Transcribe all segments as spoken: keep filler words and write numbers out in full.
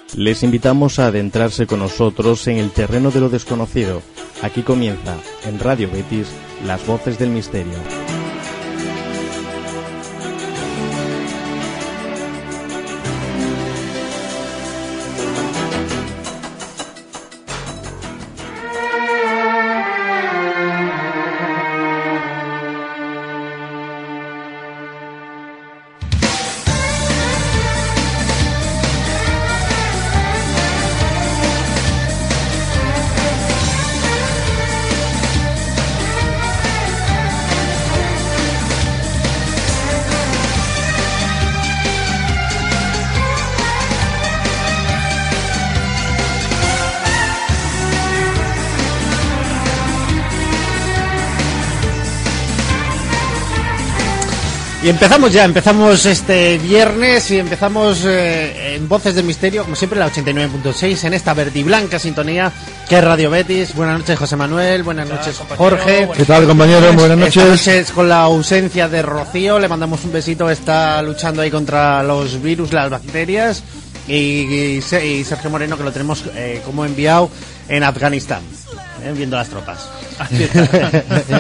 Les invitamos a adentrarse con nosotros en el terreno de lo desconocido. Aquí comienza, en Radio Betis, Las Voces del Misterio. Y empezamos ya, empezamos este viernes y empezamos eh, en Voces del Misterio, como siempre, la ochenta y nueve punto seis, en esta verde y blanca sintonía que es Radio Betis. Buenas noches, José Manuel, buenas noches, Jorge. ¿Qué tal, compañero? Buenas noches. Esta noche con la ausencia de Rocío, le mandamos un besito, está luchando ahí contra los virus, las bacterias, y, y, y Sergio Moreno, que lo tenemos eh, como enviado en Afganistán, eh, viendo las tropas. Así está.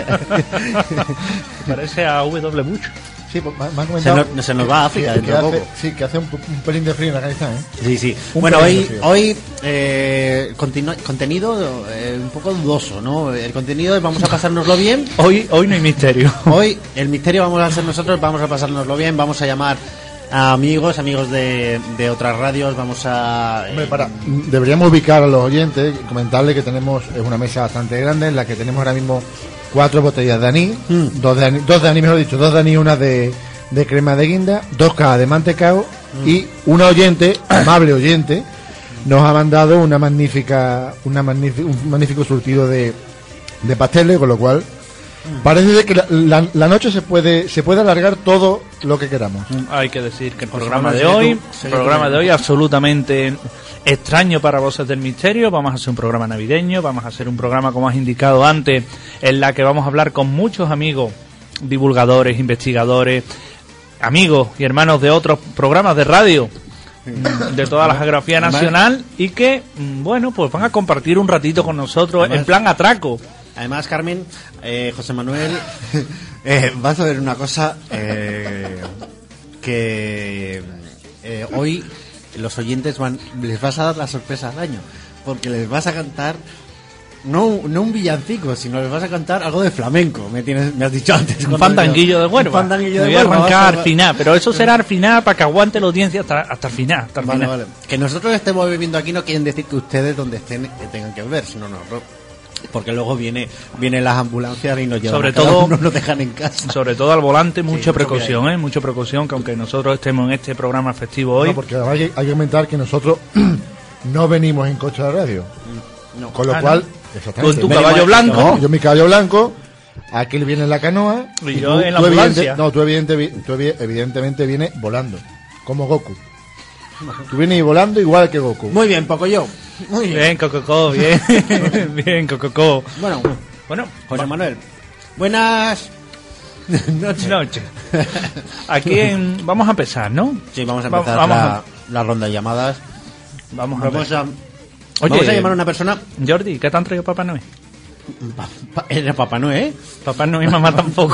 Parece a W. Bush. Sí, me han comentado. Se nos, se nos va a África que, dentro que de hace, poco. Sí, que hace un, un pelín de frío en Afganistán, ¿eh? Sí, sí. Un Bueno, pelín de hoy, frío. hoy eh, continu- contenido eh, un poco dudoso, ¿no? El contenido es vamos a pasárnoslo bien. Hoy, hoy no hay misterio. Hoy el misterio vamos a hacer nosotros, vamos a pasárnoslo bien, vamos a llamar a amigos, amigos de, de otras radios, vamos a... Hombre, para, deberíamos ubicar a los oyentes, comentarles que tenemos es una mesa bastante grande en la que tenemos ahora mismo cuatro botellas de anís, Mm. dos de anís, dos de anís, mejor dicho, dos de anís, una de, de crema de guinda, dos cajas de mantecao Mm. y una oyente, amable oyente, nos ha mandado una magnífica, una magnífica, un magnífico surtido de, de pasteles, con lo cual parece de que la, la, la noche se puede se puede alargar todo lo que queramos. Hay que decir que el Pues programa vamos, de sigue hoy, tú, sigue el programa tú. de hoy absolutamente extraño para Voces del Misterio. Vamos a hacer un programa navideño, vamos a hacer un programa, como has indicado antes, en la que vamos a hablar con muchos amigos, divulgadores, investigadores, amigos y hermanos de otros programas de radio de toda la geografía Además- nacional y que, mm, bueno, pues van a compartir un ratito con nosotros Además- en plan atraco. Además, Carmen, eh, José Manuel, eh, vas a ver una cosa eh, que eh, hoy los oyentes van, les vas a dar la sorpresa al año, porque les vas a cantar no, no un villancico, sino les vas a cantar algo de flamenco. Me tienes, me has dicho antes. Un cuando fandanguillo yo- de Huelva. Un fandanguillo Me de voy a Huelva. arrancar vas a- al final, pero eso será al final para que aguante la audiencia hasta, hasta el final. Hasta el Vale, final. vale. Que nosotros estemos viviendo aquí no quieren decir que ustedes donde estén eh, tengan que ver, sino no, no. Porque luego viene vienen las ambulancias y nos llevan Sobre a cada todo- uno, nos dejan en casa. Sobre todo al volante, mucha mucho precaución, ¿eh? Mucha precaución, que aunque nosotros estemos en este programa festivo hoy, No, porque además hay, que- hay que comentar que nosotros no venimos en coche de radio, No. con lo Ah, cual, ¿no? exactamente, con tu Venimos caballo en- blanco, no, yo mi caballo blanco, aquel viene en la canoa Y yo en la tú ambulancia. evidente- no, tú, evidente- tú evi- evidentemente vienes volando, como Goku. Tú vienes volando igual que Goku. Muy bien, Pocoyo. Muy bien. bien, Cococo, bien, bien, Cococo. Bueno, Bueno, José Manuel. Buenas noches. noche. Aquí en, vamos a empezar, ¿no? Sí, vamos a Va- empezar vamos la, a- la ronda de llamadas. Vamos a Vamos ver. a, Oye, vamos a llamar a una persona. Jordi, ¿qué te han traído Papá Noel? Pa- pa- Era Papá Noel, ¿eh? Papá Noel y mamá tampoco.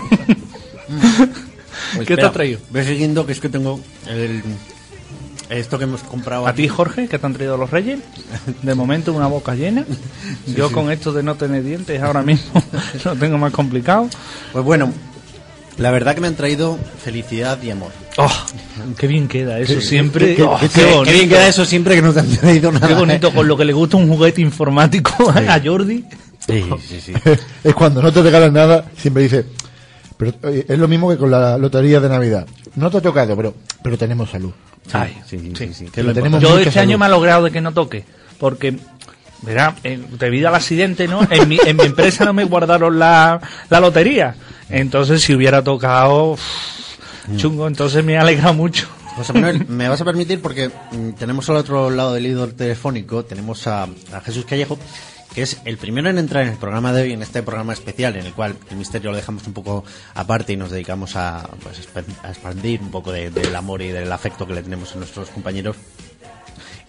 Pues ¿Qué te espera, ha traído? Ve siguiendo que es que tengo el, esto que hemos comprado. ¿A ti, Jorge, qué te han traído los reyes? De momento una boca llena. Yo sí. con esto de no tener dientes ahora mismo lo tengo más complicado. Pues bueno, la verdad que me han traído felicidad y amor. Oh, qué bien queda eso Qué- siempre. qué- qué- Oh, qué- qué Qué bonito. bien queda eso siempre que no te han traído nada. Qué bonito, con lo que le gusta un juguete informático a Jordi. Sí, sí, sí. Es cuando no te regalan nada, siempre dice, pero oye, es lo mismo que con la lotería de Navidad. No te ha tocado, pero pero tenemos salud. Ay, sí, sí, sí, sí. Que lo tenemos Yo mucha este salud. año me ha logrado de que no toque, porque, verá, eh, debido al accidente, ¿no? En mi, en mi empresa no me guardaron la, la lotería. Entonces, si hubiera tocado, uff, chungo, entonces me ha alegrado mucho. José Manuel, me vas a permitir porque mm, tenemos al otro lado del hilo telefónico, tenemos a, a Jesús Callejo, que es el primero en entrar en el programa de hoy, en este programa especial, en el cual el misterio lo dejamos un poco aparte y nos dedicamos a, pues, expan- a expandir un poco de- del amor y del afecto que le tenemos a nuestros compañeros.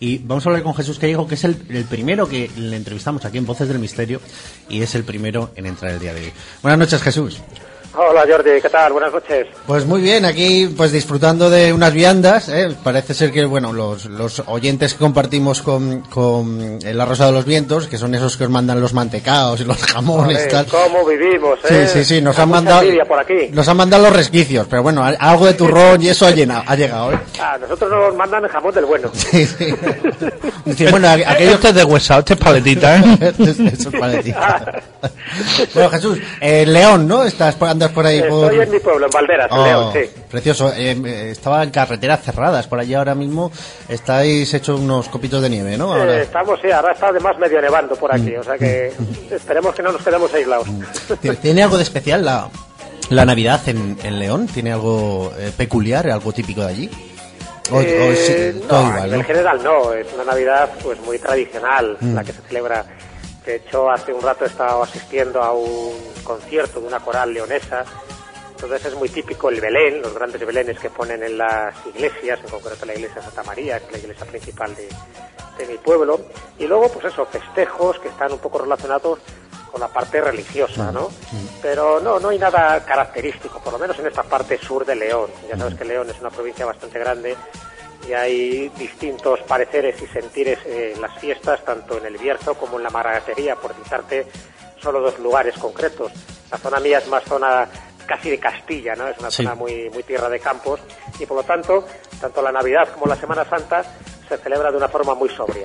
y vamos a hablar con Jesús Callejo, que es el, el primero que le entrevistamos aquí en Voces del Misterio y es el primero en entrar el día de hoy. Buenas noches, Jesús. Hola Jordi, ¿qué tal? Buenas noches. Pues muy bien, aquí pues disfrutando de unas viandas, ¿eh? Parece ser que bueno los, los oyentes que compartimos con, con La Rosa de los Vientos, que son esos que os mandan los mantecaos y los jamones, Joder, tal. ¿Cómo vivimos, eh? Sí, sí, sí, nos Hay han mucha mandado envidia por aquí. nos han mandado los resquicios, pero bueno, algo de turrón y eso ha llenado, ha llegado, ¿eh? Ah, nosotros nos mandan jamón del bueno. Sí, sí. Dice, bueno, Aquello aquellos este es de huesado, este es paletita, ¿eh? Eso es paletita. Bueno, Jesús, eh, León, ¿no? Estás por, andas por ahí por... Estoy en mi pueblo, en Valderas, en Oh, León, sí. Precioso. Eh, eh, estaba en carreteras cerradas por allí ahora mismo. Estáis hechos unos copitos de nieve, ¿no? Ahora. Eh, estamos, sí, ahora está además medio nevando por aquí, o sea que esperemos que no nos quedemos aislados. ¿Tiene algo de especial la, la Navidad en, en León? ¿Tiene algo eh, peculiar, algo típico de allí? O, Eh, o es no, todo a igual, nivel ¿no? general no, es una Navidad pues muy tradicional, Mm. la que se celebra. De hecho, hace un rato he estado asistiendo a un concierto de una coral leonesa. Entonces es muy típico el Belén, los grandes belenes que ponen en las iglesias, en concreto la iglesia de Santa María, que es la iglesia principal de, de mi pueblo. Y luego, pues eso, festejos que están un poco relacionados con la parte religiosa, ¿no? Pero no, no hay nada característico, por lo menos en esta parte sur de León. Ya sabes que León es una provincia bastante grande y hay distintos pareceres y sentires en las fiestas, tanto en el Bierzo como en la Maragatería, por citarte solo dos lugares concretos. La zona mía es más zona casi de Castilla, ¿no? Es una Sí. zona muy, muy tierra de campos y por lo tanto, tanto la Navidad como la Semana Santa se celebra de una forma muy sobria.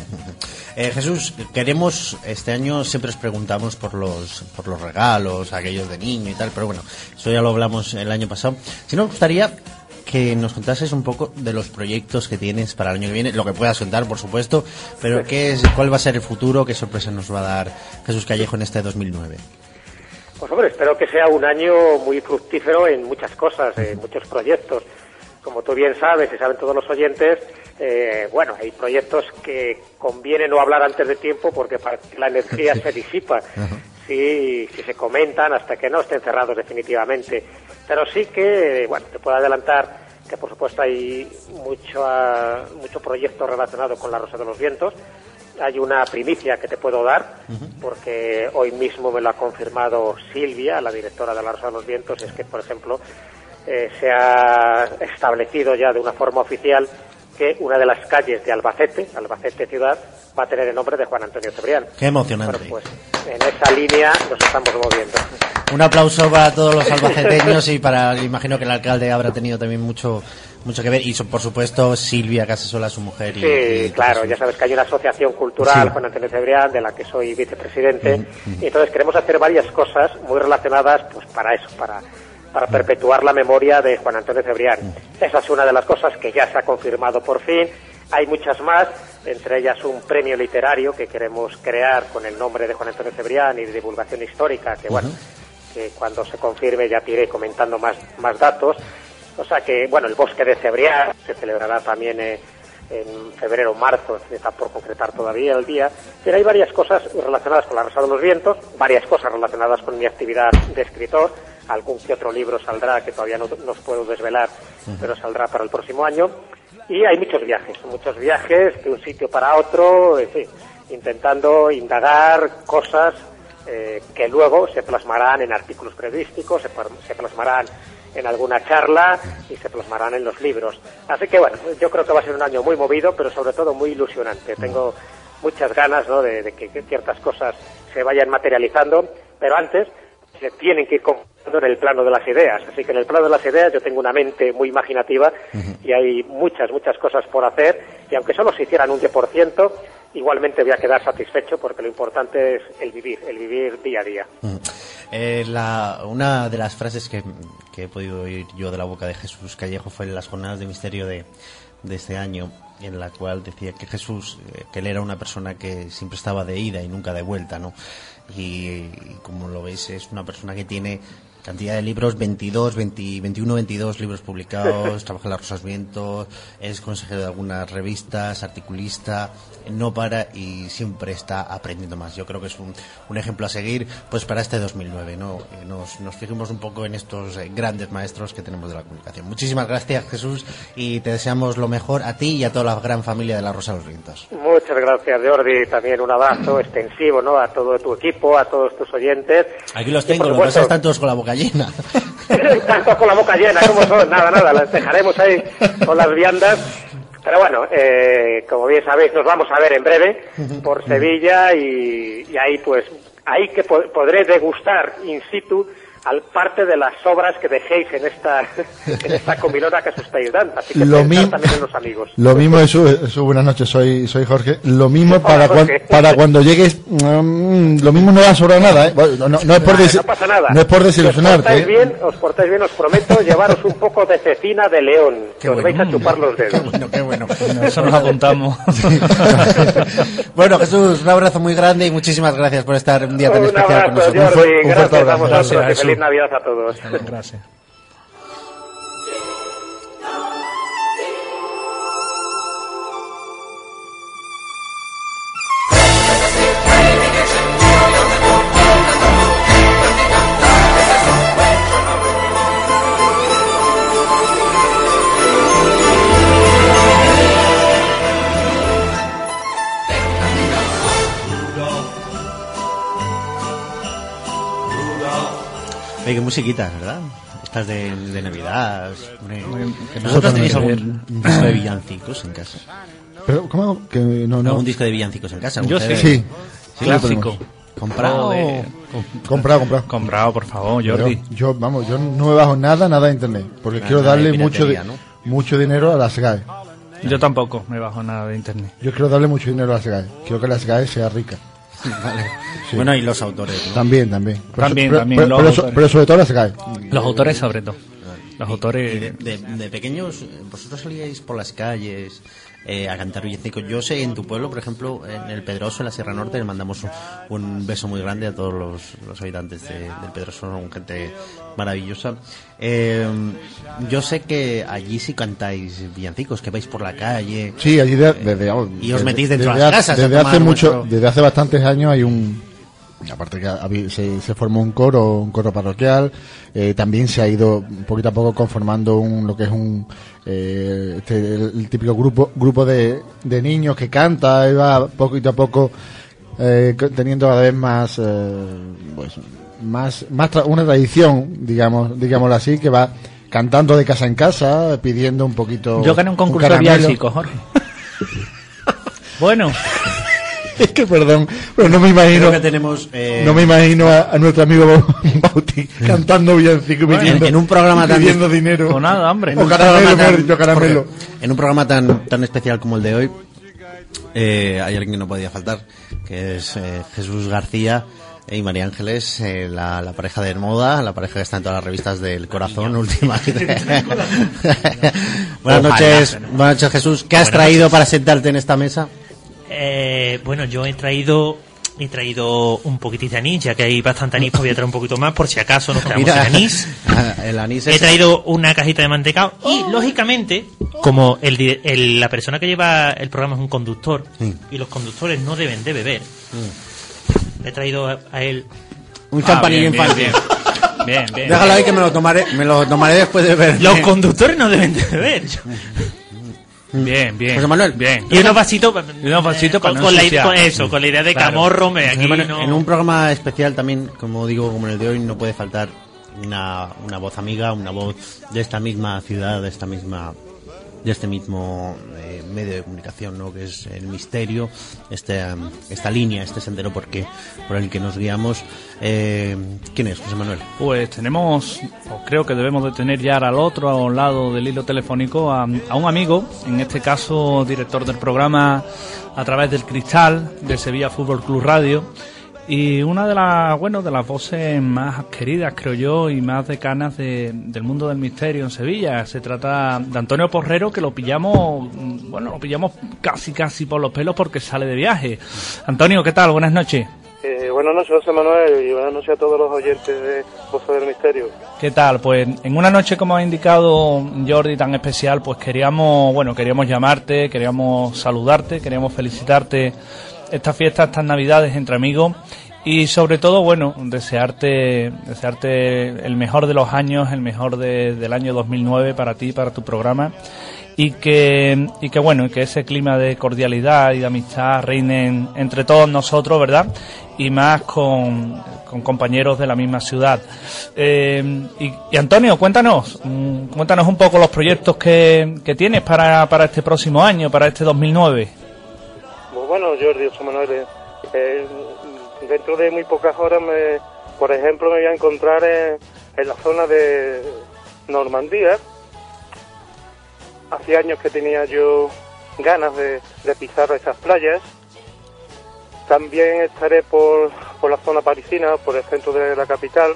Eh, Jesús, queremos, este año siempre os preguntamos por los por los regalos, aquellos de niño y tal, pero bueno, eso ya lo hablamos el año pasado. Si nos gustaría que nos contases un poco de los proyectos que tienes para el año que viene, lo que puedas contar, por supuesto, pero qué es, cuál va a ser el futuro, qué sorpresa nos va a dar Jesús Callejo en este dos mil nueve. Pues hombre, espero que sea un año muy fructífero en muchas cosas, en muchos proyectos. Como tú bien sabes y saben todos los oyentes, eh, bueno, hay proyectos que conviene no hablar antes de tiempo porque para que la energía se disipa si, si se comentan hasta que no estén cerrados definitivamente. Pero sí que, bueno, te puedo adelantar que por supuesto hay mucho, uh, mucho proyecto relacionado con la Rosa de los Vientos. Hay una primicia que te puedo dar, porque hoy mismo me lo ha confirmado Silvia, la directora de la Rosa de los Vientos, es que, por ejemplo, eh, se ha establecido ya de una forma oficial que una de las calles de Albacete, Albacete ciudad, va a tener el nombre de Juan Antonio Cebrián. Qué emocionante. Bueno, pues en esa línea nos estamos moviendo. Un aplauso para todos los albaceteños y para, imagino que el alcalde habrá tenido también mucho mucho que ver y por supuesto Silvia Casasola, su mujer. Y, Sí, y claro, su... ya sabes que hay una asociación cultural, Sí. Juan Antonio Cebrián, de la que soy vicepresidente, Mm, mm. y entonces queremos hacer varias cosas muy relacionadas pues para eso, para, para perpetuar la memoria de Juan Antonio Cebrián. Esa es una de las cosas que ya se ha confirmado por fin. Hay muchas más, entre ellas un premio literario que queremos crear con el nombre de Juan Antonio Cebrián y de divulgación histórica, que bueno, que cuando se confirme ya te iré comentando más, más datos. O sea que, bueno, el Bosque de Cebrián se celebrará también eh, en febrero o marzo, está por concretar todavía el día. Pero hay varias cosas relacionadas con la Rosa de los Vientos, varias cosas relacionadas con mi actividad de escritor. Algún que otro libro saldrá, que todavía no os puedo desvelar, pero saldrá para el próximo año. Y hay muchos viajes, muchos viajes de un sitio para otro, en fin, intentando indagar cosas eh, que luego se plasmarán en artículos periodísticos, se, se plasmarán en alguna charla y se plasmarán en los libros. Así que bueno, yo creo que va a ser un año muy movido, pero sobre todo muy ilusionante. Tengo muchas ganas, ¿no?, de, de que, que ciertas cosas se vayan materializando, pero antes se tienen que ir concretando en el plano de las ideas. Así que en el plano de las ideas yo tengo una mente muy imaginativa y hay muchas, muchas cosas por hacer, y aunque solo se hicieran un diez por ciento, igualmente voy a quedar satisfecho porque lo importante es el vivir, el vivir día a día. Eh, la, una de las frases que, que he podido oír yo de la boca de Jesús Callejo fue en las jornadas de misterio de, de este año, en la cual decía que Jesús, eh, que él era una persona que siempre estaba de ida y nunca de vuelta, ¿no? Y, y como lo veis, es una persona que tiene cantidad de libros, veintidós, veinte, veintiuno, veintidós libros publicados, trabaja en las Rosas Vientos, es consejero de algunas revistas, articulista, no para y siempre está aprendiendo más. Yo creo que es un, un ejemplo a seguir pues para este dos mil nueve, ¿no? Eh, nos, nos fijemos un poco en estos eh, grandes maestros que tenemos de la comunicación. Muchísimas gracias, Jesús, y te deseamos lo mejor a ti y a toda la gran familia de la Rosa de los Vientos. Muchas gracias, Jordi. También un abrazo extensivo, ¿no?, a todo tu equipo, a todos tus oyentes. Aquí los tengo, lo que pasa es que están todos con la boca llena. Tanto con la boca llena, ¿cómo son? Nada, nada, las dejaremos ahí con las viandas. Pero bueno, eh, como bien sabéis, nos vamos a ver en breve por Sevilla y, y ahí pues, ahí que po- podré degustar in situ al parte de las obras que dejéis en esta en esta comilona que os estáis dando. Así que Lo pensad mismo- también en los amigos. Lo mismo es, eso, buenas noches, soy soy Jorge. Lo mismo Hola, para cuan- Jorge. para cuando llegues, mm, lo mismo no va a sobrar nada, ¿eh? Bueno, no, no, no es por Nada, des- no pasa nada. no es por Si os desilusionarte, portáis ¿eh? bien, os portáis bien, os prometo llevaros un poco de cecina de león, que os vais a chupar los dedos. Bueno, qué bueno. Eso nos apuntamos. Bueno, Jesús, un abrazo muy grande y muchísimas gracias por estar un día tan Un especial con abrazo, nosotros. Jordi, Un fuerte gracias a abrazo. vosotros Gracias, y Jesús. feliz Navidad a todos. Gracias. Oye, qué musiquita, ¿verdad? Estas de, de Navidad. Hombre. que ¿Vosotros tenéis totalmente. algún disco de villancicos en casa? Pero cómo que no no ¿Algún disco de villancicos en casa? ¿Algún Yo C D? sí, sí, lo Clásico. tenemos. ¿Comprado? Joder. Comprado, comprado. Comprado, por favor, Jordi. Yo, yo, vamos, yo no me bajo nada, nada de internet, porque Nada, quiero nada de darle mucho, piratería, di- ¿no? mucho dinero a las S G A E. Yo tampoco me bajo nada de internet. Yo quiero darle mucho dinero a las S G A E. Quiero que la S G A E sea rica. Vale. Sí. Bueno, y los autores, ¿no? También, también. Pero También, so- pero, también, pero- los pero so- autores. pero sobre todo la S G A E. Los autores sobre todo. Los Y autores... de, de- de pequeños, eh, vosotros salíais por las calles eh, a cantar villancicos. Yo sé, en tu pueblo, por ejemplo, en el Pedroso, en la Sierra Norte, le mandamos un, un beso muy grande a todos los, los habitantes de- del Pedroso, son gente maravillosa. Eh, yo sé que allí sí cantáis villancicos, que vais por la calle. Sí, allí de- desde, Y os desde- metís dentro de desde las hace- casas a Desde hace tomar mucho, vuestro- desde hace bastantes años hay un, aparte que habí- se, se formó un coro, un coro parroquial. Eh, también se ha ido poquito a poco conformando un lo que es un eh, este, el, el típico grupo grupo de, de niños que canta y va poquito a poco eh, co- teniendo cada vez más eh, pues, más más tra- una tradición, digamos digámoslo así, que va cantando de casa en casa, pidiendo un poquito. Yo gané un concurso de caramelo. villancicos, Jorge. Bueno, Es que perdón, pero no me imagino. Creo que tenemos... eh, No me imagino a, a nuestro amigo Bauti cantando villancico y Bueno, pidiendo, en un programa tan- pidiendo dinero. con nada, hombre. O caramelo, programa mejor tan- dicho, caramelo. Jorge, en un programa tan tan especial como el de hoy, eh, hay alguien que no podía faltar, que es eh, Jesús García y María Ángeles, eh, la, la pareja de moda, la pareja que está en todas las revistas del corazón últimamente. Buenas Ojalá, noches, pero- buenas noches, Jesús. ¿Qué has Buenas traído noches. para sentarte en esta mesa? Eh, bueno, yo he traído he traído un poquitín de anís, ya que hay bastante anís, pues voy a traer un poquito más por si acaso nos quedamos sin anís. el anís He es... traído una cajita de mantecado y, lógicamente, como el, di- el- la persona que lleva el programa es un conductor Sí. y los conductores no deben de beber, he traído a, a él... un Ah, champanillo bien, bien, infantil. bien. Bien, bien. Déjalo ahí que me lo tomaré, me lo tomaré después de ver. Los conductores no deben de beber. Bien, bien. José Manuel. Bien. Y unos vasitos... Y unos vasitos para con, no con la, ensuciar. con eso, con la idea de Claro. camorro, me aquí Bueno, no... en un programa especial también, como digo, como en el de hoy, no puede faltar una, una voz amiga, una voz de esta misma ciudad, de esta misma, de este mismo eh, medio de comunicación, ¿no? Que es el misterio, este, um, esta línea, este sendero porque, por el que nos guiamos. Eh, ¿Quién es, José Manuel? Pues tenemos, o creo que debemos de tener ya al otro lado del hilo telefónico a, a un amigo, en este caso director del programa a través del Cristal de Sevilla Fútbol Club Radio, y una de las, bueno, de las voces más queridas, creo yo, y más decanas de, del mundo del misterio en Sevilla. Se trata de Antonio Porrero, que lo pillamos, bueno, lo pillamos casi casi por los pelos porque sale de viaje. Antonio, ¿qué tal? Buenas noches. Eh, buenas noches, José Manuel, y buenas noches a todos los oyentes de Voces del Misterio. ¿Qué tal? Pues en una noche, como ha indicado Jordi, tan especial, pues queríamos, bueno, queríamos llamarte, queríamos saludarte, queríamos felicitarte estas fiestas, estas navidades entre amigos y sobre todo, bueno, desearte desearte el mejor de los años, el mejor de, del año dos mil nueve para ti, para tu programa. Y que, y que bueno, que ese clima de cordialidad y de amistad reine en, entre todos nosotros, ¿verdad? Y más con, con compañeros de la misma ciudad. Eh, y, y Antonio, cuéntanos, mm, cuéntanos un poco los proyectos que, que tienes para, para este próximo año, para este dos mil nueve. Pues bueno, Jordi, José Manuel, eh, dentro de muy pocas horas, me, por ejemplo, me voy a encontrar en, en la zona de Normandía. Hace años que tenía yo ganas de, de pisar esas playas. También estaré por, por la zona parisina, por el centro de la capital.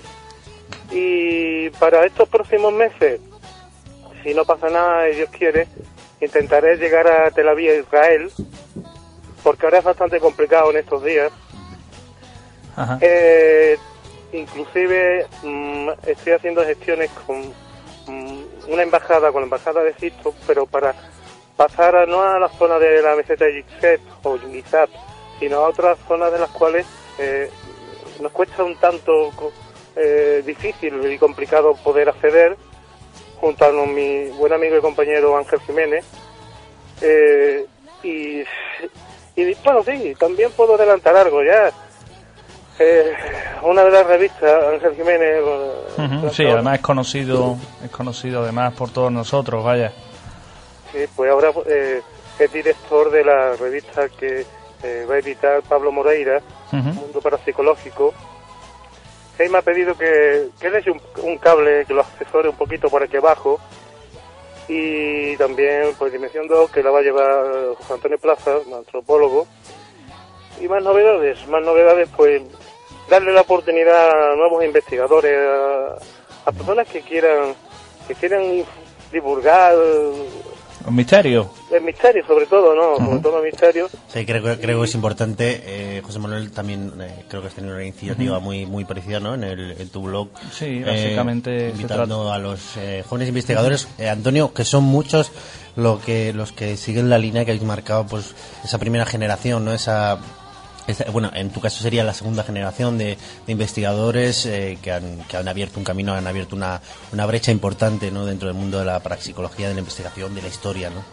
Y para estos próximos meses, si no pasa nada y Dios quiere, intentaré llegar a Tel Aviv, Israel, porque ahora es bastante complicado en estos días. Ajá. Eh, inclusive mmm, estoy haciendo gestiones con una embajada, con la embajada de Egipto, pero para pasar a, no a la zona de la meseta de Gizeh o Gizat, sino a otras zonas de las cuales eh, nos cuesta un tanto eh, difícil y complicado poder acceder, junto a mi buen amigo y compañero Ángel Jiménez. Eh, y, y bueno, sí, también puedo adelantar algo ya. Eh, una de las revistas, Ángel Jiménez... Uh-huh, sí, además es conocido, es conocido además por todos nosotros, vaya. Sí, pues ahora eh, es director de la revista que eh, va a editar Pablo Moreira, uh-huh. Mundo Parapsicológico. Él me ha pedido que, que le eche un, un cable, que lo asesore un poquito por aquí abajo. Y también, pues Dimensión dos, que la va a llevar José Antonio Plaza, un antropólogo. Y más novedades, más novedades, pues... darle la oportunidad a nuevos investigadores, a, a personas que quieran que quieran divulgar un misterio. El misterio, sobre todo, ¿no? Uh-huh. Sobre todo el misterio. Sí, creo, creo que es importante. Eh, José Manuel también eh, creo que has tenido una iniciativa uh-huh. muy muy parecida, ¿no? En, el, en tu blog. Sí, básicamente. Eh, invitando a los eh, jóvenes investigadores. Eh, Antonio, que son muchos lo que los que siguen la línea que habéis marcado, pues esa primera generación, ¿no? Esa Bueno, en tu caso sería la segunda generación de, de investigadores eh, que, han, que han abierto un camino, han abierto una, una brecha importante, ¿no? Dentro del mundo de la parapsicología, de la investigación, de la historia, ¿no?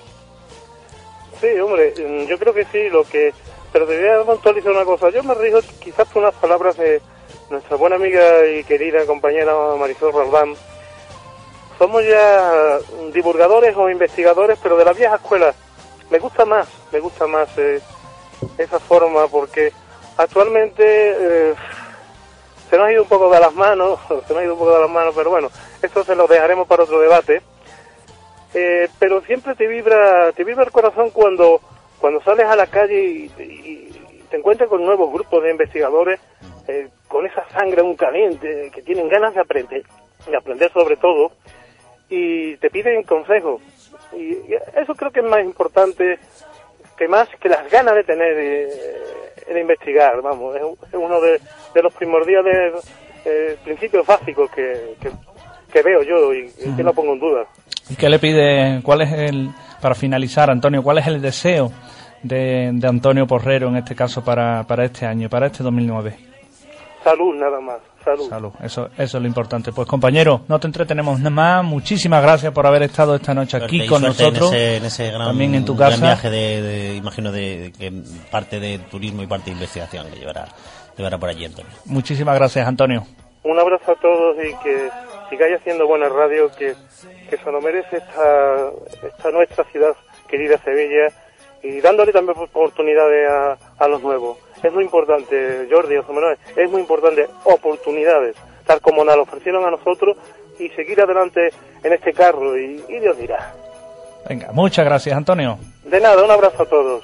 Sí, hombre, yo creo que sí, lo que... Pero debería puntualizar una cosa. Yo me rijo quizás por unas palabras de nuestra buena amiga y querida compañera Marisol Roldán. Somos ya divulgadores o investigadores, pero de la vieja escuela. Me gusta más, me gusta más... Eh, esa forma, porque actualmente eh, se nos ha ido un poco de las manos, se nos ha ido un poco de las manos, pero bueno, esto se lo dejaremos para otro debate. Eh, pero siempre te vibra, te vibra el corazón cuando, cuando sales a la calle y, y te encuentras con nuevos grupos de investigadores, eh, con esa sangre muy caliente, que tienen ganas de aprender, de aprender sobre todo, y te piden consejos. Y, y eso creo que es más importante que más que las ganas de tener eh, de investigar, vamos, es, es uno de, de los primordiales eh, principios básicos que, que, que veo yo y, y que no pongo en duda. ¿Y qué le pide, cuál es el, para finalizar, Antonio, cuál es el deseo de, de Antonio Porrero en este caso para, para este año, para este dos mil nueve? Salud, nada más. Salud. Salud, eso, eso es lo importante. Pues compañero, no te entretenemos nada más. Muchísimas gracias por haber estado esta noche aquí con nosotros. En ese, en ese gran, también en tu casa. Gran viaje de, de imagino, de, de, de parte de turismo y parte de investigación que llevará, llevará por allí, Antonio. Muchísimas gracias, Antonio. Un abrazo a todos y que sigáis haciendo buena radio, que, que se lo merece esta, esta nuestra ciudad querida Sevilla, y dándole también oportunidades a, a los nuevos. Es muy importante, Jordi, José Manuel, es muy importante oportunidades, tal como nos lo ofrecieron a nosotros, y seguir adelante en este carro, y, y Dios dirá. Venga, muchas gracias, Antonio. De nada, un abrazo a todos.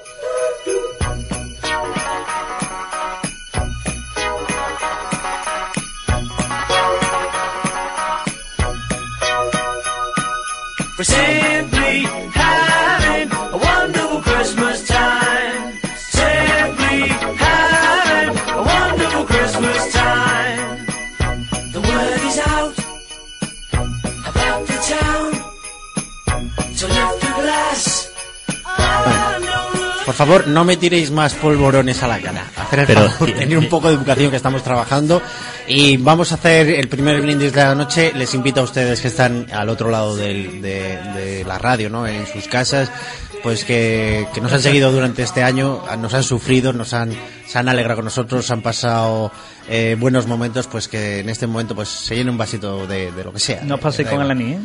For simply having a wonderful Christmas time. Simply having up the town to lift the glass. Por favor, no me tiréis más polvorones a la cara. Hacer el Pero, favor, sí, tener un poco de educación, que estamos trabajando. Y vamos a hacer el primer brindis de la noche. Les invito a ustedes que están al otro lado del, de, de la radio, ¿no? En sus casas, pues que, que nos han seguido durante este año, nos han sufrido, nos han, se han alegrado con nosotros, han pasado eh, buenos momentos, pues que en este momento pues se llene un vasito de, de lo que sea. No paséis con el anís,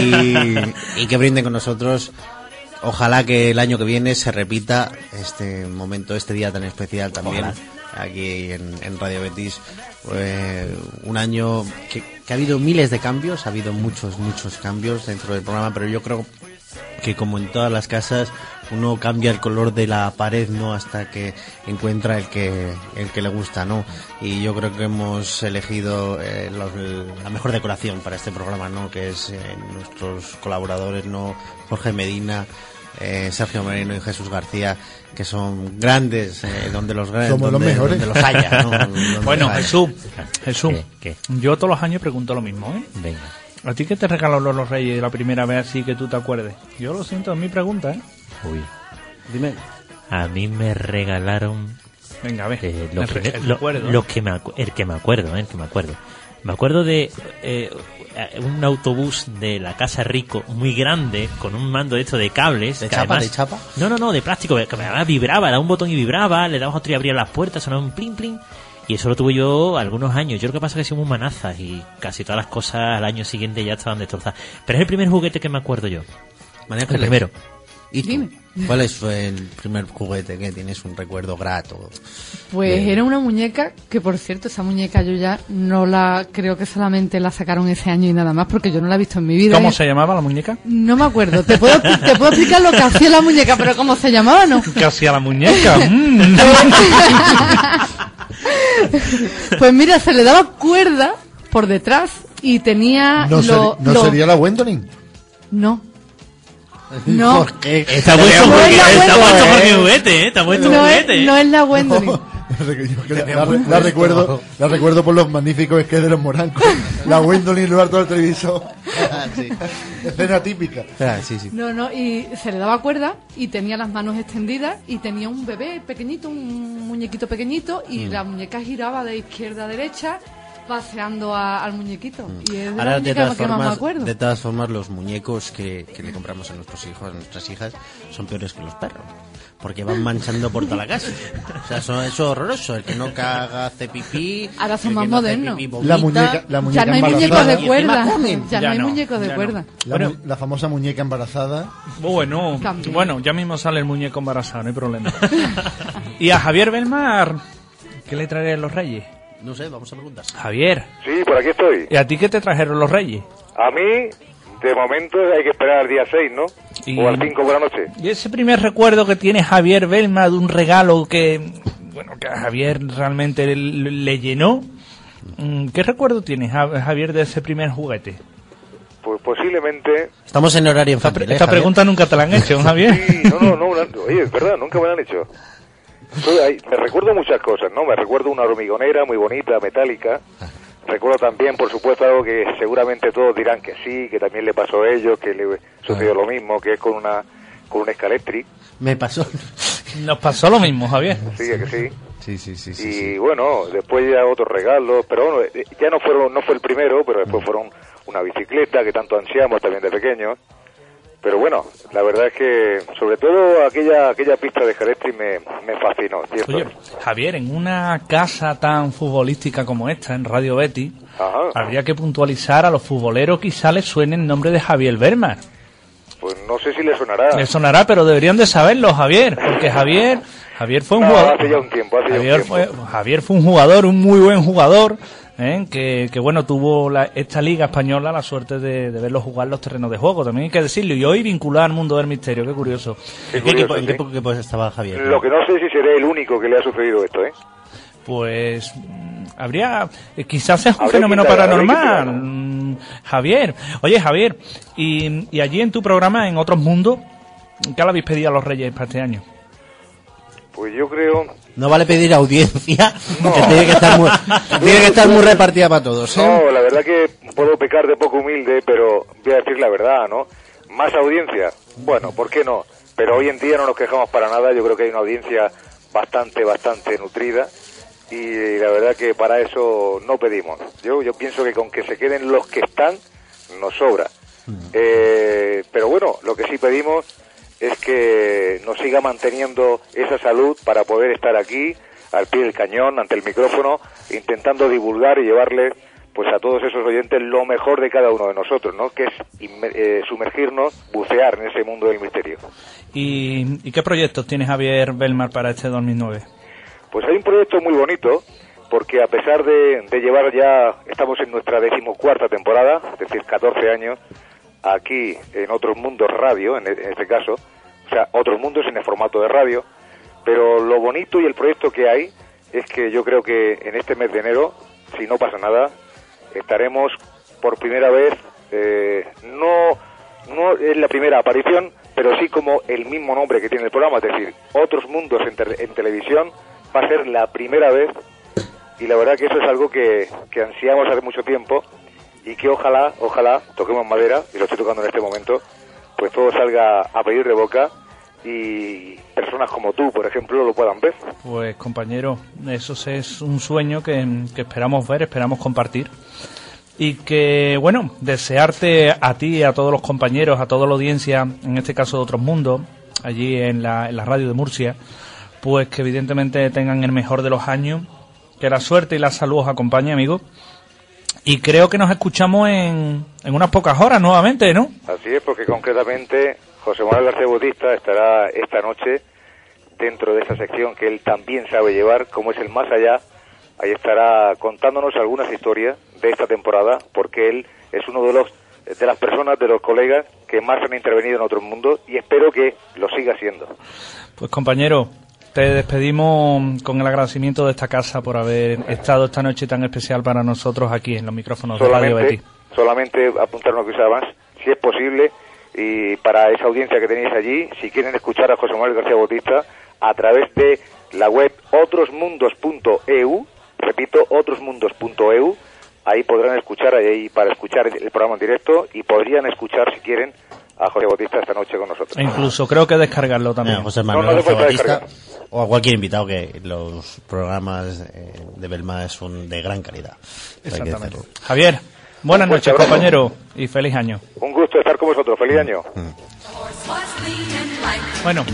¿eh? Y, y que brinden con nosotros. Ojalá que el año que viene se repita este momento, este día tan especial también. Ojalá. Aquí en, en Radio Betis. Pues, un año que, que ha habido miles de cambios, ha habido muchos, muchos cambios dentro del programa, pero yo creo que como en todas las casas uno cambia el color de la pared, ¿no? Hasta que encuentra el que el que le gusta, ¿no? Y yo creo que hemos elegido eh, los, la mejor decoración para este programa, ¿no? Que es eh, nuestros colaboradores, ¿no? Jorge Medina, eh, Sergio Moreno y Jesús García, que son grandes, eh, donde los grandes, somos donde, los mejores, donde los haya, ¿no? Donde bueno, los haya. Jesús, Jesús, ¿Qué? ¿Qué? yo todos los años pregunto lo mismo, ¿eh? Venga. ¿A ti qué te regalaron los Reyes la primera vez así que tú te acuerdes? Yo lo siento, es mi pregunta, ¿eh? Uy. Dime. A mí me regalaron Venga, a ver. eh, lo el, primer- el lo- recuerdo. lo que me acu- el que me acuerdo, eh, el que me acuerdo. Me acuerdo de eh, un autobús de la Casa Rico muy grande con un mando hecho de cables. ¿De que chapa, además- de chapa? No, no, no, de plástico, que además vibraba, daba un botón y vibraba, le dabas otro y abría las puertas, sonaba un plin plin. Y eso lo tuve yo algunos años. Yo lo que pasa es que somos manazas y casi todas las cosas al año siguiente ya estaban destrozadas. Pero es el primer juguete que me acuerdo yo. María El Ángeles. primero. ¿Y tú? Dime. ¿Cuál es fue el primer juguete que tienes un recuerdo grato? Pues Bien. era una muñeca que, por cierto, esa muñeca yo ya no la... Creo que solamente la sacaron ese año y nada más, porque yo no la he visto en mi vida. ¿Cómo Y- se llamaba la muñeca? No me acuerdo. Te puedo, te puedo explicar lo que hacía la muñeca, pero cómo se llamaba, ¿no? ¿Qué hacía la muñeca? Mm. Pues mira, se le daba cuerda por detrás y tenía No, lo- seri- no lo- sería la Gwendolyn. No. No. Jorge. Está puesto No porque es la está Gwendolyn. puesto por mi juguete, ¿eh? Está puesto No es, juguete. no es la Gwendolyn. la, la- la recuerdo, la recuerdo por los magníficos sketches de los Morancos. La Gwendolyn en lugar del televisor. Ah, sí. Escena típica. Ah, sí, sí. No, no, y se le daba cuerda y tenía las manos extendidas y tenía un bebé pequeñito, un muñequito pequeñito y la muñeca giraba de izquierda a derecha paseando a- al muñequito. Y es de la Ahora, de muñeca todas, que más me formas, acuerdo. de todas formas, los muñecos que, que le compramos a nuestros hijos, a nuestras hijas, son peores que los perros. Porque van manchando por toda la casa. O sea, eso, eso es horroroso. El que no caga hace pipí. Ahora son el más que no hace modernos. pipí, La vomita. muñeca, la muñeca Ya no hay embarazada. muñecos de Y encima cuerda. comen. Ya, Ya no hay no, muñecos de ya no. cuerda. La, Bueno. mu- la famosa muñeca embarazada. Bueno, También. bueno, ya mismo sale el muñeco embarazado, no hay problema. Y a Javier Belmar, ¿qué le traerían los Reyes? No sé, vamos a preguntar. Javier, Sí, por aquí estoy. ¿y a ti qué te trajeron los Reyes? A mí, de momento, hay que esperar al día seis, ¿no? Y- O al cinco por la noche. Y ese primer recuerdo que tiene Javier Belmar de un regalo que, bueno, que a Javier realmente le, le llenó, mm, ¿qué recuerdo tienes, Ja- Javier, de ese primer juguete? Pues posiblemente... Estamos en horario Esta, infantil. pre- ¿eh, esta Javier? pregunta nunca te la han hecho, ¿no, Javier? Sí, no, no, no. una- Oye, es verdad, nunca me la han hecho. Soy ahí- me recuerdo muchas cosas, ¿no? Me recuerdo una hormigonera muy bonita, metálica. Recuerdo también, por supuesto, algo que seguramente todos dirán que sí, que también le pasó a ellos, que le sucedió lo mismo, que es con una con un Escaletri. Me pasó. Nos pasó lo mismo, Javier. Sí, que sí. Sí, sí, sí. sí, Y sí. bueno, después ya otros regalos, pero bueno, eh, ya no fueron, no fue el primero, pero después fueron una bicicleta que tanto ansiamos también de pequeños. Pero bueno, la verdad es que sobre todo aquella aquella pista de Escaletri me, me fascinó, ¿cierto? Oye, Javier, en una casa tan futbolística como esta, en Radio Betis, Ajá. habría que puntualizar a los futboleros, quizá les suene el nombre de Javier Belmar. Pues no sé si le sonará. Les sonará, pero deberían de saberlo, Javier, porque Javier, Javier fue un No, jugador. hace ya un tiempo, hace ya un Javier tiempo. fue, Javier fue un jugador, un muy buen jugador, ¿eh? que, que bueno, tuvo la- esta liga española la suerte de, de verlo jugar los terrenos de juego, también hay que decirlo, y hoy vincular al mundo del misterio, qué curioso. Qué ¿En qué equipo, curioso, en qué sí. equipo estaba Javier? Lo que no sé si seré el único que le ha sucedido esto, ¿eh? Pues mm, habría, eh, quizás es un Habría fenómeno que indagar, habría que paranormal, indagar. mm, Javier. Oye, Javier, y, y allí en tu programa, en Otros Mundos, ¿qué le habéis pedido a los Reyes para este año? Pues yo creo... No vale pedir audiencia, No. que tiene que estar muy, que tiene que estar muy repartida para todos. ¿eh? No, la verdad que puedo pecar de poco humilde, pero voy a decir la verdad, ¿no? Más audiencia, bueno, ¿por qué no? Pero hoy en día no nos quejamos para nada, yo creo que hay una audiencia bastante, bastante nutrida y la verdad que para eso no pedimos. Yo, yo pienso que con que se queden los que están, nos sobra. Eh, pero bueno, lo que sí pedimos es que nos siga manteniendo esa salud para poder estar aquí, al pie del cañón, ante el micrófono, intentando divulgar y llevarle pues a todos esos oyentes lo mejor de cada uno de nosotros, ¿no? Que es eh, sumergirnos, bucear en ese mundo del misterio. ¿Y, ¿Y qué proyectos tiene Javier Belmar para este dos mil nueve? Pues hay un proyecto muy bonito, porque a pesar de, de llevar ya, estamos en nuestra decimocuarta temporada, es decir, catorce años, aquí en Otros Mundos Radio, en, en este caso, o sea, Otros Mundos en el formato de radio, pero lo bonito y el proyecto que hay es que yo creo que en este mes de enero, si no pasa nada, estaremos por primera vez, eh, no, no es la primera aparición, pero sí como el mismo nombre que tiene el programa, es decir, Otros Mundos en, te- en televisión, va a ser la primera vez, y la verdad que eso es algo que, que ansiamos hace mucho tiempo, y que ojalá, ojalá, toquemos madera, y lo estoy tocando en este momento, pues todo salga a pedir de boca, y personas como tú, por ejemplo, lo puedan ver. Pues compañero, eso es un sueño que, que esperamos ver, esperamos compartir. Y que, bueno, desearte a ti y a todos los compañeros, a toda la audiencia, en este caso de Otros Mundos, allí en la, en la radio de Murcia, pues que evidentemente tengan el mejor de los años, que la suerte y la salud os acompañe, amigos. Y creo que nos escuchamos en, en unas pocas horas nuevamente, ¿no? Así es, porque concretamente José Manuel García Bautista estará esta noche dentro de esa sección que él también sabe llevar, como es el Más Allá. Ahí estará contándonos algunas historias de esta temporada, porque él es uno de los de las personas, de los colegas que más han intervenido en Otros Mundos, y espero que lo siga siendo. Pues compañero, te despedimos con el agradecimiento de esta casa por haber estado esta noche tan especial para nosotros aquí en los micrófonos de Radio Betis. Solamente apuntar una cosa más, si es posible, y para esa audiencia que tenéis allí, si quieren escuchar a José Manuel García Bautista a través de la web otrosmundos punto e u, repito, otrosmundos punto e u, ahí podrán escuchar, ahí para escuchar el programa en directo, y podrían escuchar, si quieren, a José Bautista esta noche con nosotros. E incluso creo que descargarlo también. Mira, José Manuel No, no hace falta Bautista, descargar. o a cualquier invitado, que los programas eh, de Belmar son de gran calidad. Hay que Exactamente. decirlo. Javier, buenas Un fuerte noches, abrazo. compañero, y feliz año. Un gusto estar con vosotros, feliz año. Bueno,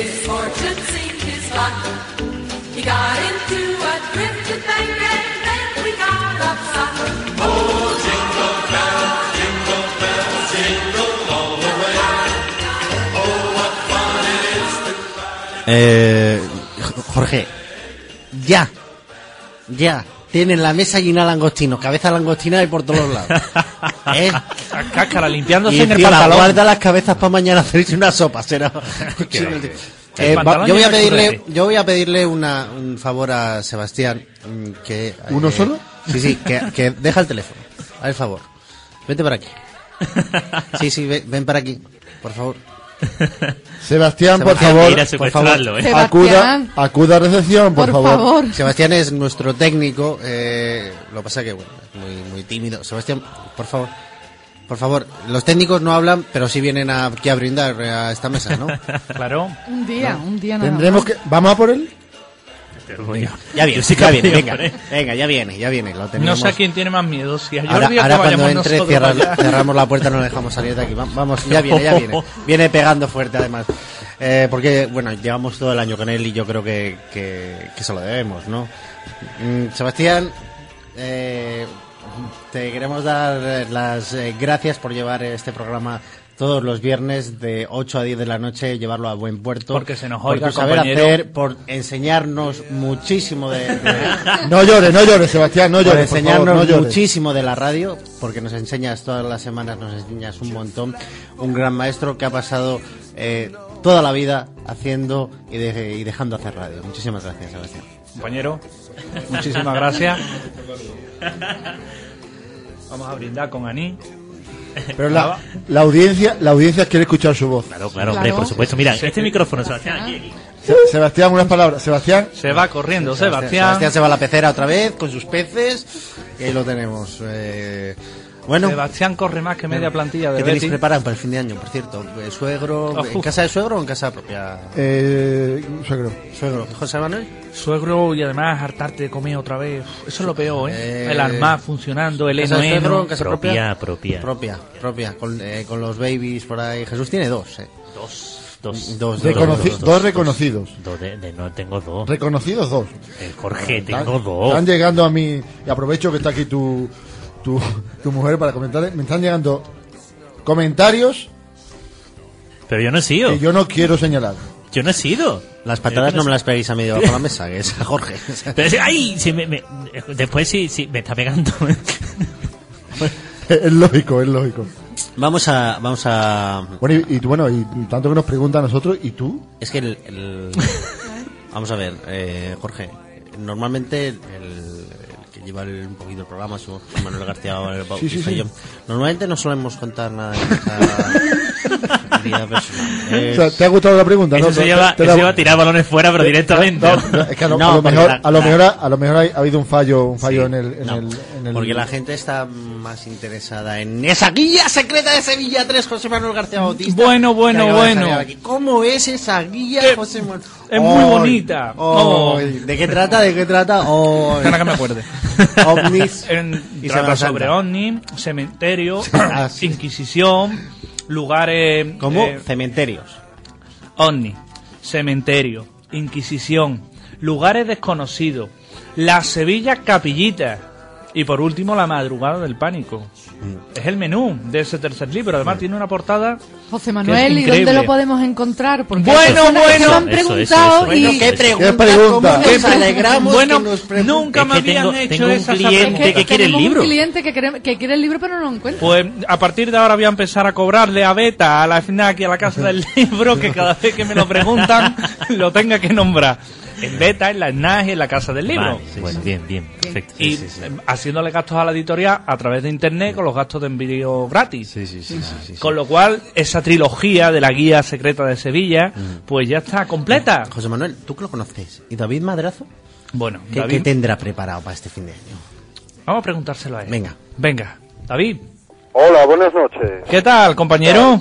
Eh, Jorge, ya, ya, tienen la mesa llena de langostinos, cabeza de langostina y por todos los lados. ¿Eh? cáscara limpiándose Y en el encima pantalón. guarda las cabezas para mañana hacerse una sopa, será. El Eh, va- pantalón yo voy a lleva pedirle, chocolate. yo voy a pedirle una, un favor a Sebastián, mm, que ¿Uno eh, solo? Sí, sí, que, que deja el teléfono. Haz el favor. Vente para aquí. Sí, sí, ven, ven para aquí, por favor. Sebastián, por Sebastián, favor, Ir a por favor. secuestrarlo, ¿eh? acuda, Sebastián, acuda a recepción, por, por favor. Sebastián es nuestro técnico, eh, lo que pasa que bueno, es muy, muy tímido. Sebastián, por favor, por favor, los técnicos no hablan, pero sí vienen aquí a brindar a esta mesa, ¿no? Claro. Un día, un día nada Tendremos más. que... ¿Vamos a por él? Ya viene, Yo sí ya viene, confío, venga, ¿eh? venga, ya viene, ya viene, lo No tenemos. sé a quién tiene más miedo, si a Jordi Ahora, o que ahora cuando vayamos entre nosotros cierra- para allá. cerramos la puerta, no le dejamos salir de aquí. Va- Vamos, ya viene, ya viene. Viene pegando fuerte además. Eh, porque, bueno, llevamos todo el año con él y yo creo que, que, que se lo debemos, ¿no? Mm, Sebastián, eh, te queremos dar las eh, gracias por llevar este programa todos los viernes de ocho a diez de la noche, llevarlo a buen puerto. Porque se nos por oiga, tu saber compañero. hacer, por enseñarnos muchísimo de- de, No llores, no llores, Sebastián, no por llores, por enseñarnos favor, no llores. muchísimo de la radio, porque nos enseñas todas las semanas, nos enseñas un montón. Un gran maestro que ha pasado eh, toda la vida haciendo y, de- y dejando hacer radio. Muchísimas gracias, Sebastián. Compañero, muchísimas gracias. Vamos a brindar con Aní. Pero la, la audiencia, la audiencia quiere escuchar su voz. Claro, claro, hombre, Claro. por supuesto. Mira, este micrófono, Sebastián, aquí, aquí. Se- Sebastián, unas palabras. Sebastián, Se va corriendo, Sebastián. Sebastián se va a la pecera otra vez con sus peces y ahí lo tenemos. Eh, Bueno, Sebastián corre más que media plantilla de ¿qué tenéis Betis. preparado para el fin de año, por cierto? ¿El suegro, Oh, en casa de suegro o en casa propia? Eh, suegro. ¿Suegro? ¿José Manuel? Suegro y además hartarte de comer otra vez. Uf, eso es lo peor, ¿eh? Eh, el armar funcionando, el ¿Casa de heno suegro, heno. en casa Propia, propia. Propia, propia, con, eh, con los babies por ahí. Jesús tiene dos, ¿eh? Dos. Dos. Dos, Reconoci- dos, dos, dos, reconocidos. Dos de, de- no, tengo dos. Reconocidos dos. Eh, Jorge, Están- tengo dos. Están llegando a mí, y aprovecho que está aquí tu, tu, tu mujer para comentar. Me están llegando comentarios Pero yo no he sido. que yo no quiero señalar. Yo no he sido. Las patatas no me las peguéis a medio bajo la mesa, que es a Jorge. Pero si- ¡ay! Si me, me- después sí, sí, me está pegando. Es lógico, es lógico. Vamos a, vamos a... Bueno, y, y tú, bueno, y, y tanto que nos pregunta a nosotros, ¿y tú? Es que el... el- vamos a ver, eh, Jorge. Normalmente el, el que lleva el- un poquito el programa, somos Manuel García Bautista Sí, sí, sí. y yo. Normalmente no solemos contar nada de nuestra vida personal. O Es- sea, ¿te ha gustado la pregunta? Eso No, se no, lleva, te- te eso la- lleva a tirar balones fuera, pero directamente. No, no, es que a lo, No, a lo porque mejor, la- a lo la- mejor, ha- a lo mejor ha, ha habido un fallo, un fallo Sí, en, el, en, no, el, en el- porque la gente está más interesada en esa guía secreta de Sevilla tres, José Manuel García Bautista. Bueno, bueno, que acaba de bueno. salir aquí. ¿Cómo es esa guía, Que José Manuel? es muy bonita. Oh. Ay, ¿de qué trata? ¿De qué trata? Ay. Gana que me acuerde. Ovnis En, y trata Semana sobre Santa. ovni, cementerio, Ah, sí. inquisición, lugares... ¿Cómo? eh, Cementerios. ovni, cementerio, inquisición, lugares desconocidos, la Sevilla Capillita y por último la madrugada del pánico. Es el menú de ese tercer libro. Además tiene una portada. José que es Manuel, ¿y increíble. dónde lo podemos encontrar? Porque Bueno, hay personas que bueno. me han Eso, eso, preguntado eso. Bueno, y... qué pregunta, ¿Qué pregunta? cómo nos alegramos Bueno, que nos pregunten. nunca Es me que habían tengo- hecho tengo un esa cliente pregunta. que quiere el tenemos libro. un cliente que quiere, que quiere el libro pero no lo encuentra. Pues a partir de ahora voy a empezar a cobrarle a Beta, a la FNAC y a la Casa del Libro, que cada vez que me lo preguntan lo tenga que nombrar. En Beta, en la FNAC y en la Casa del Libro. Vale, bueno, bien, bien, perfecto. Y eh, haciéndole gastos a la editorial a través de internet con los gastos de envío gratis. Sí, sí, sí, sí, sí. Con lo cual, esa trilogía de la guía secreta de Sevilla, pues ya está completa. José Manuel, ¿tú que lo conoces? ¿Y David Madrazo? Bueno, ¿Qué, David, qué tendrá preparado para este fin de año? vamos a preguntárselo a él. Venga. Venga, David, Hola, buenas noches. ¿qué tal, compañero?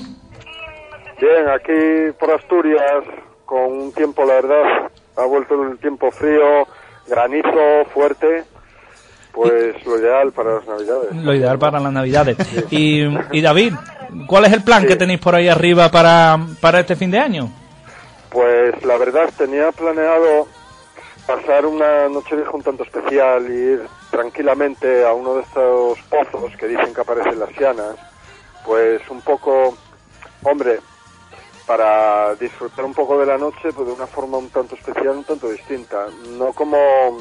Bien, aquí por Asturias, con un tiempo, la verdad, ha vuelto un tiempo frío, granizo fuerte, pues lo ideal para las Navidades. Lo ideal para las Navidades. Y, y David, ¿cuál es el plan que tenéis por ahí arriba para, para este fin de año? Pues la verdad tenía planeado pasar una noche vieja un tanto especial y ir tranquilamente a uno de estos pozos que dicen que aparecen las Sianas, pues un poco, hombre, para disfrutar un poco de la noche, pues de una forma un tanto especial, un tanto distinta, no como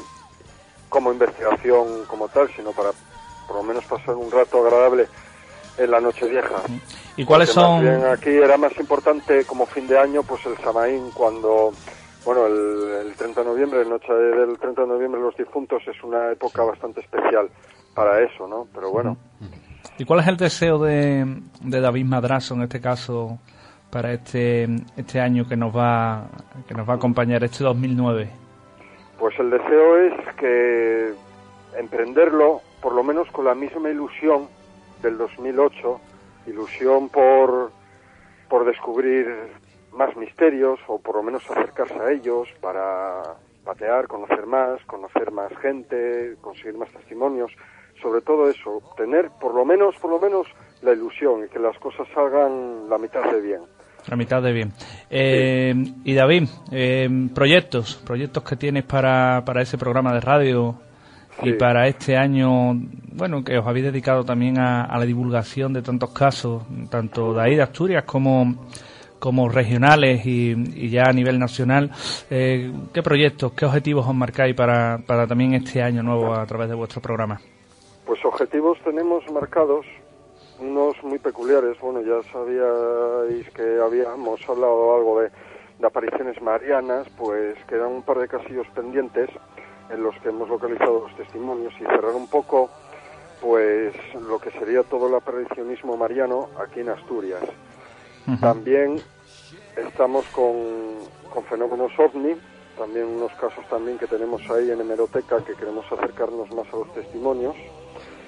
como investigación como tal, sino para por lo menos pasar un rato agradable en la noche vieja. ¿Y cuáles Porque más son...? bien aquí era más importante como fin de año, pues el Samaín, cuando, bueno, el, el treinta de noviembre, la noche del treinta de noviembre de los difuntos, es una época bastante especial para eso, ¿no? Pero bueno, ¿Y cuál es el deseo de, de David Madrazo, en este caso, para este este año que nos va que nos va a acompañar, este dos mil nueve? pues el deseo es que emprenderlo, por lo menos con la misma ilusión del dos mil ocho, ilusión por, por descubrir más misterios, o por lo menos acercarse a ellos para patear, conocer más, conocer más gente, conseguir más testimonios, sobre todo eso, tener por lo menos, por lo menos la ilusión y que las cosas salgan la mitad de bien. La mitad de bien. Eh, y David, eh, proyectos, proyectos que tienes para, para ese programa de radio y Sí. para este año, bueno, que os habéis dedicado también a, a la divulgación de tantos casos, tanto de ahí de Asturias como, como regionales y, y ya a nivel nacional. Eh, ¿Qué proyectos, qué objetivos os marcáis para, para también este año nuevo a través de vuestro programa? Pues objetivos tenemos marcados, unos muy peculiares. Bueno, ya sabíais que habíamos hablado algo de, de apariciones marianas, pues quedan un par de casillos pendientes en los que hemos localizado los testimonios y cerrar un poco pues lo que sería todo el aparicionismo mariano aquí en Asturias. Ujú. También estamos con, con fenómenos ovni, también unos casos también que tenemos ahí en hemeroteca que queremos acercarnos más a los testimonios.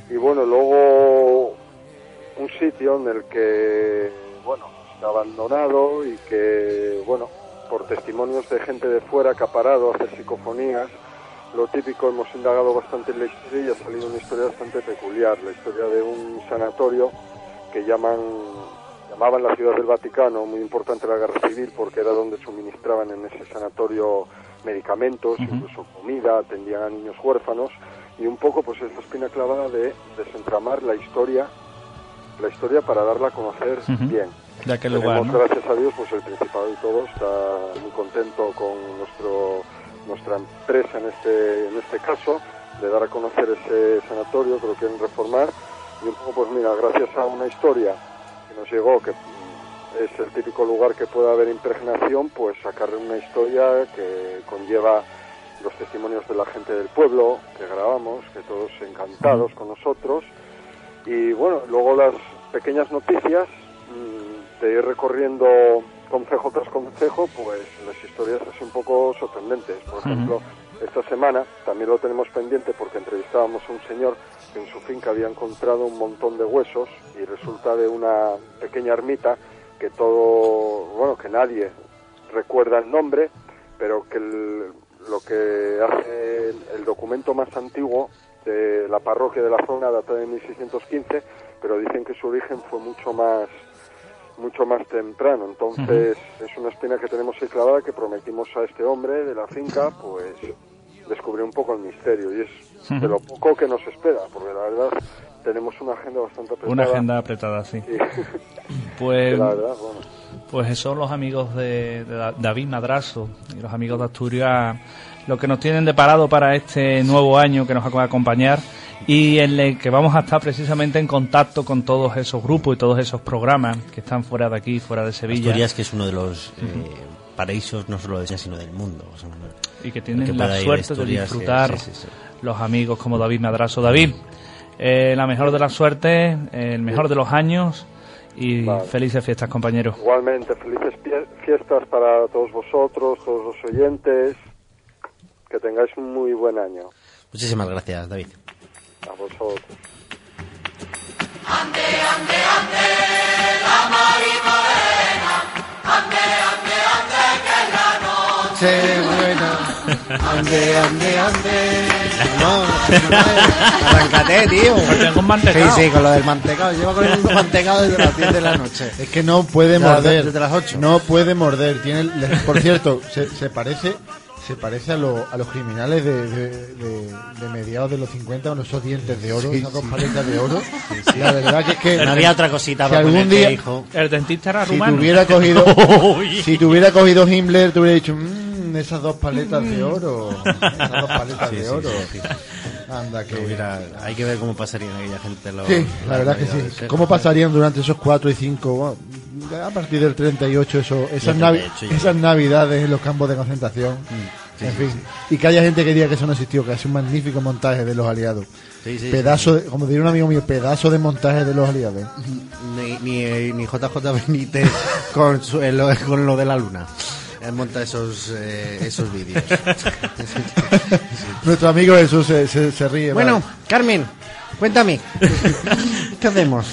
y bueno, luego un sitio en el que, bueno, está abandonado y que, bueno, por testimonios de gente de fuera que ha parado a hacer psicofonías, lo típico, hemos indagado bastante en la historia y ha salido una historia bastante peculiar, la historia de un sanatorio que llaman, llamaban la Ciudad del Vaticano, muy importante en la Guerra Civil porque era donde suministraban en ese sanatorio medicamentos, uh-huh. incluso comida, atendían a niños huérfanos, y un poco pues es la espina clavada de desentramar la historia, la historia para darla a conocer uh-huh. bien. De aquel Tenemos, lugar, ¿no? Gracias a Dios, pues el Principado y todo está muy contento con nuestro nuestra empresa en este en este caso, de dar a conocer ese sanatorio que lo quieren reformar, y un poco pues mira, gracias a una historia que nos llegó, que es el típico lugar que puede haber impregnación, pues sacarle una historia que conlleva los testimonios de la gente del pueblo, que grabamos, que todos encantados con nosotros, y bueno, luego las pequeñas noticias mmm, de ir recorriendo concejo tras concejo, pues las historias así un poco sorprendentes. Por ejemplo, uh-huh. esta semana también lo tenemos pendiente porque entrevistábamos a un señor que en su finca había encontrado un montón de huesos y resulta de una pequeña ermita que todo, bueno, que nadie recuerda el nombre, pero que el, lo que hace el, el documento más antiguo de la parroquia de la zona data de mil seiscientos quince, pero dicen que su origen fue mucho más mucho más temprano, entonces uh-huh. es una espina que tenemos ahí clavada, que prometimos a este hombre de la finca pues descubrir un poco el misterio, y es uh-huh. de lo poco que nos espera, porque la verdad tenemos una agenda bastante apretada. Una agenda apretada, sí. sí. Pues, la verdad, bueno. pues esos son los amigos de, de David Madrazo y los amigos de Asturias, lo que nos tienen deparado para este nuevo año que nos va a acompañar, y en el que vamos a estar precisamente en contacto con todos esos grupos y todos esos programas que están fuera de aquí, fuera de Sevilla. Asturias, que es uno de los eh, paraísos no solo de Sevilla, sino del mundo. O sea, y que tienen que la suerte de disfrutar sí, sí, sí. los amigos como David Madrazo. David, eh, la mejor de las suertes, el mejor de los años, y vale. felices fiestas, compañeros. Igualmente, felices fiestas para todos vosotros, todos los oyentes, que tengáis un muy buen año. Muchísimas gracias, David. A vosotros. Ande, ande, ande, la marimorena, ande, ande, ande, que es la noche buena. Ande, ande, ande. No, arráncate, tío. Porque con mantecado. Sí, sí, con lo del mantecado. Lleva con el mantecado desde las diez de la noche. Es que no puede morder. Desde las ocho. No puede morder. Tiene, por cierto, se, se parece... Se parece a, lo, a los criminales de, de, de, de mediados de los cincuenta, con esos dientes de oro, sí, esas dos sí. paletas de oro. Sí, sí. La verdad que es que... No había otra cosita si para algún día, hijo. El dentista era si rumano. Tuviera cogido, si tuviera cogido Himmler, te hubiera dicho, mmm, esas dos paletas de oro. Esas dos paletas sí, de sí, oro. Sí, sí. Anda, que... No, mira, hay que ver cómo pasarían aquella gente. Lo, sí, la verdad que sí. ¿Cómo pasarían durante esos cuatro y cinco... Bueno, a partir del treinta y ocho, eso, esas, navi esas navidades en los campos de concentración... Mm. Sí, en fin, sí, sí. Y que haya gente que diga que eso no existió, que hace un magnífico montaje de los aliados. Sí, sí, pedazo, sí, sí. De, como diría un amigo mío, pedazo de montaje de los aliados. Ni, ni, ni J J Benítez con, su, lo, con lo de la luna. Él monta esos eh, esos vídeos. Nuestro amigo Jesús se, se, se ríe. Bueno, vale. Carmen, cuéntame. ¿Qué hacemos?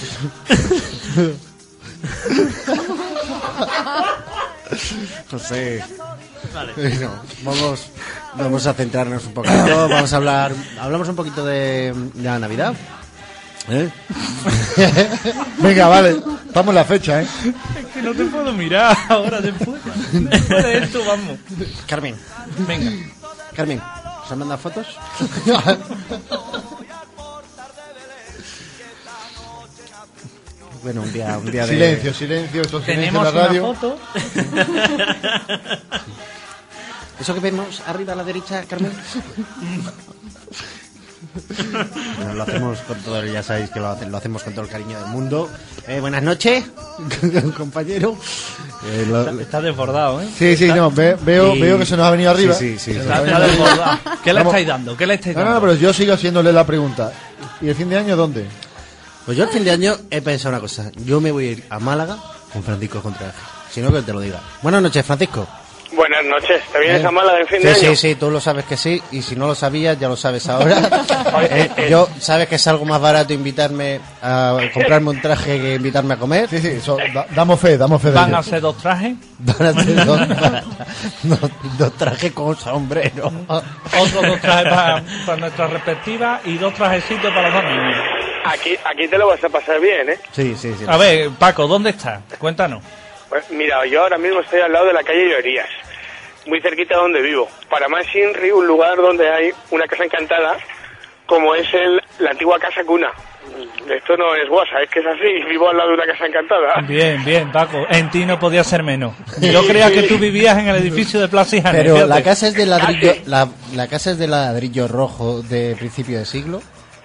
José. Vale. Bueno, vamos, vamos a centrarnos un poquito. Vamos a hablar. Hablamos un poquito de, de la Navidad. ¿Eh? Venga, vale. Vamos a la fecha, ¿eh? Es que no te puedo mirar ahora después. Después de esto, vamos. Carmen. Venga. Carmen, ¿os han mandado fotos? Bueno, un día, un día de... Silencio, silencio, eso tenemos en la radio. Una foto. ¿Eso que vemos arriba a la derecha, Carmen? Bueno, lo hacemos con todo, ya sabéis que lo, hace, lo hacemos con todo el cariño del mundo. Eh, buenas noches, compañero. Eh, lo, está, está desbordado, ¿eh? Sí, sí, está... no, ve, veo, y... veo que se nos ha venido arriba. Sí, sí, sí. Está, está desbordado. ¿Qué le Vamos. estáis dando? ¿Qué le estáis dando? No, no, pero yo sigo haciéndole la pregunta. ¿Y el fin de año dónde? Pues yo el fin de año he pensado una cosa. Yo me voy a ir a Málaga con Francisco Contreras. Si no, que te lo diga. Buenas noches, Francisco. Buenas noches. ¿Te vienes ¿Eh? a Málaga en fin Sí, de sí, año? sí, tú lo sabes que sí, y si no lo sabías, ya lo sabes ahora. Eh, yo, ¿sabes que es algo más barato invitarme a comprarme un traje que invitarme a comer? Sí, sí, so- da- damos fe, damos fe de ¿Van ello. a hacer dos trajes? Van a hacer dos, dos- dos trajes con sombrero. Otros dos trajes para, para nuestra respectiva y dos trajecitos para los dos niños. Aquí, aquí te lo vas a pasar bien, ¿eh? Sí, sí, sí. A ver, Paco, ¿dónde está? Cuéntanos. Pues mira, yo ahora mismo estoy al lado de la calle Llorías, muy cerquita de donde vivo. Para más Inri, un lugar donde hay una casa encantada, como es el, la antigua casa cuna. Esto no es guasa, es que es así, vivo al lado de una casa encantada. Bien, bien, Paco. En ti no podía ser menos. Yo creía que tú vivías en el edificio de Plaza y Janes, Pero fíjate. la casa es de ladrillo, la, la casa es de ladrillo rojo de principio de siglo.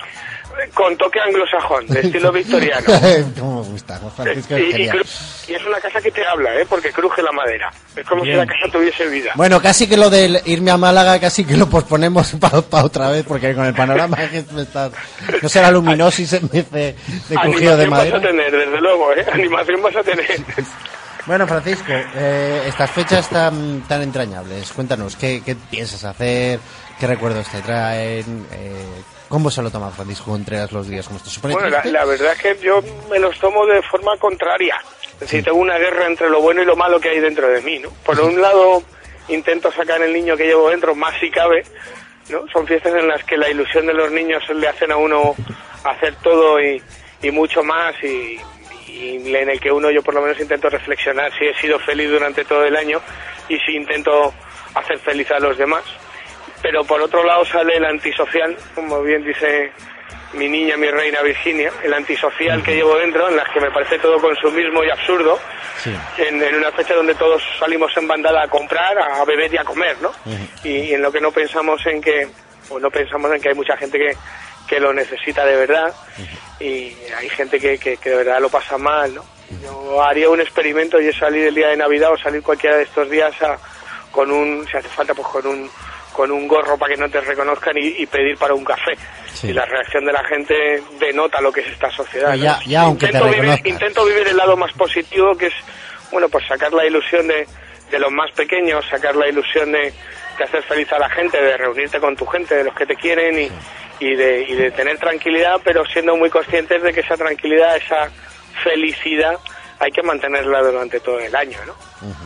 Con toque anglosajón, de estilo victoriano. ¿Cómo me gusta? ¿No? Francisco Y, es y genial. cru- y es una casa que te habla, ¿eh? Porque cruje la madera. Es como Bien. si la casa tuviese vida. Bueno, casi que lo de irme a Málaga, casi que lo posponemos para otra vez, porque con el panorama que me está, no será luminosis en vez de, de crujido de Animación vas madera. a tener, desde luego, ¿eh? Animación vas a tener. Bueno, Francisco, eh, estas fechas tan, tan entrañables, cuéntanos, ¿qué, qué piensas hacer? ¿Qué recuerdos te traen? Eh, ¿Cómo se lo toma Francisco Contreras los días como estos? ¿Se pone Bueno, la, triste? la verdad es que yo me los tomo de forma contraria. Es decir, tengo una guerra entre lo bueno y lo malo que hay dentro de mí, ¿no? Por un lado, intento sacar el niño que llevo dentro, más si cabe, ¿no? Son fiestas en las que la ilusión de los niños le hacen a uno hacer todo y, y mucho más, y, y en el que uno, yo por lo menos intento reflexionar si he sido feliz durante todo el año y si intento hacer feliz a los demás. Pero por otro lado sale el antisocial, como bien dice mi niña, mi reina Virginia, el antisocial que llevo dentro, en las que me parece todo consumismo y absurdo, Sí. en, en una fecha donde todos salimos en bandada a comprar, a beber y a comer, ¿no? Y, y en lo que no pensamos en que, o no pensamos en que hay mucha gente que, que lo necesita de verdad, y hay gente que, que, que de verdad lo pasa mal, ¿no? Yo haría un experimento y es salir el día de Navidad o salir cualquiera de estos días a, con un, si hace falta, pues con un con un gorro para que no te reconozcan y, y pedir para un café. Sí. Y la reacción de la gente denota lo que es esta sociedad. Pues ya- ¿no? ya aunque te intento, vivir, reconozcan. intento vivir el lado más positivo, que es, bueno, pues sacar la ilusión de, de los más pequeños, sacar la ilusión de, de hacer feliz a la gente, de reunirte con tu gente, de los que te quieren y, y, de, y de tener tranquilidad, pero siendo muy conscientes de que esa tranquilidad, esa felicidad, hay que mantenerla durante todo el año, ¿no?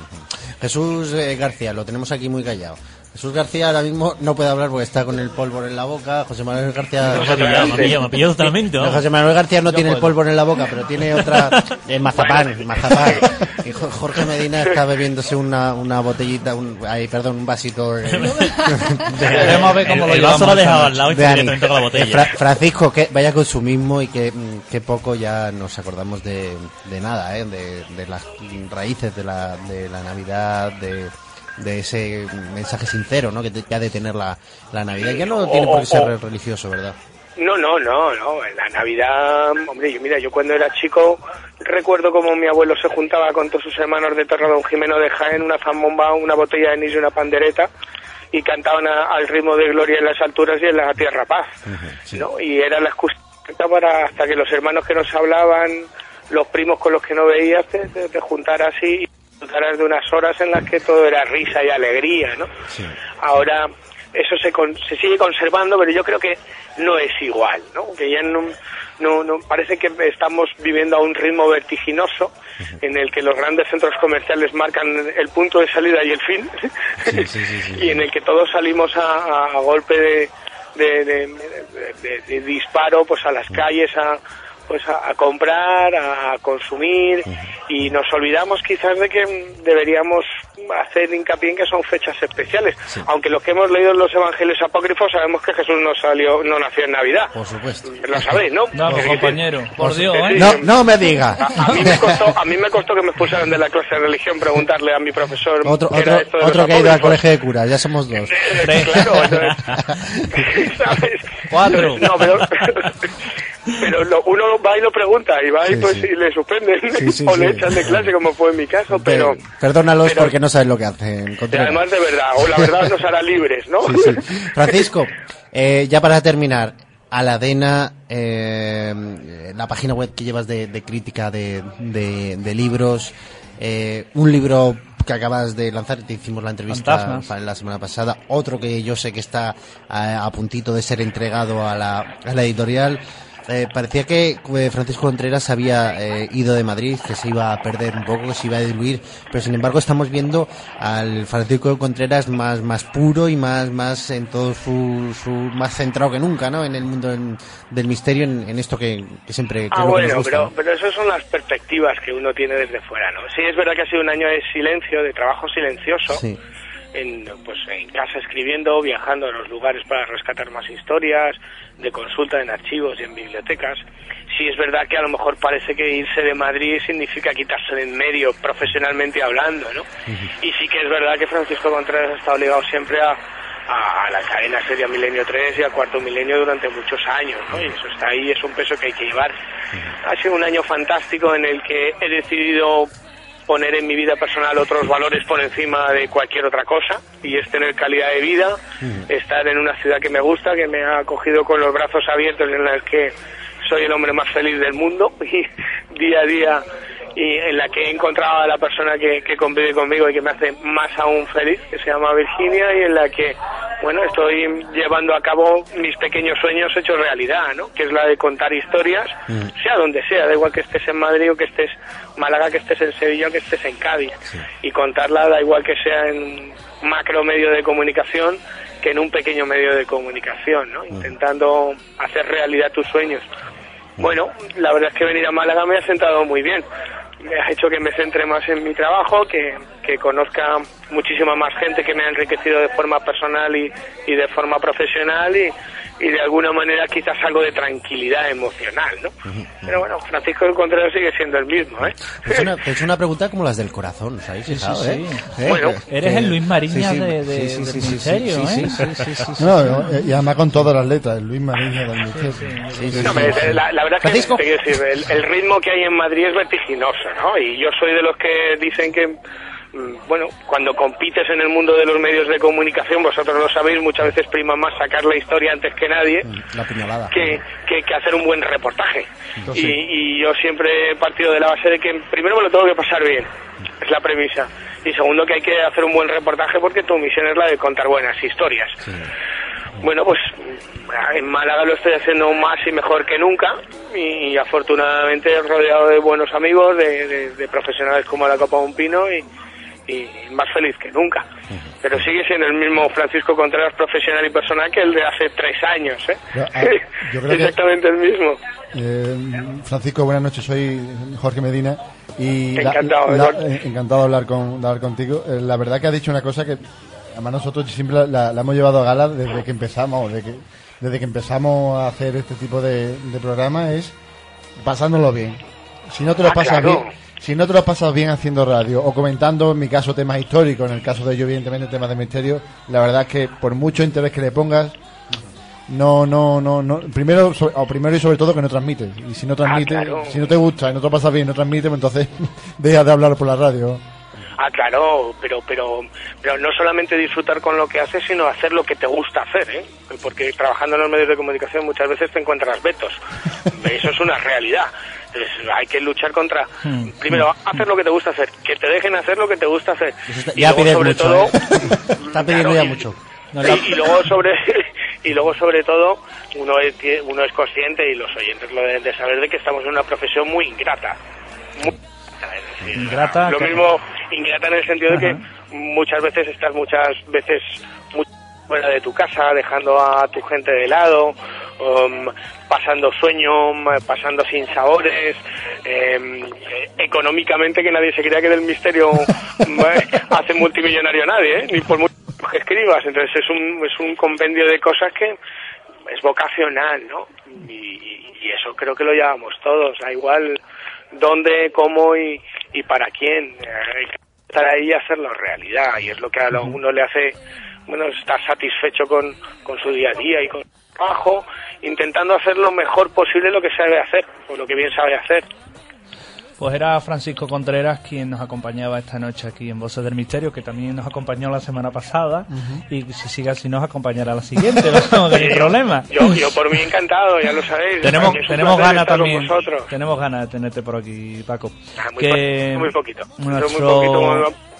Jesús eh, García, lo tenemos aquí muy callado. Jesús García ahora mismo no puede hablar porque está con el polvo en la boca. José Manuel García... Me ha pillado, me ha pillado, me ha pillado totalmente, ¿no? No, José Manuel García no No tiene el puedo. polvo en la boca, pero tiene otra... eh, mazapán, mazapán. Y Jo- Jorge Medina está bebiéndose una, una botellita, un, ay, perdón, un vasito... eh, de- Queremos ver cómo El- lo el vaso llevamos lo ha dejado esta al lado y de está Ani. directamente con la botella. Eh, Fra- Francisco, que vaya consumismo y que, mm, que poco ya nos acordamos de, de nada, ¿eh? de, de las raíces de la, de la Navidad, de, de ese mensaje sincero, ¿no? que, te- que ha de tener la, la Navidad. Ya no tiene por qué ser religioso, ¿verdad? No, no, no, no. En la Navidad, hombre, yo, mira, yo cuando era chico recuerdo como mi abuelo se juntaba con todos sus hermanos de Torre Don Jimeno de Jaén, una zambomba, una botella de anís y una pandereta, y cantaban a- al ritmo de Gloria en las alturas y en la tierra paz, ¿no? Y era la excusa para hasta que los hermanos que nos hablaban, los primos con los que no veías, te, te, te juntaras y disfrutaras de unas horas en las que todo era risa y alegría, ¿no? Ahora eso se, con- se sigue conservando, pero yo creo que no es igual, ¿no? Que ya no, no, no parece que estamos viviendo a un ritmo vertiginoso en el que los grandes centros comerciales marcan el punto de salida y el fin, y en el que todos salimos a, a golpe de, de, de, de- de- de disparo, pues a las calles a pues a, a comprar, a consumir, y nos olvidamos quizás de que deberíamos hacer hincapié en que son fechas especiales, aunque los que hemos leído en los evangelios apócrifos sabemos que Jesús no salió, no nació en Navidad. Por supuesto. Lo sabéis, ¿no? No, pues, compañero, por Dios, ¿eh? No, no me diga. A, a mí me costó, a mí me costó que me expulsaran de la clase de religión preguntarle a mi profesor Otro, qué era otro, esto de los otro que ha ido al apócrifos. colegio de curas, ya somos dos. Eh, claro, entonces, ¿sabes? Cuatro. No, pero, pero lo- uno va y lo pregunta, y va y Sí, pues sí. y le suspenden, Sí, sí, o le sí. echan de clase, como fue en mi caso, pero... Pe- Perdónalos pero- porque no saben lo que hacen. y Contreras. además de verdad, o la verdad nos hará libres, ¿no? Sí, sí. Francisco, eh, ya para terminar, Aladena, eh, la página web que llevas de, de crítica de, de, de libros, eh, un libro que acabas de lanzar, te hicimos la entrevista Fantasmas. la semana pasada, otro que yo sé que está a, a puntito de ser entregado a la, a la editorial. Eh, parecía que eh, Francisco Contreras había eh, ido de Madrid, que se iba a perder un poco, que se iba a diluir, pero sin embargo estamos viendo al Francisco Contreras más más puro y más más en todo su, su más centrado que nunca, ¿no? En el mundo en, del misterio, en, en esto que, que siempre que Ah, es lo que bueno, nos gusta, pero, ¿no? pero esas son las perspectivas que uno tiene desde fuera, ¿no? Sí, es verdad que ha sido un año de silencio, de trabajo silencioso, Sí. en, pues, en casa escribiendo, viajando a los lugares para rescatar más historias, de consulta en archivos y en bibliotecas. Sí, es verdad que a lo mejor parece que irse de Madrid significa quitarse de en medio profesionalmente hablando, ¿no? Y sí que es verdad que Francisco Contreras ha estado ligado siempre a, a, a la cadena seria Milenio tres y a Cuarto Milenio durante muchos años, ¿no? Y eso está ahí, es un peso que hay que llevar. Ha sido un año fantástico en el que he decidido poner en mi vida personal otros valores por encima de cualquier otra cosa, y es tener calidad de vida, estar en una ciudad que me gusta, que me ha acogido con los brazos abiertos, en la que soy el hombre más feliz del mundo, y día a día, y en la que he encontrado a la persona que, que convive conmigo y que me hace más aún feliz, que se llama Virginia, y en la que, bueno, estoy llevando a cabo mis pequeños sueños hechos realidad, ¿no? Que es la de contar historias, sea donde sea, da igual que estés en Madrid o que estés en Málaga, que estés en Sevilla o que estés en Cádiz, y contarla da igual que sea en un macro medio de comunicación que en un pequeño medio de comunicación, ¿no? Intentando hacer realidad tus sueños. Bueno, la verdad es que venir a Málaga me ha sentado muy bien. Me ha hecho que me centre más en mi trabajo, que, que conozca muchísima más gente, que me ha enriquecido de forma personal y, y de forma profesional, y, y de alguna manera quizás algo de tranquilidad emocional, ¿no? Pero bueno, Francisco Contreras sigue siendo el mismo, ¿eh? Es una, es una pregunta como las del corazón, ¿sabéis? Sí, sí, ¿Sabes, sí. eh? Bueno, Eh, eres eh, el Luis Mariña sí, sí, de, de, sí, sí, del sí, sí, misterio, sí, ¿eh? sí, sí, sí, sí, sí. No, no, y además con todas las letras, el Luis Mariña del misterio. Sí, sí, No, sí, pero sí. la, la verdad es que Francisco. te quiero decir, el, el ritmo que hay en Madrid es vertiginoso, ¿no? Y yo soy de los que dicen que, mm, bueno, cuando compites en el mundo de los medios de comunicación, vosotros lo sabéis, muchas veces prima más sacar la historia antes que nadie La puñalada. que, que, que hacer un buen reportaje. Yo Y, sí. y yo siempre he partido de la base de que primero me lo tengo que pasar bien, es la premisa. Y segundo, que hay que hacer un buen reportaje porque tu misión es la de contar buenas historias. Bueno, pues en Málaga lo estoy haciendo más y mejor que nunca, y, afortunadamente rodeado de buenos amigos, de, de, de profesionales como la Copa de un Pino, y, y más feliz que nunca. Pero sigue siendo el mismo Francisco Contreras profesional y personal que el de hace tres años, ¿eh? Yo, ah, yo creo que- Exactamente el mismo. Eh, Francisco, buenas noches, soy Jorge Medina y la- Encantado, la- Eduardo. eh, encantado de hablar, con, de hablar contigo. Eh, la verdad que has dicho una cosa que además nosotros siempre la, la- la hemos llevado a gala desde que empezamos, desde que, desde que empezamos a hacer este tipo de, de programas, es pasándolo bien. Si no te lo Ah, pasas claro. bien, si no te lo pasas bien haciendo radio o comentando, en mi caso, temas históricos, en el caso de yo, evidentemente, temas de misterio, la verdad es que por mucho interés que le pongas, no, no, no, no. Primero, so- o primero y sobre todo que no transmites. Y si no transmites, Ah, claro. si no te gusta y no te lo pasas bien, no transmites, pues entonces deja de hablar por la radio. Ah, claro, pero, pero, pero no solamente disfrutar con lo que haces, sino hacer lo que te gusta hacer, ¿eh? Porque trabajando en los medios de comunicación muchas veces te encuentras vetos. Eso es una realidad. Entonces hay que luchar contra, primero, hacer lo que te gusta hacer, que te dejen hacer lo que te te hacer. está- Y ya luego, pides sobre mucho, todo, ¿eh? Está pidiendo ya y- mucho. y, y luego sobre y luego sobre todo uno es, uno es consciente, y los oyentes lo deben de saber, de que estamos en una profesión muy ingrata. Muy es decir, Ingrata, lo que- mismo ingrata en el sentido de que Ajá. muchas veces estás muchas veces muy fuera de tu casa, dejando a tu gente de lado, um, pasando sueño, um, pasando sin sabores, em, eh, económicamente, que nadie se crea que del misterio um, hace multimillonario a nadie, ¿eh? Ni por mucho que escribas. Entonces es un, es un compendio de cosas que es vocacional, ¿no? Y, y eso creo que lo llevamos todos, da igual dónde, cómo y, y para quién. Eh, hay que estar ahí y hacerlo realidad, y es lo que a lo- uno le hace, bueno, estar satisfecho con, con su día a día y con su trabajo, intentando hacer lo mejor posible lo que sabe hacer, o lo que bien sabe hacer. Pues era Francisco Contreras quien nos acompañaba esta noche aquí en Voces del Misterio, que también nos acompañó la semana pasada, y si sigue así nos acompañará la siguiente, no hay Sí, problema. Yo, yo por mí encantado, ya lo sabéis. Tenemos, Para mí es un tenemos placer ganas estar con también, vosotros. tenemos ganas de tenerte por aquí, Paco. Ah, muy, que poquito, muy poquito. Eso nuestro, muy poquito,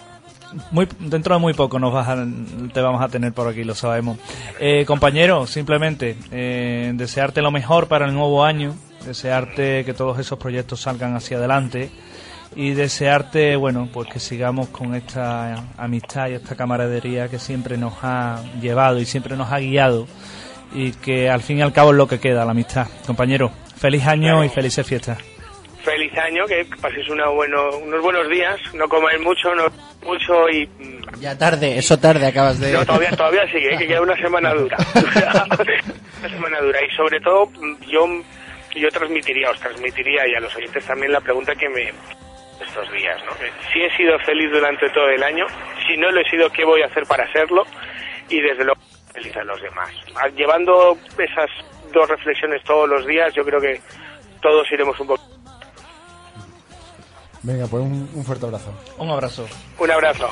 muy dentro de muy poco nos vas a, te vamos a tener por aquí, lo sabemos. Eh, compañero, simplemente eh, desearte lo mejor para el nuevo año, desearte que todos esos proyectos salgan hacia adelante y desearte, bueno, pues que sigamos con esta amistad y esta camaradería que siempre nos ha llevado y siempre nos ha guiado, y que al fin y al cabo es lo que queda, la amistad. Compañero, feliz año claro. y felices fiestas. Feliz año, que paséis una bueno, unos buenos días, no comáis mucho, no mucho y... Ya tarde, eso tarde acabas de... No, todavía, todavía sigue, que queda una semana dura. Una semana dura, y sobre todo yo, yo transmitiría, os transmitiría y a los oyentes también la pregunta que me... estos días, ¿no? Si he sido feliz durante todo el año, si no lo he sido, ¿qué voy a hacer para serlo? Y desde luego, feliz a los demás. Llevando esas dos reflexiones todos los días, yo creo que todos iremos un poco... Venga, pues un, un fuerte abrazo. Un abrazo. Un abrazo.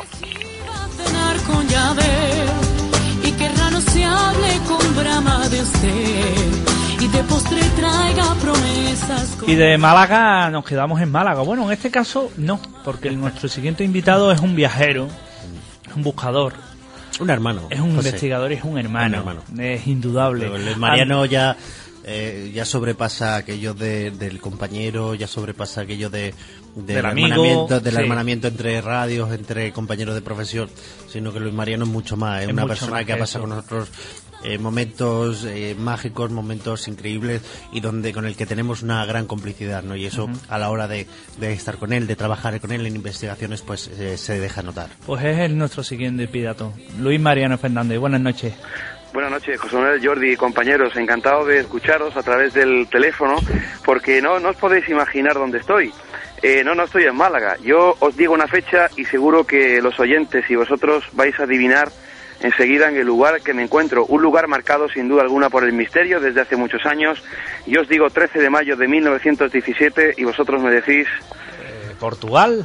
Con llave, y que raro se hable con brama de usted, y de postre traiga promesas con... Y de Málaga nos quedamos en Málaga. Bueno, en este caso no, porque nuestro siguiente invitado es un viajero, un buscador, un hermano, es un José. investigador, es un hermano, un hermano. Es indudable. Pero el Mariano ya eh, ya sobrepasa aquello de, del compañero, ya sobrepasa aquello de del, del hermanamiento, amigo, del sí. hermanamiento entre radios, entre compañeros de profesión, sino que Luis Mariano es mucho más, es, es una mucho persona más que ha que pasado eso. con nosotros eh, momentos eh, mágicos, momentos increíbles, y donde con el que tenemos una gran complicidad, ¿no? Y eso uh-huh. a la hora de, de estar con él, de trabajar con él en investigaciones, pues eh, se deja notar. Pues es el nuestro siguiente pidato, Luis Mariano Fernández. Buenas noches. Buenas noches, José Manuel, Jordi, compañeros, encantado de escucharos a través del teléfono, porque no, no os podéis imaginar dónde estoy. Eh, no, no estoy en Málaga. Yo os digo una fecha y seguro que los oyentes y vosotros vais a adivinar enseguida en el lugar que me encuentro. Un lugar marcado sin duda alguna por el misterio desde hace muchos años. Yo os digo trece de mayo de mil novecientos diecisiete y vosotros me decís... Eh, ¿Portugal?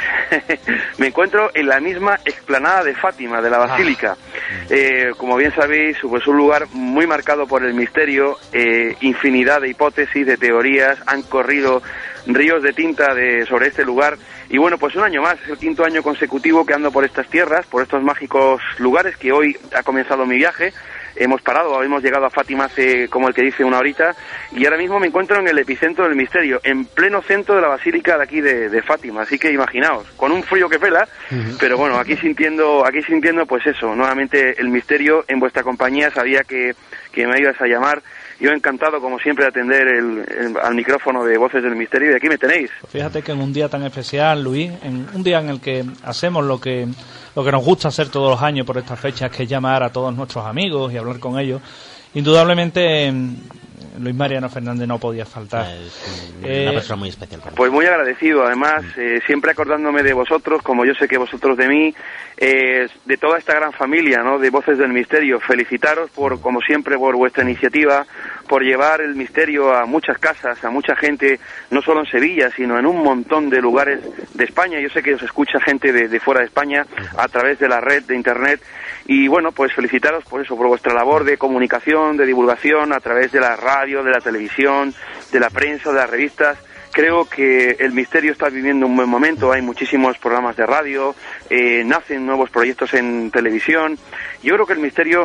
Me encuentro en la misma explanada de Fátima, de la Basílica. Eh, como bien sabéis, pues un lugar muy marcado por el misterio, eh, infinidad de hipótesis, de teorías, han corrido ríos de tinta de, sobre este lugar. Y bueno, pues un año más, es el quinto año consecutivo que ando por estas tierras, por estos mágicos lugares, que hoy ha comenzado mi viaje. Hemos parado, hemos llegado a Fátima hace, como el que dice, una horita, y ahora mismo me encuentro en el epicentro del misterio, en pleno centro de la basílica de aquí de, de Fátima, así que imaginaos, con un frío que pela, uh-huh. pero bueno, aquí sintiendo, aquí sintiendo pues eso, nuevamente el misterio en vuestra compañía. Sabía que, que me ibas a llamar. Yo encantado, como siempre, de atender el, el, al micrófono de Voces del Misterio, y aquí me tenéis. Fíjate que en un día tan especial, Luis, en un día en el que hacemos lo que lo que nos gusta hacer todos los años por estas fechas, que es llamar a todos nuestros amigos y hablar con ellos, indudablemente Luis Mariano Fernández no podía faltar. Es una eh, persona muy especial. Pues muy agradecido, además, eh, siempre acordándome de vosotros, como yo sé que vosotros de mí, eh, de toda esta gran familia, ¿no?, de Voces del Misterio. Felicitaros, por, como siempre, por vuestra iniciativa, por llevar el misterio a muchas casas, a mucha gente, no solo en Sevilla, sino en un montón de lugares de España. Yo sé que os escucha gente de, de fuera de España a través de la red de Internet. Y bueno, pues felicitaros por eso, por vuestra labor de comunicación, de divulgación a través de la radio, de la televisión, de la prensa, de las revistas. Creo que el misterio está viviendo un buen momento, hay muchísimos programas de radio, eh, nacen nuevos proyectos en televisión. Yo creo que el misterio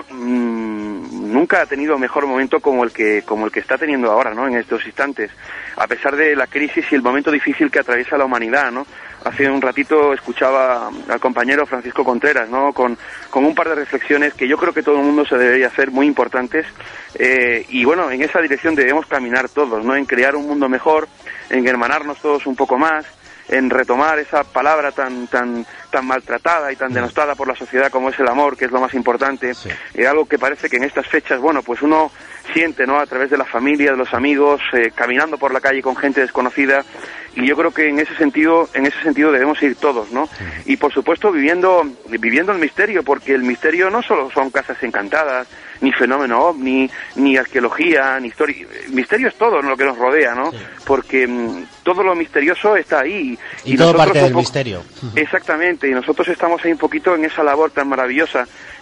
mmm, nunca ha tenido mejor momento como el que como el que está teniendo ahora, ¿no?, en estos instantes, a pesar de la crisis y el momento difícil que atraviesa la humanidad, ¿no? Hace un ratito escuchaba al compañero Francisco Contreras, ¿no?, con, con un par de reflexiones que yo creo que todo el mundo se debería hacer, muy importantes, eh, y bueno, en esa dirección debemos caminar todos, ¿no?, en crear un mundo mejor, en hermanarnos todos un poco más, en retomar esa palabra tan tan tan maltratada y tan denostada por la sociedad como es el amor, que es lo más importante. Sí. Eh, algo que parece que en estas fechas, bueno, pues uno siente, ¿no?, a través de la familia, de los amigos, eh, caminando por la calle con gente desconocida, y yo creo que en ese sentido en ese sentido debemos ir todos, ¿no? Sí. Y por supuesto viviendo viviendo el misterio, porque el misterio no solo son casas encantadas, ni fenómeno ovni, ni arqueología, ni historia. El misterio es todo, ¿no?, lo que nos rodea, ¿no? Sí. Porque mmm, todo lo misterioso está ahí. Y, y todo parte del misterio. Exactamente, y nosotros estamos ahí un poquito en esa labor tan maravillosa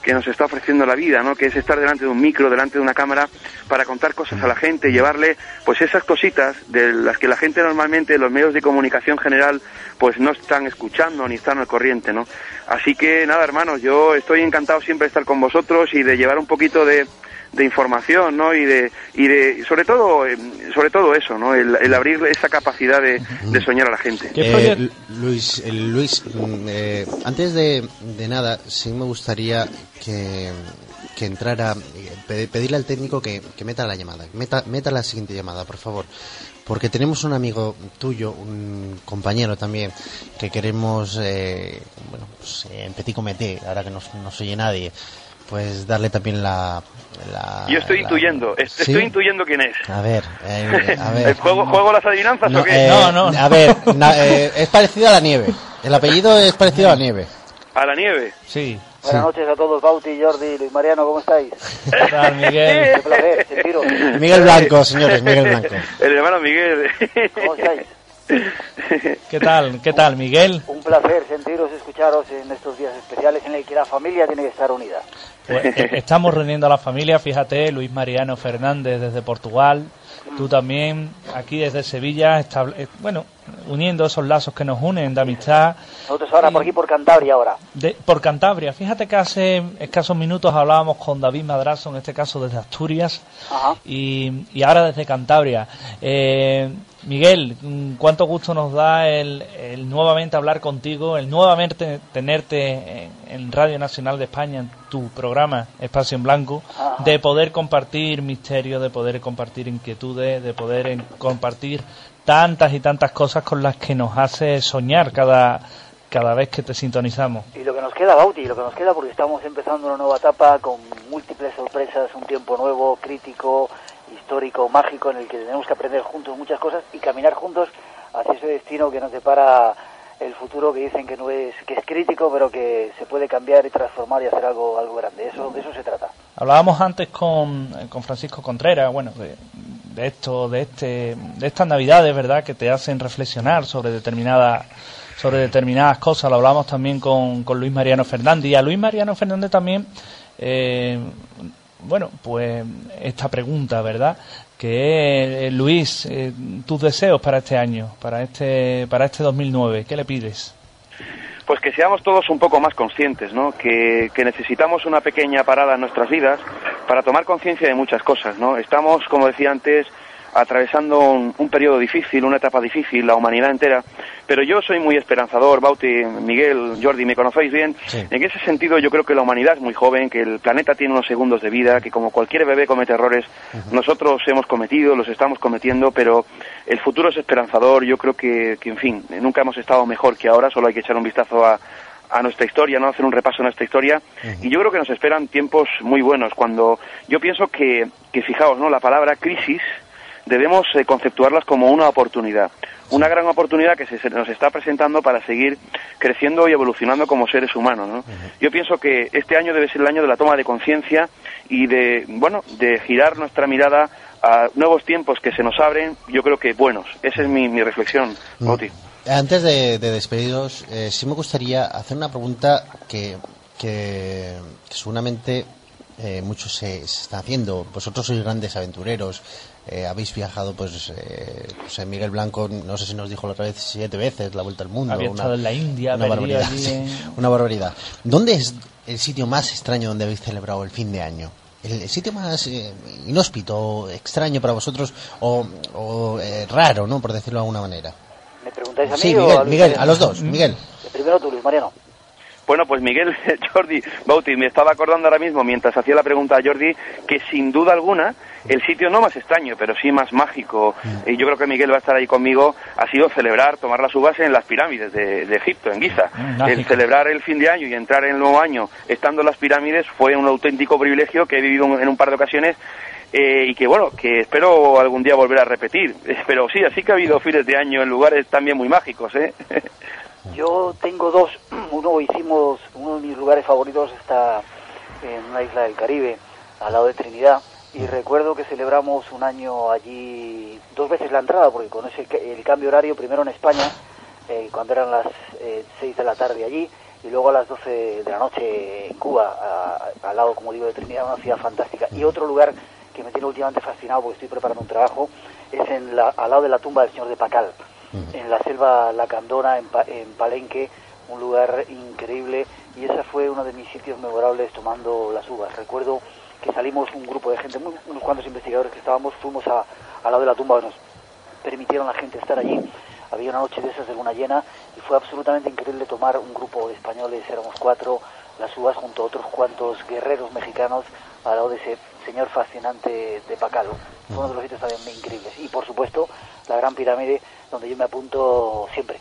que nos está ofreciendo la vida, ¿no? Que es estar delante de un micro, delante de una cámara, para contar cosas a la gente, llevarle pues esas cositas de las que la gente normalmente, los medios de comunicación general, pues no están escuchando ni están al corriente, ¿no? Así que nada, hermanos, yo estoy encantado siempre de estar con vosotros y de llevar un poquito de, de información, ¿no? Y de, y de sobre todo, sobre todo eso, ¿no? El, el abrir esa capacidad de, de soñar a la gente. Eh, Luis, eh, Luis eh, antes de, de nada, sí me gustaría que, que entrara, eh, pedirle al técnico que, que meta la llamada, meta, meta la siguiente llamada, por favor. Porque tenemos un amigo tuyo, un compañero también, que queremos, eh, bueno, pues, en Petit Comité, ahora que no nos oye nadie, pues darle también la... la Yo estoy la... intuyendo, est ¿Sí? estoy intuyendo quién es. A ver, eh, a ver. ¿Juego, ¿Juego las adivinanzas no, o qué? Eh, no, no. A ver, na, eh, es parecido a la nieve. El apellido es parecido a la nieve. ¿A la nieve? Sí. Buenas sí. noches a todos, Bauti, Jordi, Luis Mariano, ¿cómo estáis? ¿Qué tal, Miguel? Qué placer, sentiros. Miguel Blanco, señores, Miguel Blanco. El hermano Miguel. ¿Cómo estáis? ¿Qué tal? ¿Qué tal, Miguel? Un placer sentiros, escucharos en estos días especiales en el que la familia tiene que estar unida. Pues, eh, estamos reuniendo a la familia, fíjate, Luis Mariano Fernández desde Portugal, tú también aquí desde Sevilla, estable, bueno, uniendo esos lazos que nos unen de amistad. Nosotros ahora por aquí por Cantabria ahora. De, por Cantabria, fíjate que hace escasos minutos hablábamos con David Madrazo, en este caso desde Asturias, Ajá. Y, y ahora desde Cantabria. Eh, Miguel, cuánto gusto nos da el, el nuevamente hablar contigo, el nuevamente tenerte en, en Radio Nacional de España, en tu programa Espacio en Blanco, Ajá. de poder compartir misterios, de poder compartir inquietudes, de poder en, compartir tantas y tantas cosas con las que nos hace soñar cada, cada vez que te sintonizamos. Y lo que nos queda, Bauti, lo que nos queda, porque estamos empezando una nueva etapa con múltiples sorpresas, un tiempo nuevo, crítico, histórico, mágico, en el que tenemos que aprender juntos muchas cosas y caminar juntos hacia ese destino que nos depara el futuro, que dicen que no es, que es crítico, pero que se puede cambiar y transformar y hacer algo algo grande. Eso, de eso se trata. Hablábamos antes con, con Francisco Contreras, bueno, de, de esto, de este, de estas navidades, ¿verdad?, que te hacen reflexionar sobre determinadas sobre determinadas cosas. Lo hablábamos también con, con Luis Mariano Fernández, y a Luis Mariano Fernández también, eh, bueno, pues esta pregunta, ¿verdad?, que eh, Luis, eh, tus deseos para este año, para este para este dos mil nueve, ¿qué le pides? Pues que seamos todos un poco más conscientes, ¿no? Que, que necesitamos una pequeña parada en nuestras vidas para tomar conciencia de muchas cosas, ¿no? Estamos, como decía antes, atravesando un, un periodo difícil, una etapa difícil, la humanidad entera, pero yo soy muy esperanzador, Bauti, Miguel, Jordi, me conocéis bien. Sí. En ese sentido yo creo que la humanidad es muy joven, que el planeta tiene unos segundos de vida, que como cualquier bebé comete errores, uh-huh. nosotros hemos cometido, los estamos cometiendo, pero el futuro es esperanzador. Yo creo que, que, en fin, nunca hemos estado mejor que ahora, solo hay que echar un vistazo a a nuestra historia, no hacer un repaso a nuestra historia, uh-huh. y yo creo que nos esperan tiempos muy buenos. Cuando yo pienso que, que fijaos, ¿no?, la palabra crisis debemos eh, conceptuarlas como una oportunidad, una gran oportunidad que se, se nos está presentando para seguir creciendo y evolucionando como seres humanos, ¿no? Uh-huh. Yo pienso que este año debe ser el año de la toma de conciencia y de, bueno, de girar nuestra mirada a nuevos tiempos que se nos abren, yo creo que buenos. Esa es mi, mi reflexión, Bauti. Uh-huh. Antes de, de despediros, eh, sí me gustaría hacer una pregunta que, que, que seguramente eh, muchos se, se están haciendo. Vosotros sois grandes aventureros. Eh, habéis viajado, pues, eh, pues Miguel Blanco, no sé si nos dijo la otra vez, siete veces la vuelta al mundo. Había una, estado en la India, una barbaridad, allí sí, en... una barbaridad. ¿Dónde es el sitio más extraño donde habéis celebrado el fin de año? El, el sitio más eh, inhóspito, extraño para vosotros, o, o eh, raro, ¿no?, por decirlo de alguna manera. ¿Me preguntáis a mí sí, o Miguel, a Luis Miguel, Mariano? a los dos, Miguel. Primero tú, Luis Mariano. Bueno, pues Miguel, Jordi, Bauti, me estaba acordando ahora mismo, mientras hacía la pregunta a Jordi, que sin duda alguna, el sitio no más extraño, pero sí más mágico, y yo creo que Miguel va a estar ahí conmigo, ha sido celebrar, tomar las uvas en las pirámides de, de Egipto, en Giza. Mágico. El celebrar el fin de año y entrar en el nuevo año estando en las pirámides fue un auténtico privilegio que he vivido en un par de ocasiones. Eh, y que bueno, que espero algún día volver a repetir. Pero sí, así que ha habido fines de año en lugares también muy mágicos, ¿eh? Yo tengo dos. Uno hicimos, uno de mis lugares favoritos está en una isla del Caribe, al lado de Trinidad, y recuerdo que celebramos un año allí, dos veces la entrada, porque con ese el cambio horario, primero en España, eh, cuando eran las eh, seis de la tarde allí, y luego a las doce de la noche en Cuba, a- al lado, como digo, de Trinidad, una ciudad fantástica. Y otro lugar que me tiene últimamente fascinado porque estoy preparando un trabajo es en la, al lado de la tumba del señor de Pacal, en la selva lacandona, en, Pa- en Palenque, un lugar increíble, y ese fue uno de mis sitios memorables tomando las uvas. Recuerdo que salimos un grupo de gente, muy- unos cuantos investigadores que estábamos, fuimos a, al lado de la tumba, nos permitieron a la gente estar allí. Había una noche de esas de luna llena y fue absolutamente increíble tomar un grupo de españoles, éramos cuatro, las uvas junto a otros cuantos guerreros mexicanos al lado de ese señor fascinante de Pacal. Fue uno de los sitios también increíbles. Y por supuesto, la Gran Pirámide, donde yo me apunto siempre.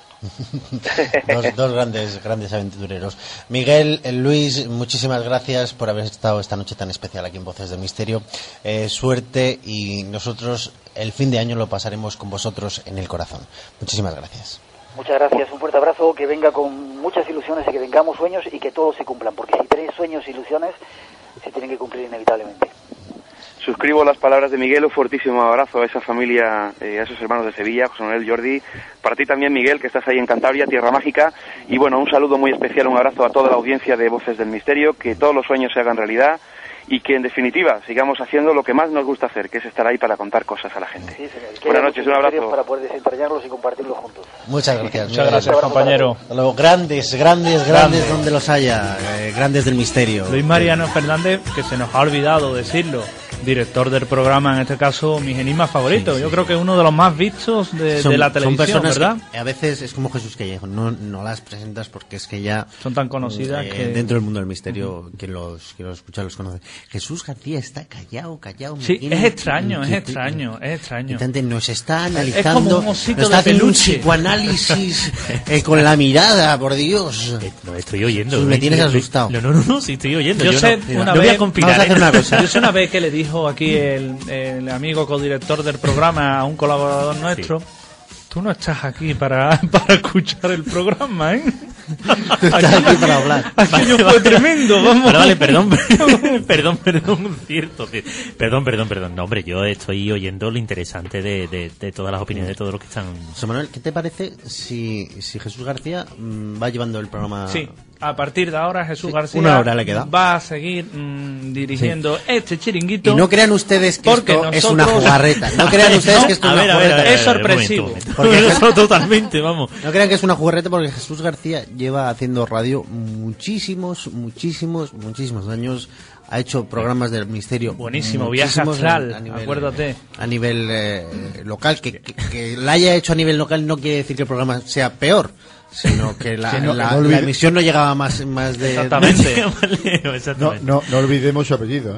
dos, dos grandes grandes aventureros. Miguel, eh, Luis, muchísimas gracias por haber estado esta noche tan especial aquí en Voces del Misterio. Eh, suerte, y nosotros el fin de año lo pasaremos con vosotros en el corazón. Muchísimas gracias. Muchas gracias, un fuerte abrazo, que venga con muchas ilusiones y que tengamos sueños y que todos se cumplan, porque si tenéis sueños e ilusiones, se tienen que cumplir inevitablemente. Suscribo las palabras de Miguel, un fortísimo abrazo a esa familia, eh, a esos hermanos de Sevilla, José Manuel, Jordi, para ti también, Miguel, que estás ahí en Cantabria, tierra mágica, y bueno, un saludo muy especial, un abrazo a toda la audiencia de Voces del Misterio, que todos los sueños se hagan realidad y que en definitiva sigamos haciendo lo que más nos gusta hacer, que es estar ahí para contar cosas a la gente. Sí, señor. Que Buenas haya noches, muchos un abrazo. misterios para poder desentrañarlos y compartirlos juntos. Muchas gracias. Muchas gracias, compañero. Los grandes, grandes, grandes donde los haya, eh, grandes del misterio. Luis Mariano Fernández, que se nos ha olvidado decirlo, director del programa, en este caso, mis enigmas favoritos. Sí, sí, Yo sí. creo que es uno de los más vistos de, Son- de la son televisión, personas ¿verdad? que a veces es como Jesús Callejo, no, no las presentas porque es que ya Son tan conocidas eh, que... dentro del mundo del misterio, quien los, quien los escucha los conoce. Jesús García está callado, callado. me Sí, tiene es extraño, es inquietud. extraño, es extraño. Instante, nos está Es analizando, como un osito nos está de haciendo un peluche. psicoanálisis eh, con la mirada, por Dios. Lo estoy oyendo. Sí, me tienes Yo- asustado. No, no, no, no, sí estoy oyendo. Yo, Yo, sé no, una no vez, voy a conspirar. Vamos a hacer ¿eh? una cosa. Yo sé una vez que le dijo aquí el, el amigo codirector del programa a un colaborador nuestro, tú no estás aquí para, para escuchar el programa, ¿eh? Estás aquí para hablar. Aquello fue tremendo, vamos. Vale, vale, perdón, perdón, perdón, cierto, cierto. Perdón, perdón, perdón. No, hombre, yo estoy oyendo lo interesante de, de, de todas las opiniones de todos los que están... José Manuel, ¿qué te parece si, si Jesús García mm, va llevando el programa? Sí, a partir de ahora Jesús Sí, García una hora le queda. va a seguir mm, dirigiendo este chiringuito. Y no crean ustedes que porque esto es una nosotros- jugarreta. No crean ustedes que esto A es ver, una a ver, a jugarreta. ver, Es a ver, un sorpresivo. momento, un Porque- momento. Eso totalmente, vamos. No crean que es una jugarreta, porque Jesús García lleva haciendo radio muchísimos, muchísimos, muchísimos años. Ha hecho programas del misterio. Buenísimo, Viaje muchísimos Astral, a nivel- acuérdate. A nivel eh, local. Que, que, que la haya hecho a nivel local no quiere decir que el programa sea peor, sino que la, Que no- la- no olvide- la emisión no llegaba más, más de... Exactamente. Vale, No, exactamente. no, no olvidemos su apellido, ¿eh?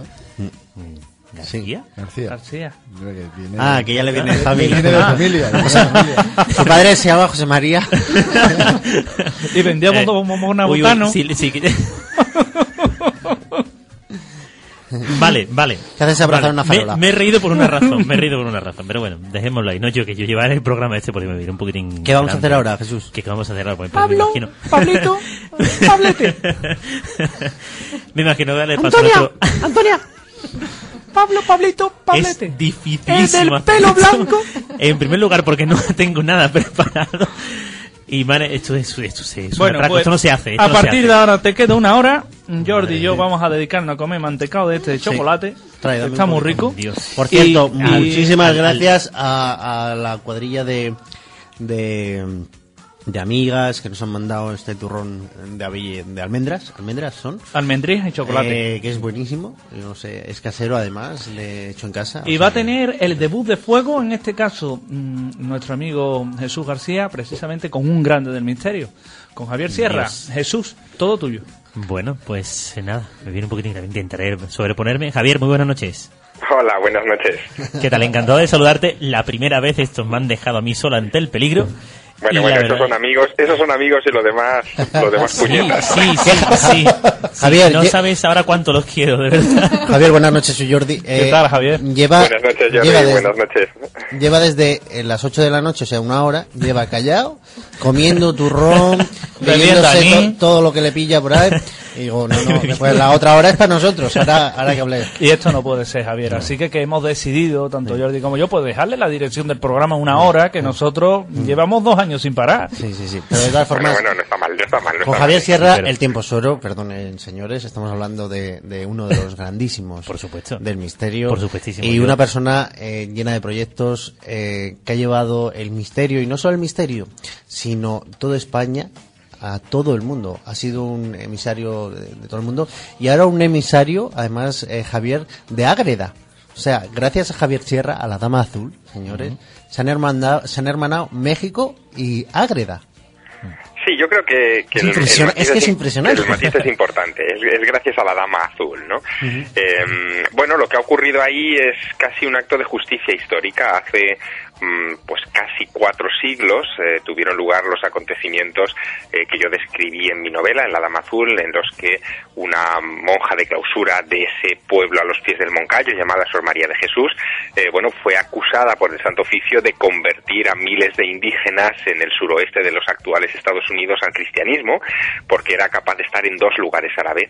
¿García? García. García. Creo que viene Ah, de- que ya le viene de que familia. Viene de familia. viene de familia. Su padre se llama José María. Y vendíamos Eh, como un uy, uy, botano. sí, sí, que- Vale, vale. ¿Qué haces abrazar una Me, farola? me he reído por una razón, me he reído por una razón. Pero bueno, dejémoslo ahí. No yo, que yo llevaré el programa este porque me viene un poquitín... ¿Qué vamos a grande. hacer ahora, Jesús? ¿Qué vamos a hacer ahora? Pues, pues, Pablo, me imagino... Pablito, Pablete. me imagino darle paso a Antonia, otro... Antonia. Pablo, Pablito, Pablete. Es dificilísimo. El del hacer pelo esto. blanco. En primer lugar, porque no tengo nada preparado. Y vale, esto es, esto es, es Bueno, una praca, pues, esto no se hace. Esto a no se partir hace. de ahora te queda una hora. Jordi y yo vamos a dedicarnos a comer mantecado de este de chocolate. Trae, dame Está un muy poquito. rico. Dios. Por cierto, Y- y- muchísimas al- al- gracias a, a la cuadrilla de, de de amigas que nos han mandado este turrón de, avi- de almendras. ¿Almendras son? Almendrías y chocolate. Eh, que es buenísimo. No sé, es casero además, le he hecho en casa. Y o va a sea, tener el debut de fuego, en este caso, mmm, nuestro amigo Jesús García, precisamente con un grande del misterio, con Javier Sierra. Dios. Jesús, todo tuyo. Bueno, pues eh, nada, me viene un poquitín, intentaré sobreponerme. Javier, muy buenas noches. Hola, buenas noches. ¿Qué tal? Encantado de saludarte. La primera vez estos me han dejado a mí sola ante el peligro. Bueno, Y bueno, la estos verdad- son amigos, esos son amigos y los demás, los demás Sí, puñetas. sí, sí, sí. Javier, no ye- sabes ahora cuánto los quiero, de verdad. Javier, buenas noches, soy Jordi. ¿Qué Eh, tal, Javier? Lleva, Buenas noches, Jordi, lleva desde, buenas noches. lleva desde eh, las ocho de la noche, o sea, una hora, lleva callado, comiendo turrón, Bebiendo bebiéndose anís. to- todo lo que le pilla por ahí. Y digo, no, no, pues la otra hora es para nosotros, ahora, ahora que hablé. Y esto no puede ser, Javier. Así que, que hemos decidido, tanto Jordi como yo, pues dejarle la dirección del programa una hora, que nosotros llevamos dos años sin parar. Sí, sí, sí. Pero de todas Bueno, formas, bueno, no está mal, no está mal. No Con está Javier mal. Sierra, Pero- El tiempo es oro, perdonen señores, estamos hablando de, de uno de los grandísimos Por supuesto. del misterio. Por supuestísimo. Y Yo- una persona eh, llena de proyectos eh, que ha llevado el misterio, y no solo el misterio, sino toda España a todo el mundo. Ha sido un emisario de, de todo el mundo y ahora un emisario, además, eh, Javier, de Ágreda. O sea, gracias a Javier Sierra, a la Dama Azul, señores, se, han hermandado, se han hermanado México y Ágreda. Sí, yo creo que, que Es el- impresiona- el matiz es que es im- impresionante. El matiz es importante, es, es gracias a la Dama Azul, ¿no? Eh, bueno, lo que ha ocurrido ahí es casi un acto de justicia histórica. Hace mm, pues casi cuatro siglos eh, tuvieron lugar los acontecimientos eh, que yo describí en mi novela, en La Dama Azul, en los que una monja de clausura de ese pueblo a los pies del Moncayo, llamada Sor María de Jesús, eh, bueno, fue acusada por el Santo Oficio de convertir a miles de indígenas en el suroeste de los actuales Estados Unidos al cristianismo, porque era capaz de estar en dos lugares a la vez.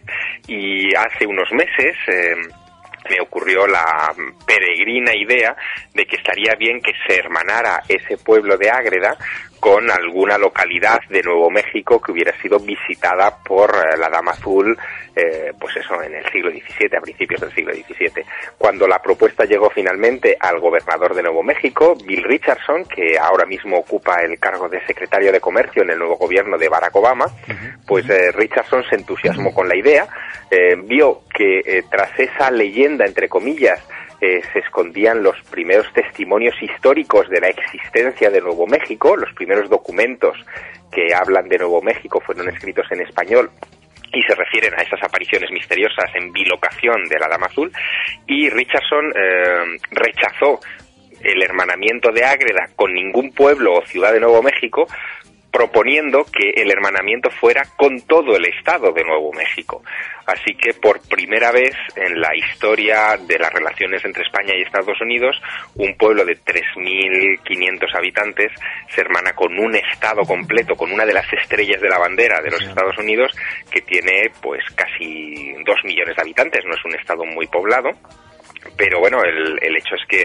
Y hace unos meses eh, me ocurrió la peregrina idea de que estaría bien que se hermanara ese pueblo de Ágreda con alguna localidad de Nuevo México que hubiera sido visitada por eh, la Dama Azul, eh, pues eso, en el siglo diecisiete, a principios del siglo diecisiete. Cuando la propuesta llegó finalmente al gobernador de Nuevo México, Bill Richardson, que ahora mismo ocupa el cargo de secretario de Comercio en el nuevo gobierno de Barack Obama, pues eh, Richardson se entusiasmó con la idea, eh, vio que eh, tras esa leyenda, entre comillas, Eh, se escondían los primeros testimonios históricos de la existencia de Nuevo México. Los primeros documentos que hablan de Nuevo México fueron escritos en español y se refieren a esas apariciones misteriosas en bilocación de la Dama Azul, y Richardson eh, rechazó el hermanamiento de Ágreda con ningún pueblo o ciudad de Nuevo México, proponiendo que el hermanamiento fuera con todo el estado de Nuevo México. Así que por primera vez en la historia de las relaciones entre España y Estados Unidos, un pueblo de tres mil quinientos habitantes se hermana con un estado completo, con una de las estrellas de la bandera de los Estados Unidos, que tiene pues casi dos millones de habitantes. No es un estado muy poblado, pero bueno, el, el hecho es que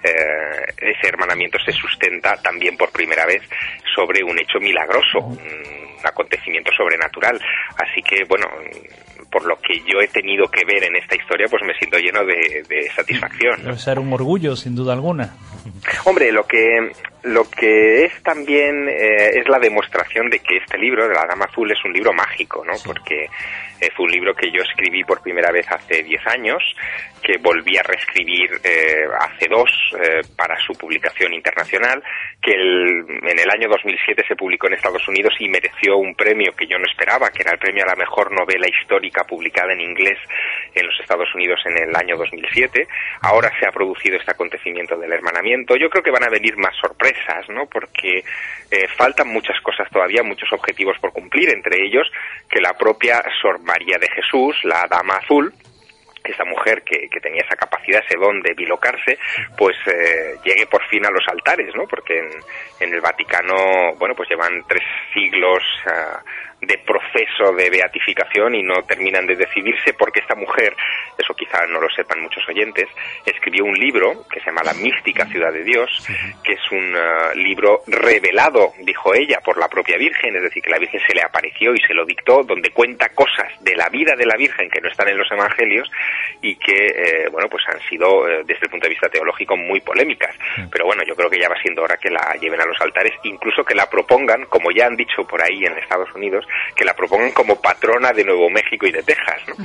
eh, ese hermanamiento se sustenta también por primera vez sobre un hecho milagroso, un acontecimiento sobrenatural. Así que, bueno, por lo que yo he tenido que ver en esta historia, pues me siento lleno de, de satisfacción, ¿no? Debe ser un orgullo, sin duda alguna. Hombre, lo que lo que es también eh, es la demostración de que este libro, de La Dama Azul, es un libro mágico, ¿no? Porque eh, fue un libro que yo escribí por primera vez hace diez años, que volví a reescribir eh, hace dos eh, para su publicación internacional, que el, en el año dos mil siete se publicó en Estados Unidos y mereció un premio que yo no esperaba, que era el premio a la mejor novela histórica publicada en inglés en los Estados Unidos en el año dos mil siete. Ahora se ha producido este acontecimiento del hermanamiento. Yo creo que van a venir más sorpresas, ¿no? Porque eh, faltan muchas cosas todavía, muchos objetivos por cumplir, entre ellos que la propia Sor María de Jesús, la Dama Azul, esa mujer que, que tenía esa capacidad, ese don de bilocarse, pues eh, llegue por fin a los altares, ¿no? Porque en, en el Vaticano, bueno, pues llevan tres siglos uh, de proceso de beatificación y no terminan de decidirse, porque esta mujer, eso quizá no lo sepan muchos oyentes, escribió un libro que se llama La mística ciudad de Dios, que es un uh, libro revelado, dijo ella, por la propia Virgen, es decir, que la Virgen se le apareció y se lo dictó, donde cuenta cosas de la vida de la Virgen que no están en los evangelios y que, eh, bueno, pues han sido, eh, desde el punto de vista teológico, muy polémicas. Pero bueno, yo creo que ya va siendo hora que la lleven a los altares, incluso que la propongan, como ya han dicho por ahí en Estados Unidos, que la propongan como patrona de Nuevo México y de Texas, ¿no?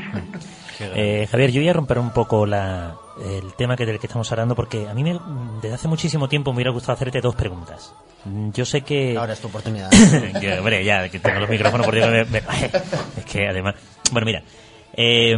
Eh, Javier, yo voy a romper un poco la, el tema que del que estamos hablando, porque a mí me, desde hace muchísimo tiempo me hubiera gustado hacerte dos preguntas. Yo sé que... Ahora es tu oportunidad. que, hombre, ya, que tengo los micrófonos por Dios, me, me, es que además... Bueno, mira, eh,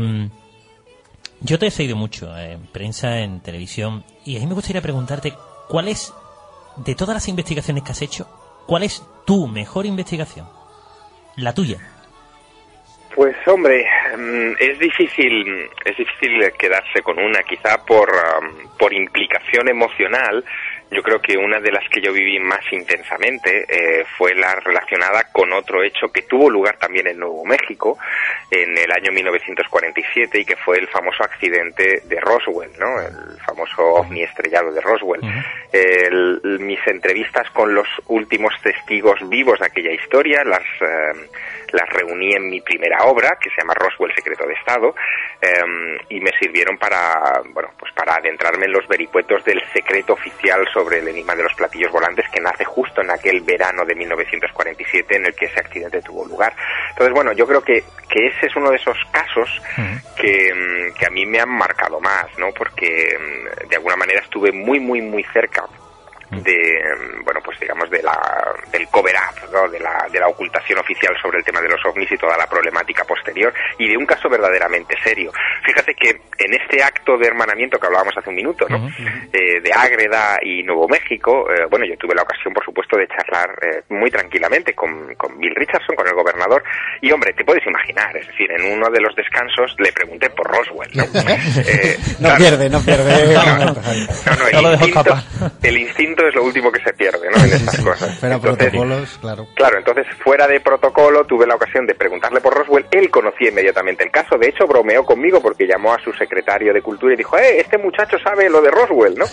yo te he seguido mucho en prensa, en televisión, y a mí me gustaría preguntarte, ¿cuál es, de todas las investigaciones que has hecho, cuál es tu mejor investigación? La tuya. Pues hombre, es difícil, es difícil quedarse con una, quizá por, um, por implicación emocional. Yo creo que una de las que yo viví más intensamente eh, fue la relacionada con otro hecho que tuvo lugar también en Nuevo México en el año mil novecientos cuarenta y siete y que fue el famoso accidente de Roswell, ¿no? El famoso ovni estrellado de Roswell. Uh-huh. el, el, mis entrevistas con los últimos testigos vivos de aquella historia las eh, las reuní en mi primera obra, que se llama Roswell, Secreto de Estado, eh, y me sirvieron para, bueno, pues para adentrarme en los vericuetos del secreto oficial sobre el enigma de los platillos volantes, que nace justo en aquel verano de mil novecientos cuarenta y siete en el que ese accidente tuvo lugar. Entonces, bueno, yo creo que, que ese es uno de esos casos que, que a mí me han marcado más, ¿no? Porque de alguna manera estuve muy, muy, muy cerca de, bueno, pues digamos de la del cover up, ¿no? de la de la ocultación oficial sobre el tema de los ovnis y toda la problemática posterior, y de un caso verdaderamente serio. Fíjate que en este acto de hermanamiento que hablábamos hace un minuto, ¿no? Uh-huh. eh, de Ágreda y Nuevo México, eh, bueno, yo tuve la ocasión, por supuesto, de charlar eh, muy tranquilamente con, con Bill Richardson, con el gobernador, y hombre, te puedes imaginar, es decir, en uno de los descansos le pregunté por Roswell, ¿no? eh, no claro, pierde, no pierde. No, no, no, el, no instinto, el instinto es lo último que se pierde, ¿no? En estas cosas. Pero entonces, protocolos, claro. Claro, entonces fuera de protocolo tuve la ocasión de preguntarle por Roswell. Él conocía inmediatamente el caso, de hecho bromeó conmigo porque llamó a su secretario de Cultura y dijo, eh, este muchacho sabe lo de Roswell, ¿no?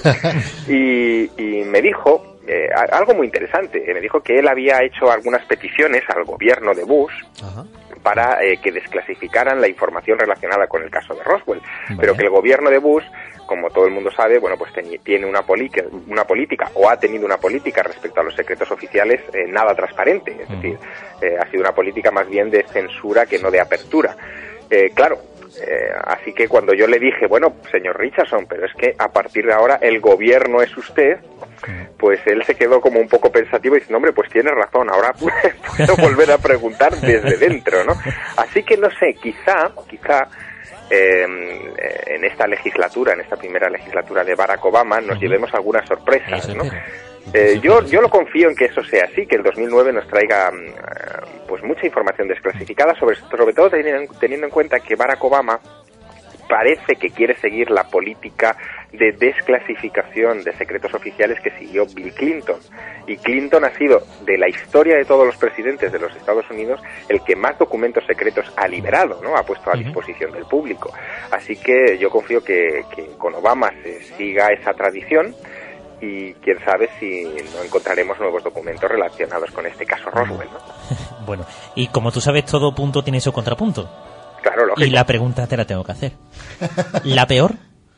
y, y me dijo eh, algo muy interesante, me dijo que él había hecho algunas peticiones al gobierno de Bush. Ajá. Para eh, que desclasificaran la información relacionada con el caso de Roswell, vale. Pero que el gobierno de Bush, como todo el mundo sabe, bueno, pues ten, tiene una, una política, o ha tenido una política respecto a los secretos oficiales eh, nada transparente, es uh-huh. decir, eh, ha sido una política más bien de censura que no de apertura. Eh, claro, eh, así que cuando yo le dije, bueno, señor Richardson, pero es que a partir de ahora el gobierno es usted, pues él se quedó como un poco pensativo y diciendo, hombre, pues tiene razón, ahora puedo volver a preguntar desde dentro, ¿no? Así que no sé, quizá, quizá eh, en esta legislatura, en esta primera legislatura de Barack Obama, nos llevemos algunas sorpresas, ¿no? Eh, yo yo lo confío en que eso sea así, que el dos mil nueve nos traiga pues mucha información desclasificada, sobre, sobre todo teniendo, teniendo en cuenta que Barack Obama parece que quiere seguir la política de desclasificación de secretos oficiales que siguió Bill Clinton. Y Clinton ha sido, de la historia de todos los presidentes de los Estados Unidos, el que más documentos secretos ha liberado, ¿no? Ha puesto a disposición del público. Así que yo confío que, que con Obama se siga esa tradición y quién sabe si no encontraremos nuevos documentos relacionados con este caso Roswell, ¿no? Bueno, y como tú sabes, todo punto tiene su contrapunto. Claro, lógico. Y la pregunta te la tengo que hacer. ¿La peor?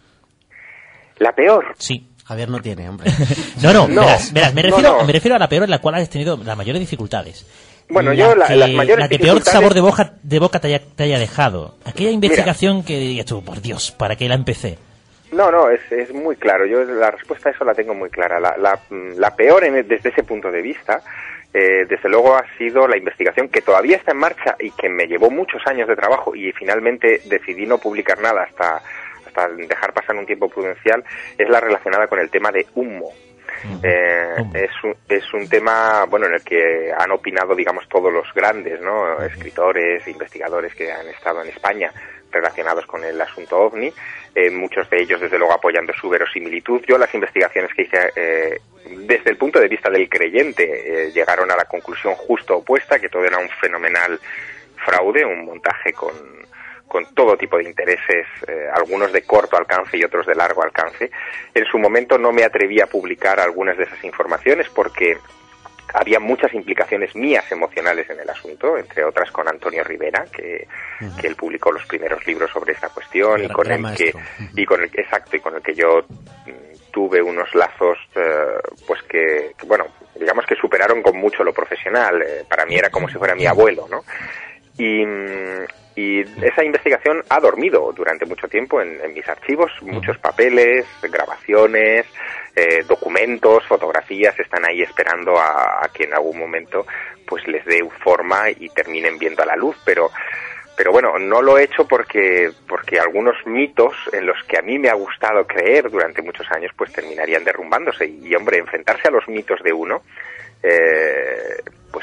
¿La peor? Sí. Javier no tiene, hombre. no, no, no, verás, verás, me refiero, no, no. me refiero a la peor en la cual has tenido las mayores dificultades. Bueno, la yo la, que, las mayores la que peor sabor de boca, de boca te haya, te haya dejado. Aquella investigación Mira, que digas tú, por Dios, ¿para qué la empecé? No, no, es, es muy claro. Yo la respuesta a eso la tengo muy clara. La, la, la peor en, desde ese punto de vista, eh, desde luego ha sido la investigación que todavía está en marcha y que me llevó muchos años de trabajo y finalmente decidí no publicar nada hasta, hasta dejar pasar un tiempo prudencial, es la relacionada con el tema de humo. Eh, es, un, es un tema, bueno, en el que han opinado, digamos, todos los grandes, ¿no? Escritores, investigadores que han estado en España relacionados con el asunto OVNI, eh, muchos de ellos, desde luego, apoyando su verosimilitud. Yo las investigaciones que hice eh, desde el punto de vista del creyente eh, llegaron a la conclusión justo opuesta, que todo era un fenomenal fraude, un montaje con con todo tipo de intereses, eh, algunos de corto alcance y otros de largo alcance. En su momento no me atreví a publicar algunas de esas informaciones porque había muchas implicaciones mías emocionales en el asunto, entre otras con Antonio Rivera, que, uh-huh. que él publicó los primeros libros sobre esta cuestión y con el que y con el exacto y con el que yo mm, tuve unos lazos eh, pues que, que bueno, digamos que superaron con mucho lo profesional. Eh, para mí era como si fuera mi abuelo, ¿no? Y Y esa investigación ha dormido durante mucho tiempo en, en mis archivos. Muchos papeles, grabaciones, eh, documentos, fotografías están ahí esperando a, a que en algún momento pues les dé forma y terminen viendo a la luz. Pero, pero bueno, no lo he hecho porque, porque algunos mitos en los que a mí me ha gustado creer durante muchos años pues terminarían derrumbándose. Y, y hombre, enfrentarse a los mitos de uno... Eh, pues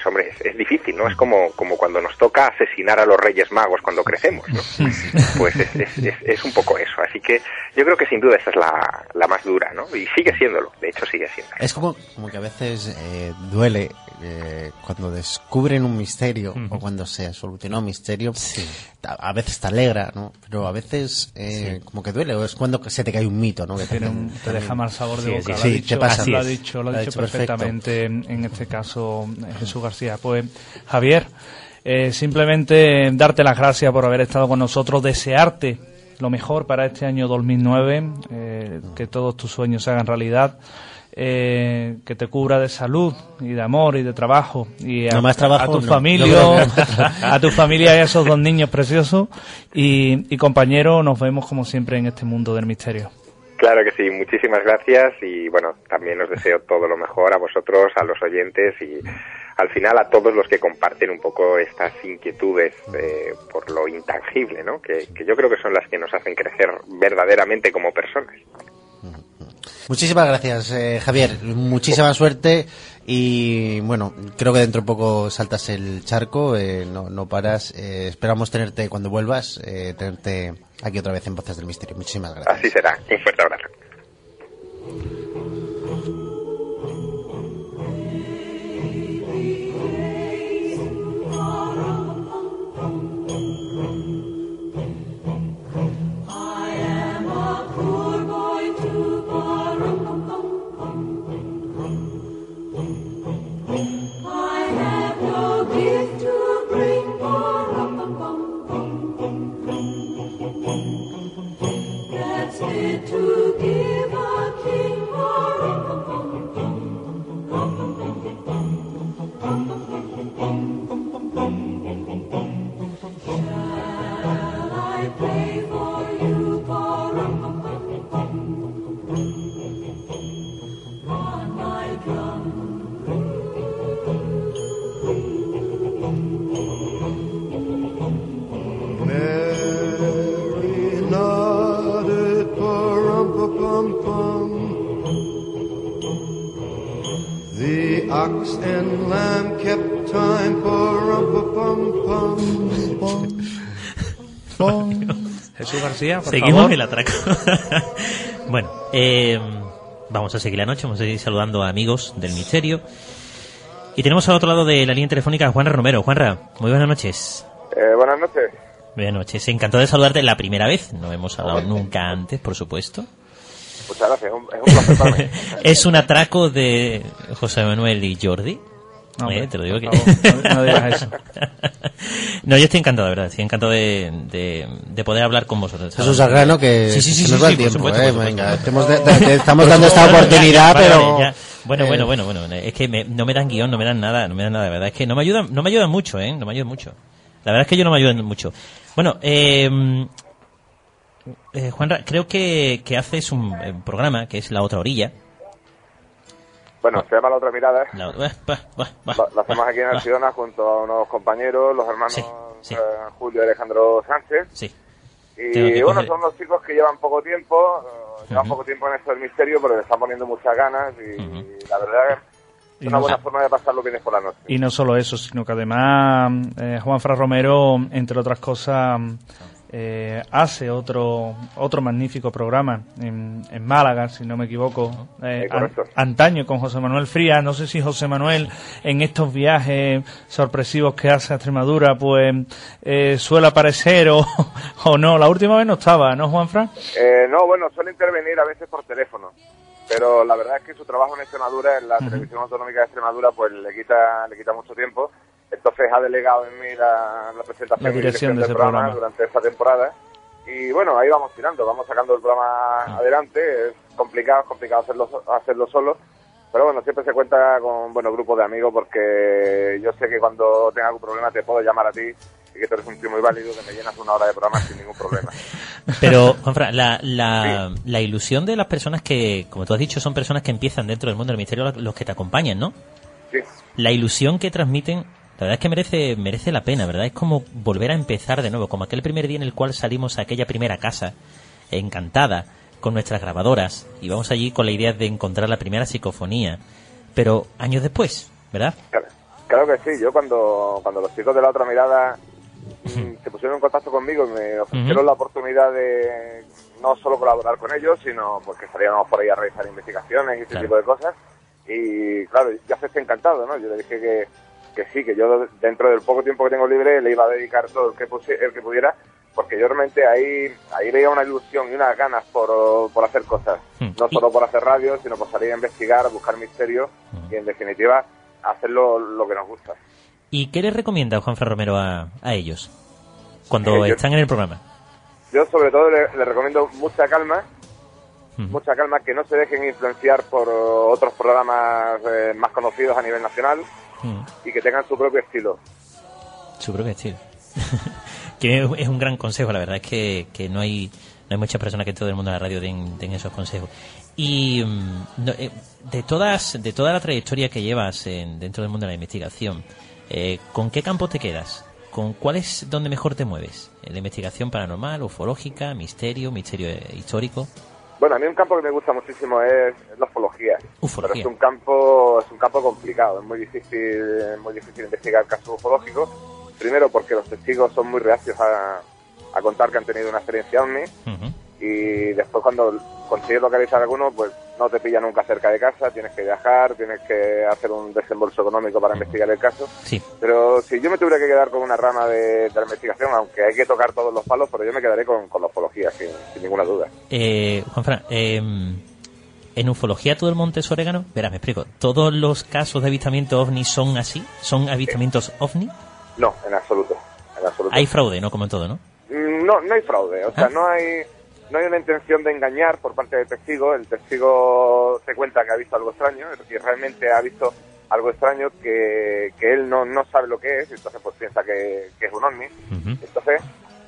hombre, es, es difícil, ¿no? Es como, como cuando nos toca asesinar a los Reyes Magos cuando crecemos, ¿no? Pues es, es, es, es un poco eso. Así que yo creo que sin duda esa es la, la más dura, ¿no? Y sigue siéndolo, de hecho sigue siendo. Es como, como que a veces eh, duele eh, cuando descubren un misterio uh-huh. o cuando se soluciona un misterio. Sí. A veces te alegra, ¿no? Pero a veces eh, sí. como que duele, o es cuando se te cae un mito, ¿no? Que te, un, te deja mal sabor de sí, boca. Sí, lo, ha dicho, pasa. lo ha dicho, lo ha dicho, dicho perfectamente en, en este caso Jesús García. Pues Javier, eh, simplemente darte las gracias por haber estado con nosotros, desearte lo mejor para este año dos mil nueve, eh, que todos tus sueños se hagan realidad. Eh, que te cubra de salud y de amor y de trabajo y a, no más trabajo, a tu no. familia no, a tu familia y a esos dos niños preciosos y, y compañeros, nos vemos como siempre en este mundo del misterio. Claro que sí, muchísimas gracias y bueno, también os deseo todo lo mejor a vosotros, a los oyentes y al final a todos los que comparten un poco estas inquietudes eh, por lo intangible, ¿no? Que, que yo creo que son las que nos hacen crecer verdaderamente como personas. Muchísimas gracias, eh, Javier. Muchísima suerte y, bueno, creo que dentro de poco saltas el charco, eh, no, no paras. Eh, esperamos tenerte cuando vuelvas, eh, tenerte aquí otra vez en Voces del Misterio. Muchísimas gracias. Así será. Un fuerte abrazo. Ox and lamb kept time for rum pum pum. Jesús García, por seguimos favor. el atraco. Bueno, eh, vamos a seguir la noche, vamos a seguir saludando a amigos del misterio. Y tenemos al otro lado de la línea telefónica a Juanra Romero. Juanra, muy buenas noches. Eh, buenas noches. Buenas noches, encantado de saludarte la primera vez. No hemos hablado nunca antes, por supuesto. Muchas gracias, es un, es un placer para mí. Es un atraco de José Manuel y Jordi. No, eh, te lo digo que... no, no digas eso. No, yo estoy encantado, de verdad. Estoy encantado de, de, de poder hablar con vosotros. Jesús Agrano, que sí, sí, sí, se nos sí, va sí, el tiempo, supuesto, eh. por Venga, supuesto. estamos, de, te estamos dando esta oportunidad, vale, pero... Vale, ya. Bueno, eh, bueno, bueno, bueno. Es que me, no me dan guión, no me dan nada, no me dan nada, de verdad. Es que no me ayudan, no me ayudan mucho, ¿eh? No me ayudan mucho. La verdad es que yo no me ayudan mucho. Bueno, eh... Eh, Juanra, creo que, que haces un, un programa que es La Otra Orilla. Bueno, se llama La Otra Mirada. La, bah, bah, bah, bah, lo, lo hacemos aquí en Archidona junto a unos compañeros, los hermanos sí, sí. Eh, Julio y Alejandro Sánchez. Sí. Y bueno, coger... son los chicos que llevan poco tiempo, uh, llevan uh-huh. poco tiempo en esto del misterio, pero le están poniendo muchas ganas y, uh-huh. y la verdad es y una no, buena forma de pasarlo bien por la noche. Y no solo eso, sino que además eh, Juanfran Romero, entre otras cosas... Eh, hace otro otro magnífico programa en, en Málaga, si no me equivoco, eh, an, antaño con José Manuel Frías. No sé si José Manuel en estos viajes sorpresivos que hace a Extremadura pues eh, suele aparecer o, o no. La última vez no estaba, ¿no, Juanfran? Eh, no, bueno, suele intervenir a veces por teléfono, pero la verdad es que su trabajo en Extremadura, en la uh-huh. televisión autonómica de Extremadura, pues le quita le quita mucho tiempo. Entonces ha delegado en mí la, la presentación la dirección y de del ese programa, programa durante esta temporada. Y bueno, ahí vamos tirando, vamos sacando el programa ah. adelante. Es complicado, es complicado hacerlo, hacerlo solo. Pero bueno, siempre se cuenta con buenos grupos de amigos porque yo sé que cuando tenga algún problema te puedo llamar a ti y que tú eres un tío muy válido, que me llenas una hora de programa sin ningún problema. Pero, Juanfran, la, la, sí. la ilusión de las personas que, como tú has dicho, son personas que empiezan dentro del mundo del misterio, los que te acompañan, ¿no? Sí. La ilusión que transmiten... La verdad es que merece merece la pena, ¿verdad? Es como volver a empezar de nuevo, como aquel primer día en el cual salimos a aquella primera casa, encantada, con nuestras grabadoras, y vamos allí con la idea de encontrar la primera psicofonía, pero años después, ¿verdad? Claro. Claro que sí, yo cuando, cuando los chicos de La Otra Mirada mm, se pusieron en contacto conmigo y me ofrecieron uh-huh. la oportunidad de no solo colaborar con ellos, sino porque salíamos por ahí a realizar investigaciones y ese claro. tipo de cosas. Y claro, ya se está encantado, ¿no? Yo le dije que, que sí, que yo dentro del poco tiempo que tengo libre le iba a dedicar todo el que, pusi- el que pudiera, porque yo realmente ahí ahí veía una ilusión y unas ganas por, por hacer cosas. Hmm. No solo por hacer radio, sino por salir a investigar, a buscar misterios hmm. y en definitiva hacer lo, lo que nos gusta. ¿Y qué les recomienda Juanfran Romero a, a ellos cuando eh, yo, están en el programa? Yo sobre todo les le recomiendo mucha calma, hmm. mucha calma, que no se dejen influenciar por otros programas eh, más conocidos a nivel nacional hmm. y que tengan su propio estilo. Su propio estilo. Que es un gran consejo, la verdad es que, que no hay no hay muchas personas que en todo el mundo de la radio den, den esos consejos. Y no, eh, de todas de toda la trayectoria que llevas en, dentro del mundo de la investigación, eh, ¿con qué campo te quedas? ¿Con cuál es donde mejor te mueves? ¿La investigación paranormal, ufológica, misterio, misterio eh, histórico? Bueno, a mí un campo que me gusta muchísimo es, es la ufología. Ufología. Pero es un campo es un campo complicado, es muy difícil muy difícil investigar casos ufológicos. Primero porque los testigos son muy reacios a, a contar que han tenido una experiencia ovni. Uh-huh. Y después cuando consigues localizar a alguno, pues no te pilla nunca cerca de casa, tienes que viajar, tienes que hacer un desembolso económico para uh-huh. investigar el caso. Sí. Pero si yo me tuviera que quedar con una rama de, de la investigación, aunque hay que tocar todos los palos, pero yo me quedaré con, con la ufología, sin, sin ninguna duda. Eh, Juanfran, eh, ¿en ufología todo el monte es orégano? Verás, me explico. ¿Todos los casos de avistamiento ovni son así? ¿Son avistamientos eh. ovni? No, en absoluto, en absoluto. Hay fraude, ¿no? Como en todo, ¿no? No, no hay fraude. O sea, ¿Ah? no hay no hay una intención de engañar por parte del testigo. El testigo te cuenta que ha visto algo extraño y realmente ha visto algo extraño que, que él no, no sabe lo que es, entonces pues piensa que, que es un ovni. Uh-huh. Entonces,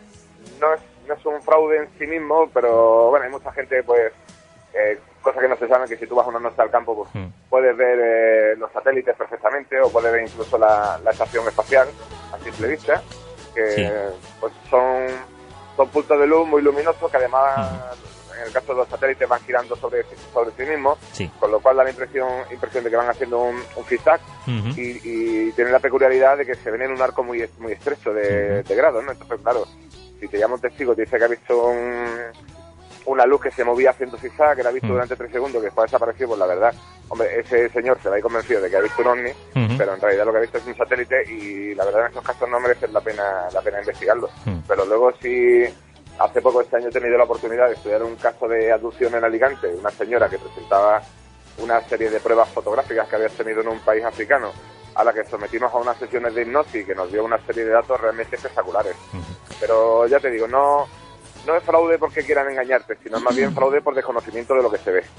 no es, no es un fraude en sí mismo, pero bueno, hay mucha gente, pues, eh, cosas que no se saben, que si tú vas una noche al campo, pues uh-huh. puedes ver eh, los satélites perfectamente, o puedes ver incluso la, la estación espacial a simple vista, que sí. pues son, son puntos de luz muy luminosos que además, uh-huh. en el caso de los satélites, van girando sobre, sobre sí mismos, sí. con lo cual da la impresión, impresión de que van haciendo un, un zigzag, uh-huh. y, y tienen la peculiaridad de que se ven en un arco muy, muy estrecho de, uh-huh. de grados, ¿no? Entonces, claro, si te llama un testigo y te dice que ha visto un, una luz que se movía haciendo zigzag, que la ha visto uh-huh. durante tres segundos, que después desapareció, pues la verdad, hombre, ese señor se va a ir convencido de que ha visto un ovni, uh-huh. pero en realidad lo que ha visto es un satélite y la verdad en esos casos no merecen la pena la pena investigarlo. Uh-huh. Pero luego sí, hace poco este año he tenido la oportunidad de estudiar un caso de abducción en Alicante, una señora que presentaba una serie de pruebas fotográficas que había tenido en un país africano, a la que sometimos a unas sesiones de hipnosis que nos dio una serie de datos realmente espectaculares. Uh-huh. Pero ya te digo, no no es fraude porque quieran engañarte, sino más bien fraude por desconocimiento de lo que se ve.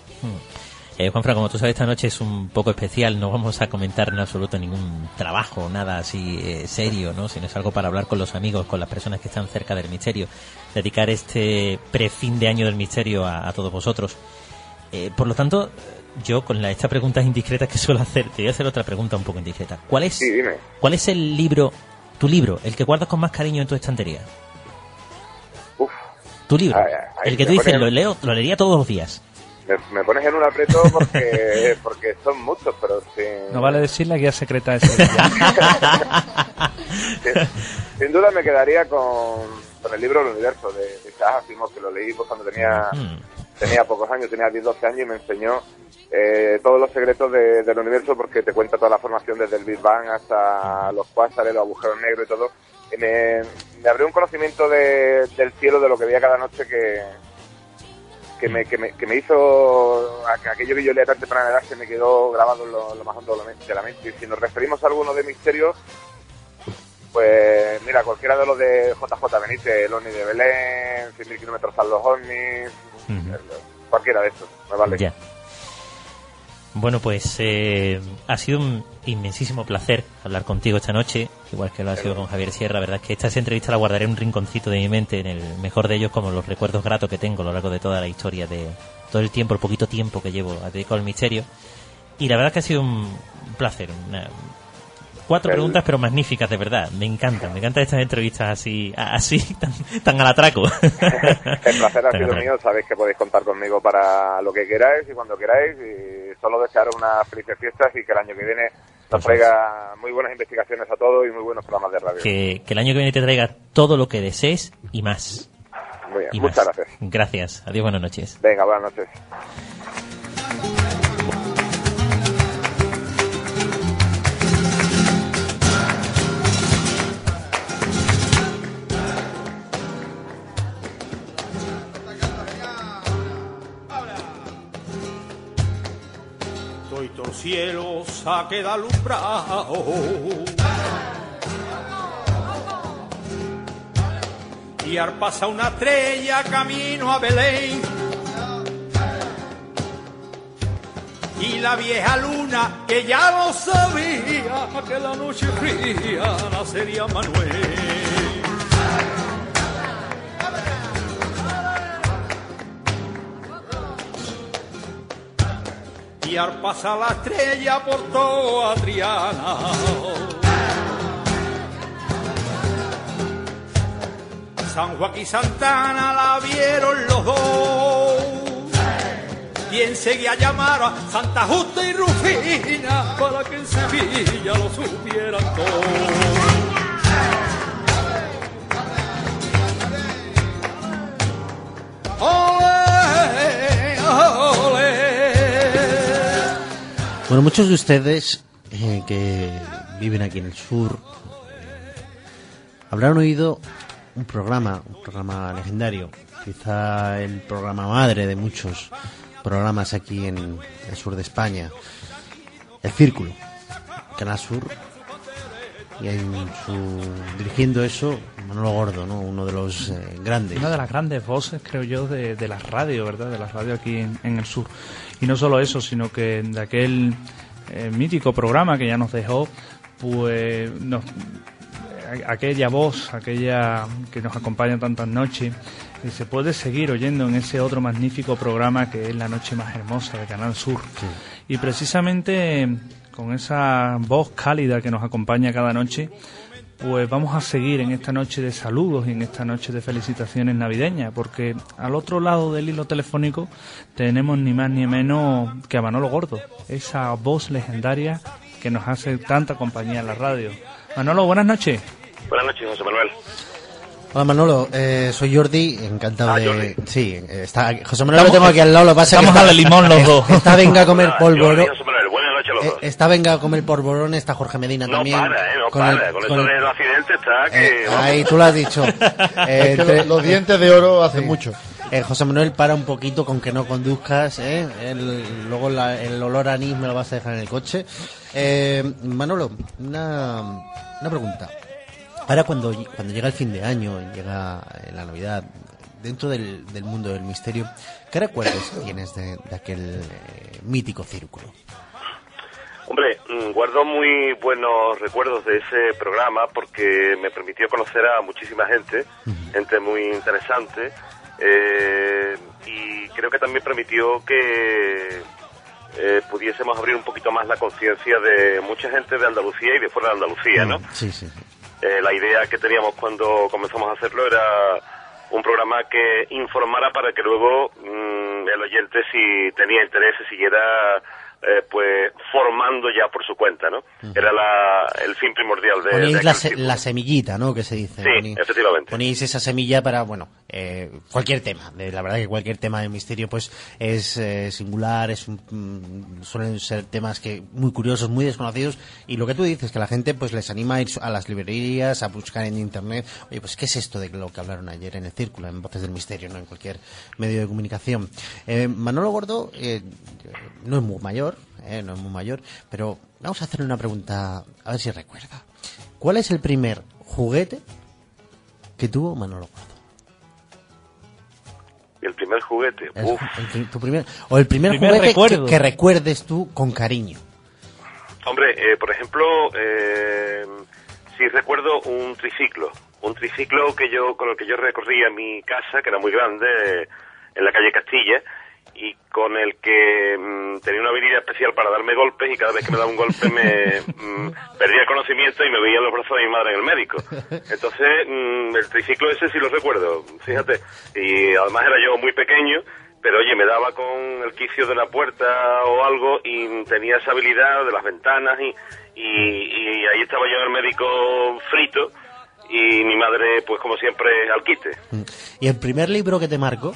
Eh, Juanfran, como tú sabes, esta noche es un poco especial, no vamos a comentar en absoluto ningún trabajo, nada así eh, serio, ¿no? Sino es algo para hablar con los amigos, con las personas que están cerca del misterio, dedicar este pre-fin de año del misterio a, a todos vosotros. Eh, por lo tanto, yo con la, estas preguntas indiscretas que suelo hacer, te voy a hacer otra pregunta un poco indiscreta. ¿Cuál es, sí, dime. ¿Cuál es el libro, tu libro, el que guardas con más cariño en tu estantería? Uf. Tu libro, Ay, ay, el que tú dices, en... lo leo, lo leería todos los días. Me, me pones en un aprieto porque porque son muchos, pero sin... No vale decir la guía secreta de ese sin, sin duda me quedaría con, con el libro del universo de, de Isaac Asimov, que lo leí pues, cuando tenía mm. tenía pocos años, tenía diez, doce años, y me enseñó eh, todos los secretos de, del universo, porque te cuenta toda la formación desde el Big Bang hasta los cuásares, los agujeros negros y todo. Y me, me abrió un conocimiento de, del cielo, de lo que veía cada noche, que que me, que me, que me hizo aquello que yo leía tan temprana edad, se me quedó grabado en lo, lo más hondo de la mente. Y si nos referimos a alguno de misterio, pues mira, cualquiera de los de J J Benítez, el ovni de Belén, cien mil kilómetros a los ovnis, uh-huh. cualquiera de estos, me vale. Ya. Bueno, pues eh, ha sido un inmensísimo placer hablar contigo esta noche, igual que lo ha sido con Javier Sierra. La verdad es que esta entrevista la guardaré en un rinconcito de mi mente, en el mejor de ellos, como los recuerdos gratos que tengo a lo largo de toda la historia, de todo el tiempo, el poquito tiempo que llevo dedicado al misterio. Y la verdad es que ha sido un placer. Una, cuatro el... preguntas, pero magníficas, de verdad. Me encantan, me encantan estas entrevistas así, así tan, tan al atraco. El placer ha sido mío. Sabéis que podéis contar conmigo para lo que queráis y cuando queráis. Y solo desearos unas felices fiestas y que el año que viene nos traiga muy buenas investigaciones a todos y muy buenos programas de radio. Que, que el año que viene te traiga todo lo que desees y más. Muy bien, y muchas más. gracias. Gracias. Adiós, buenas noches. Venga, buenas noches. Todo el cielo se ha quedado alumbrado y al pasar una estrella camino a Belén y la vieja luna que ya lo sabía que la noche fría nacería Manuel. Y al pasar la estrella por toda Adriana, San Joaquín y Santana la vieron los dos, y enseguida llamaron a Santa Justa y Rufina para que en Sevilla lo supieran todos. Bueno, muchos de ustedes eh, que viven aquí en el sur eh, habrán oído un programa, un programa legendario, quizá el programa madre de muchos programas aquí en el sur de España, El Círculo, Canal Sur, y en su, dirigiendo eso, Manolo Gordo, ¿no? Uno de los eh, grandes. Una de las grandes voces, creo yo, de, de la radio, ¿verdad? De la radio aquí en, en el sur. Y no solo eso, sino que de aquel eh, mítico programa que ya nos dejó, pues nos, aquella voz, aquella que nos acompaña tantas noches, y se puede seguir oyendo en ese otro magnífico programa que es La Noche Más Hermosa de Canal Sur. Sí. Y precisamente con esa voz cálida que nos acompaña cada noche, pues vamos a seguir en esta noche de saludos y en esta noche de felicitaciones navideñas, porque al otro lado del hilo telefónico tenemos ni más ni menos que a Manolo Gordo, esa voz legendaria que nos hace tanta compañía en la radio. Manolo, buenas noches. Buenas noches, José Manuel. Hola Manolo, eh, soy Jordi, encantado ah, de... Jordi. Sí, está, José Manuel lo tengo aquí al lado, lo que pasa estamos que está, a la limón los dos. Está venga a comer polvorón. Eh, está venga a comer polvorón, está Jorge Medina no también. Para, eh, no con para, el, con, con eso el, del accidente está que... Eh, ahí tú lo has dicho. Eh, es que entre, los dientes de oro hacen sí. mucho. Eh, José Manuel, para un poquito con que no conduzcas, ¿eh? El, luego la, el olor a anís me lo vas a dejar en el coche. Eh, Manolo, una, una pregunta. Ahora cuando, cuando llega el fin de año, llega la Navidad, dentro del, del mundo del misterio, ¿qué recuerdos tienes de, de aquel eh, mítico círculo? Hombre, guardo muy buenos recuerdos de ese programa porque me permitió conocer a muchísima gente, uh-huh. gente muy interesante, eh, y creo que también permitió que eh, pudiésemos abrir un poquito más la conciencia de mucha gente de Andalucía y de fuera de Andalucía, ¿no? Sí, sí. Eh, la idea que teníamos cuando comenzamos a hacerlo era un programa que informara para que luego mmm, el oyente, si tenía interés, se siguiera eh, pues formando ya por su cuenta, ¿no? Uh-huh. Era la, el fin primordial de... Ponéis de la, se, la semillita, ¿no? Que se dice. Sí, ponéis, efectivamente. Ponéis esa semilla para, bueno, eh, cualquier tema. De, la verdad que cualquier tema del misterio, pues, es eh, singular, es un, mm, suelen ser temas que muy curiosos, muy desconocidos, y lo que tú dices, que la gente, pues, les anima a ir a las librerías, a buscar en internet, oye, pues, ¿qué es esto de lo que hablaron ayer en el Círculo, en Voces del Misterio, no en cualquier medio de comunicación? Eh, Manolo Gordo eh, no es muy mayor, Eh, no es muy mayor, pero vamos a hacerle una pregunta, a ver si recuerda. ¿Cuál es el primer juguete que tuvo Manolo Gordo? El primer juguete, el, Uf. El, tu primer, o el primer, primer juguete que, que recuerdes tú con cariño. Hombre, eh, por ejemplo, eh, sí recuerdo un triciclo, un triciclo que yo con el que yo recorría mi casa, que era muy grande, eh, en la calle Castilla, y con el que mmm, tenía una habilidad especial para darme golpes, y cada vez que me daba un golpe me mmm, perdía el conocimiento y me veía en los brazos de mi madre en el médico. Entonces, mmm, el triciclo ese sí lo recuerdo, fíjate, y además era yo muy pequeño, pero oye, me daba con el quicio de una puerta o algo y tenía esa habilidad de las ventanas y, y, y ahí estaba yo en el médico frito y mi madre, pues como siempre, al quite. ¿Y el primer libro que te marcó?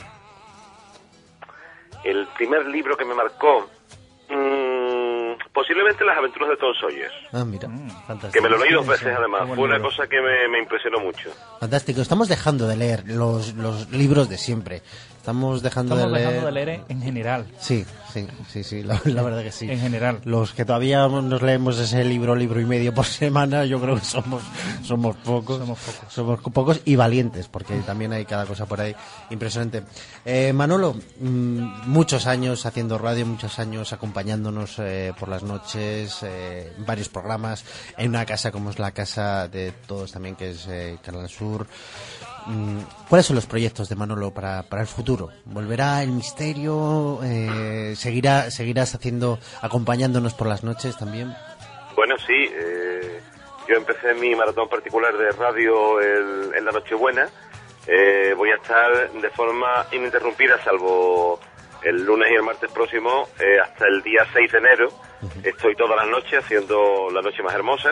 El primer libro que me marcó, mmm, posiblemente Las aventuras de Tom Sawyer. Ah, mira, fantástico. Que me lo leí dos veces Sí, además, qué buen fue una libro. cosa que me, me impresionó mucho. Fantástico, estamos dejando de leer los, los libros de siempre. Estamos dejando Estamos de leer... dejando de leer en general. Sí, sí, sí, sí, la, la verdad que sí. En general. Los que todavía nos leemos ese libro, libro y medio por semana, yo creo que somos somos pocos. Somos pocos. Somos pocos y valientes, porque también hay cada cosa por ahí impresionante. Eh, Manolo, mmm, muchos años haciendo radio, muchos años acompañándonos eh, por las noches, eh, en varios programas, en una casa como es la casa de todos también, que es eh, Canal Sur. ¿Cuáles son los proyectos de Manolo para, para el futuro? ¿Volverá el misterio? Eh, ¿seguirá, ¿Seguirás haciendo, acompañándonos por las noches también? Bueno, sí, eh, yo empecé mi maratón particular de radio el, en la Nochebuena. Eh, voy a estar de forma ininterrumpida, salvo el lunes y el martes próximo, eh, hasta el día seis de enero. Uh-huh. Estoy todas las noches haciendo La Noche Más Hermosa.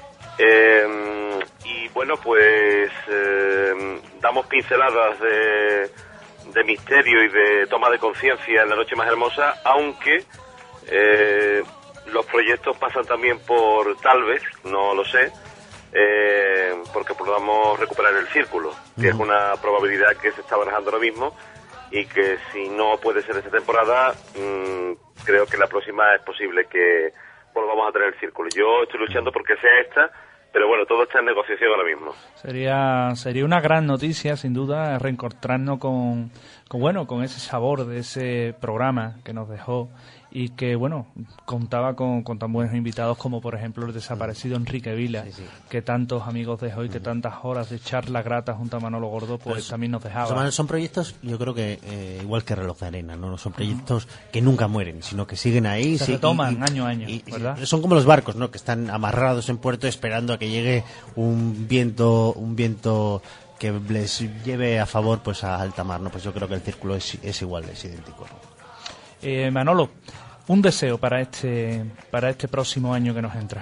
Eh, y bueno, pues eh, damos pinceladas de, de misterio y de toma de conciencia en La Noche Más Hermosa, aunque eh, los proyectos pasan también por, tal vez, no lo sé, eh, porque podamos recuperar el círculo, que uh-huh. es una probabilidad que se está barajando ahora mismo y que si no puede ser esta temporada, mmm, creo que la próxima es posible que volvamos a tener el círculo. Yo estoy luchando porque sea esta, pero bueno, todo está en negociación ahora mismo. Sería sería una gran noticia, sin duda, reencontrarnos con, con bueno con ese sabor de ese programa que nos dejó y que, bueno, contaba con, con tan buenos invitados como, por ejemplo, el desaparecido Enrique Vila, sí, sí. que tantos amigos dejó y que tantas horas de charla grata junto a Manolo Gordo, pues, pues también nos dejaba. Son, son proyectos, yo creo que eh, igual que Reloj de Arena, no son proyectos uh-huh. que nunca mueren, sino que siguen ahí. Se sí, retoman y, año a año, y, ¿verdad? Y son como los barcos, ¿no? Que están amarrados en puerto esperando a que llegue un viento, un viento que les lleve a favor pues a alta mar, ¿no? Pues yo creo que el círculo es, es igual, es idéntico, ¿no? Eh, Manolo, un deseo para este para este próximo año que nos entra.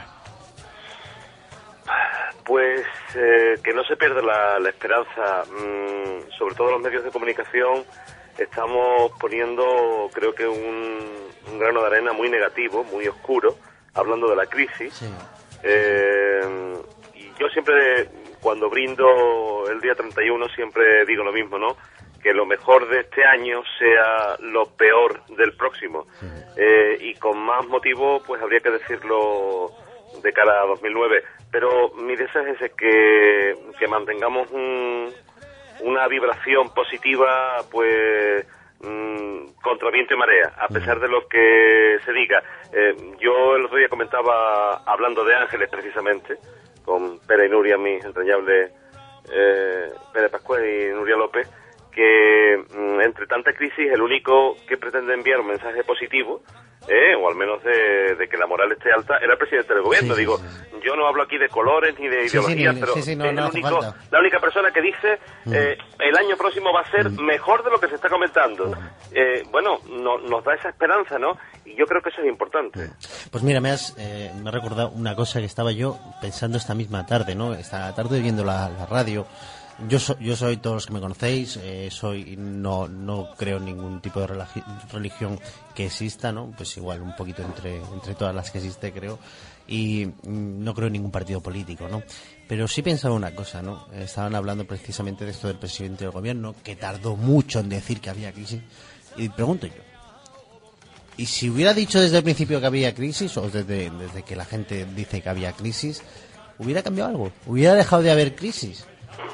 Pues eh, que no se pierda la, la esperanza. Mm, sobre todo los medios de comunicación estamos poniendo, creo que un, un grano de arena muy negativo, muy oscuro, hablando de la crisis. Sí. Eh, y yo siempre, cuando brindo el día treinta y uno, siempre digo lo mismo, ¿no? Que lo mejor de este año sea lo peor del próximo. Sí. Eh, y con más motivo, pues habría que decirlo de cara a dos mil nueve. Pero mi deseo es ese, que, que mantengamos un, una vibración positiva, pues, mmm, contra viento y marea, a pesar de lo que se diga. Eh, yo el otro día comentaba, hablando de ángeles precisamente, con Pere y Nuria, mis entrañables eh, Pere Pascual y Nuria López, que mmm, entre tanta crisis el único que pretende enviar un mensaje positivo, eh, o al menos de, de que la moral esté alta, era el presidente del gobierno. Sí, Digo, sí, sí. yo no hablo aquí de colores ni de sí, ideologías, sí, pero sí, sí, no, es no el hace único, falta. la única persona que dice mm. eh, el año próximo va a ser mm. mejor de lo que se está comentando. Mm. Eh, bueno, no, nos da esa esperanza, ¿no? Y yo creo que eso es importante. Pues mira, me has, eh, me ha recordado una cosa que estaba yo pensando esta misma tarde, ¿no? Esta tarde viendo la, la radio. Yo, so, yo soy, todos los que me conocéis, eh, soy no no creo en ningún tipo de religi- religión que exista, ¿no? Pues igual un poquito entre entre todas las que existe, creo. Y mm, no creo en ningún partido político, ¿no? Pero sí pensaba una cosa, ¿no? Eh, estaban hablando precisamente de esto del presidente del gobierno, que tardó mucho en decir que había crisis. Y pregunto yo, ¿y si hubiera dicho desde el principio que había crisis, o desde, desde que la gente dice que había crisis, hubiera cambiado algo? ¿Hubiera dejado de haber crisis?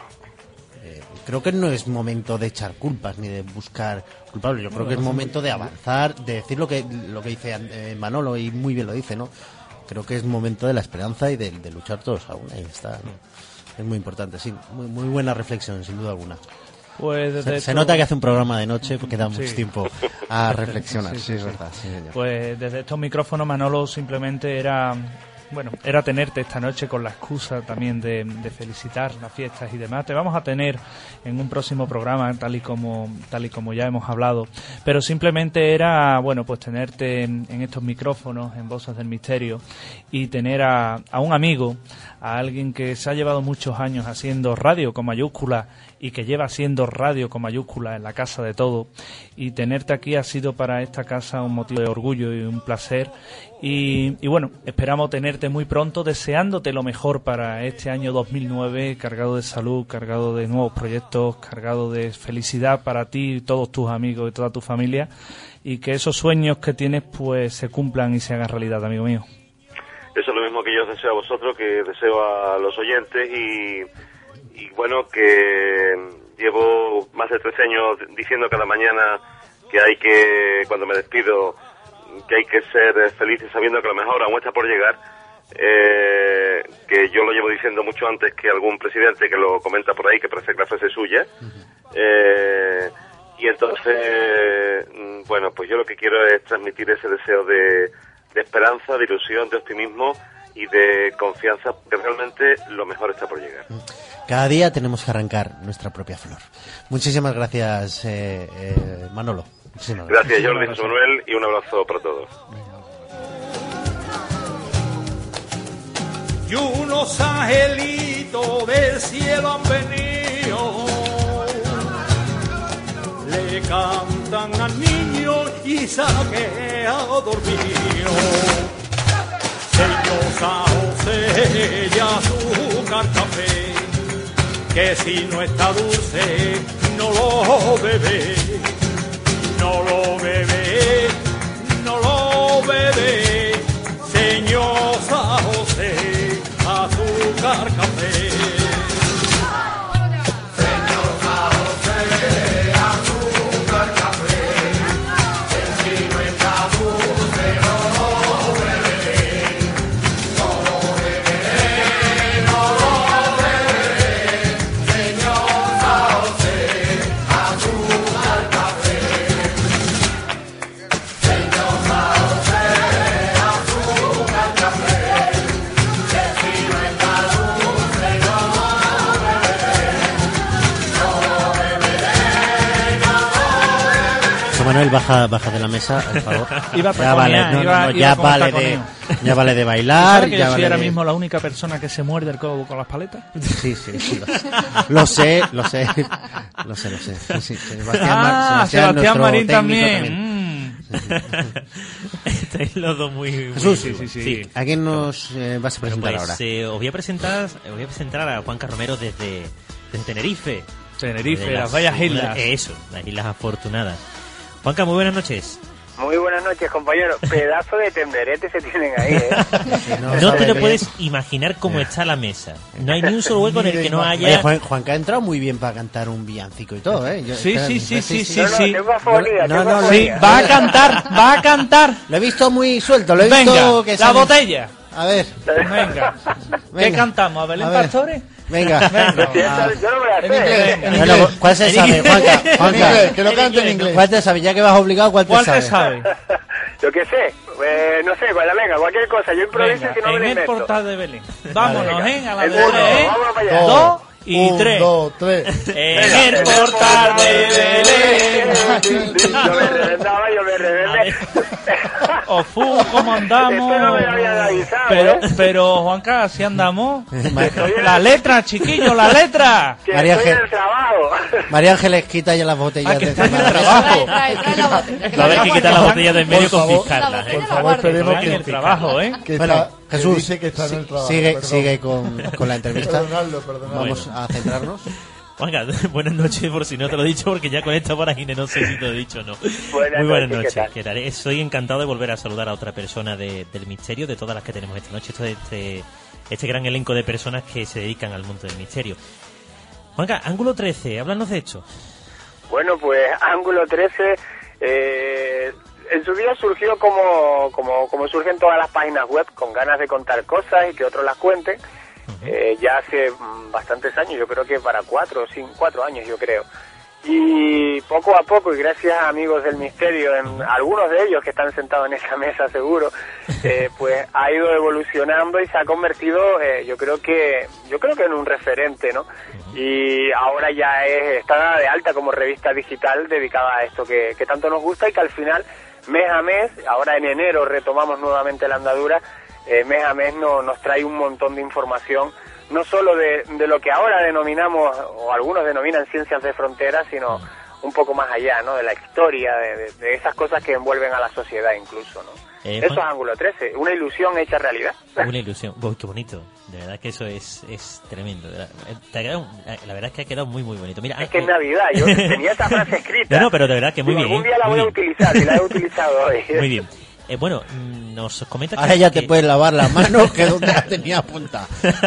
Creo que no es momento de echar culpas ni de buscar culpables. Yo creo que es momento de avanzar, de decir lo que lo que dice eh, Manolo, y muy bien lo dice, ¿no? Creo que es momento de la esperanza y de, de luchar todos a una, y está, ¿no? Es muy importante, sí. Muy, muy buena reflexión, sin duda alguna. Pues se, esto... se nota que hace un programa de noche porque da sí. mucho tiempo a reflexionar. sí, sí, sí, es sí. verdad, sí, señor. Pues desde estos micrófonos, Manolo, simplemente era bueno, era tenerte esta noche con la excusa también de, de felicitar las fiestas y demás. Te vamos a tener en un próximo programa, tal y como tal y como ya hemos hablado, pero simplemente era, bueno, pues tenerte en, en estos micrófonos, en Voces del Misterio, y tener a, a un amigo, a alguien que se ha llevado muchos años haciendo radio con mayúscula y que lleva haciendo radio con mayúscula en la casa de todo, y tenerte aquí ha sido para esta casa un motivo de orgullo y un placer. Y, y bueno, esperamos tenerte muy pronto, deseándote lo mejor para este año dos mil nueve, cargado de salud, cargado de nuevos proyectos, cargado de felicidad para ti, todos tus amigos y toda tu familia, y que esos sueños que tienes pues se cumplan y se hagan realidad, amigo mío. Eso es lo mismo que yo os deseo a vosotros, que deseo a los oyentes, y, y bueno, que llevo más de trece años diciendo cada mañana que hay que, cuando me despido, que hay que ser felices sabiendo que lo mejor aún está por llegar, eh, que yo lo llevo diciendo mucho antes que algún presidente que lo comenta por ahí, que parece que la frase es suya. Eh, y entonces, bueno, pues yo lo que quiero es transmitir ese deseo de, de esperanza, de ilusión, de optimismo y de confianza, porque realmente lo mejor está por llegar. Cada día tenemos que arrancar nuestra propia flor. Muchísimas gracias, eh, eh, Manolo. Muchísimas gracias. Gracias, Jordi, José Manuel, y un abrazo para todos. Y unos angelitos del cielo han venido, le cantan al niño y se ha quedado dormido. Señor San José y azúcar café, que si no está dulce no lo bebe, no lo bebe, no lo bebe. Señor San José, azúcar café. Señor San José, azúcar café, que si no está dulce no lo bebe, no lo bebe, no lo bebe. Señor San José, azúcar café. Señor San José, azúcar café, que si no está dulce no lo beberé, no lo beberé, no lo beberé. José Manuel, baja, baja de la mesa, por favor. Iba a ya vale, taconear, no, no, iba- no, iba ya con el vale de, taconeo. ya vale de bailar. ¿Sabes que ya yo soy vale ahora de- mismo la única persona que se muerde el codo con las paletas? Sí, sí, sí. Lo, lo sé, lo sé. Lo sé, lo sé. Sí, sí, Sebastián, Ah, Mar- Sebastián nuestro Marín técnico también. Estáis los dos muy... muy Jesús, sí, sí, sí. ¿a quién nos eh, vas a Bueno, presentar pues, ahora? eh, os voy a presentar, os voy a presentar a Juanca Romero desde, desde Tenerife. Tenerife, De las bellas islas. Eso, las Islas Afortunadas. Juanca, muy buenas noches. Muy buenas noches, compañeros. Pedazo de temblerete se tienen ahí, ¿eh? No te lo puedes imaginar cómo está la mesa. No hay ni un solo hueco en el que no Oye, haya... Juan, Juanca ha entrado muy bien para cantar un villancico y todo, ¿eh? Yo- Sí, espera, sí, sí, espera, sí, sí, sí. tengo afonía, No, tengo no, no, Sí, afonía. va a cantar, va a cantar. Lo he visto muy suelto, lo he Venga, visto que la sale- botella. A ver, Venga. ¿Qué Venga. cantamos? ¿A Belén A ver. Pastores? venga. Venga. Si esto- yo no voy a En hacer. inglés, Venga. en Bueno, inglés. ¿cuál se sabe, Juanca? En Juanca, inglés, que lo cante en inglés. ¿cuál te sabe? Ya que vas obligado, ¿cuál te ¿Cuál sabe? te sabe? Yo qué sé, eh, no sé, cuál, venga, cualquier cosa. Yo improviso Venga, y si no me en lo el invento. portal de Belén. Vámonos, ¿eh? A la El de uno, tres, ¿eh? vámonos para allá. Dos y Un, tres. dos, tres. En el portal de Belén. Yo me reventaba, yo me A reventé. ver. O fu, ¿cómo andamos? Esto no me lo habían avisado, Pero, ¿eh? pero Juanca, así andamos. Estoy en La letra, chiquillo, la letra. Que María estoy en Ángel. el trabajo. María Ángeles, quita ya las botellas Ah, que de está en encima el de la trabajo. Trae, trae la botella. Va a haber que quitar la botella de en medio y Por favor. confiscarla, ¿eh? Por favor, esperemos Está en que, el trabajo, ¿eh? que Bueno, está, que Jesús, dice que está en el trabajo. sigue, perdón. sigue con, con la entrevista. Perdonadlo, perdonadlo. Vamos a centrarnos. Juanca, buenas noches, por si no te lo he dicho, porque ya con esta vorágine no sé si te lo he dicho o no. Buenas Muy buenas noches, noches. ¿qué tal? ¿qué tal? Estoy encantado de volver a saludar a otra persona de- del misterio, de todas las que tenemos esta noche, esto de este, este gran elenco de personas que se dedican al mundo del misterio. Juanca, Ángulo trece, háblanos de esto. Bueno, pues Ángulo trece eh, en su día surgió como, como, como surgen todas las páginas web, con ganas de contar cosas y que otros las cuenten. Eh, ya hace mm, bastantes años, yo creo que para cuatro, cinco, cuatro años yo creo. Y poco a poco, y gracias a Amigos del Misterio, en algunos de ellos que están sentados en esa mesa seguro, eh, pues ha ido evolucionando y se ha convertido, eh, yo creo que yo creo que en un referente, ¿no? Y ahora ya es, está de alta como revista digital dedicada a esto que, que tanto nos gusta y que al final, mes a mes, ahora en enero retomamos nuevamente la andadura, eh, mes a mes no, nos trae un montón de información, no solo de, de lo que ahora denominamos, o algunos denominan ciencias de frontera, sino un poco más allá, ¿no? De la historia, de, de, de esas cosas que envuelven a la sociedad incluso, ¿no? Eh, Eso Juan- es Ángulo trece, una ilusión hecha realidad. Una ilusión. Uy, qué bonito. De verdad que eso es, es tremendo. De verdad. Eh, te ha quedado- la verdad es que ha quedado muy, muy bonito. Mira, Es que es Navidad, yo tenía esa frase escrita. No, no, pero de verdad que muy Digo, bien. algún día la muy voy a bien. utilizar y la he utilizado hoy. Muy bien. Eh, bueno, mm, nos comenta que... Ahora ya te que- puedes lavar las manos, que donde la tenía apuntada.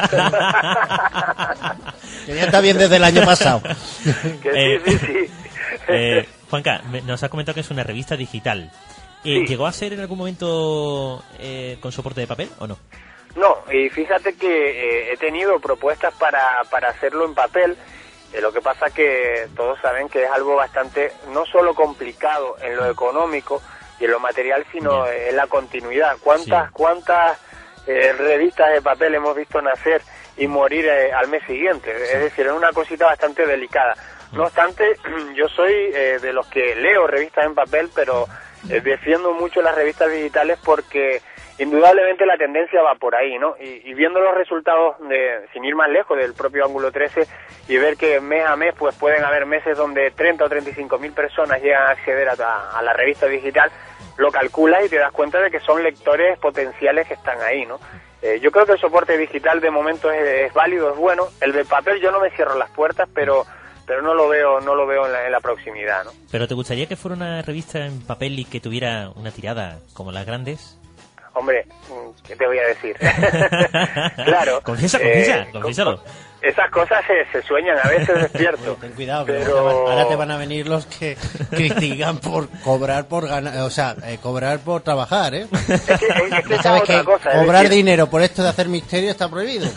Que ya está bien desde el año pasado. Que sí, sí, sí. Eh, Juanca, me- nos has comentado que es una revista digital. Eh, Sí. ¿Llegó a ser en algún momento eh, con soporte de papel o no? No, y fíjate que eh, he tenido propuestas para, para hacerlo en papel, eh, lo que pasa que todos saben que es algo bastante, no solo complicado en lo económico y en lo material, sino en la continuidad. ¿Cuántas, cuántas eh, revistas de papel hemos visto nacer y morir eh, al mes siguiente? Es decir, es una cosita bastante delicada. No obstante, yo soy eh, de los que leo revistas en papel, pero eh, defiendo mucho las revistas digitales porque indudablemente la tendencia va por ahí, ¿no? Y, y viendo los resultados, de, sin ir más lejos, del propio Ángulo trece, y ver que mes a mes pues pueden haber meses donde treinta o treinta y cinco mil personas llegan a acceder a, a la revista digital, lo calculas y te das cuenta de que son lectores potenciales que están ahí, ¿no? Eh, yo creo que el soporte digital de momento es, es válido, es bueno. El de papel yo no me cierro las puertas, pero pero no lo veo no lo veo en la, en la proximidad, ¿no? ¿Pero te gustaría que fuera una revista en papel y que tuviera una tirada como las grandes? Hombre, ¿qué te voy a decir? Claro. Confiesa, eh, confiesa, confiésalo. Esas cosas se, se sueñan a veces despierto. Ten cuidado, que pero... ahora te van- ahora te van a venir los que critican por cobrar por ganar, o sea, eh, cobrar por trabajar, ¿eh? Es que, es que Ya esa sabes es otra que cosa, es cobrar decir, dinero por esto de hacer misterio está prohibido.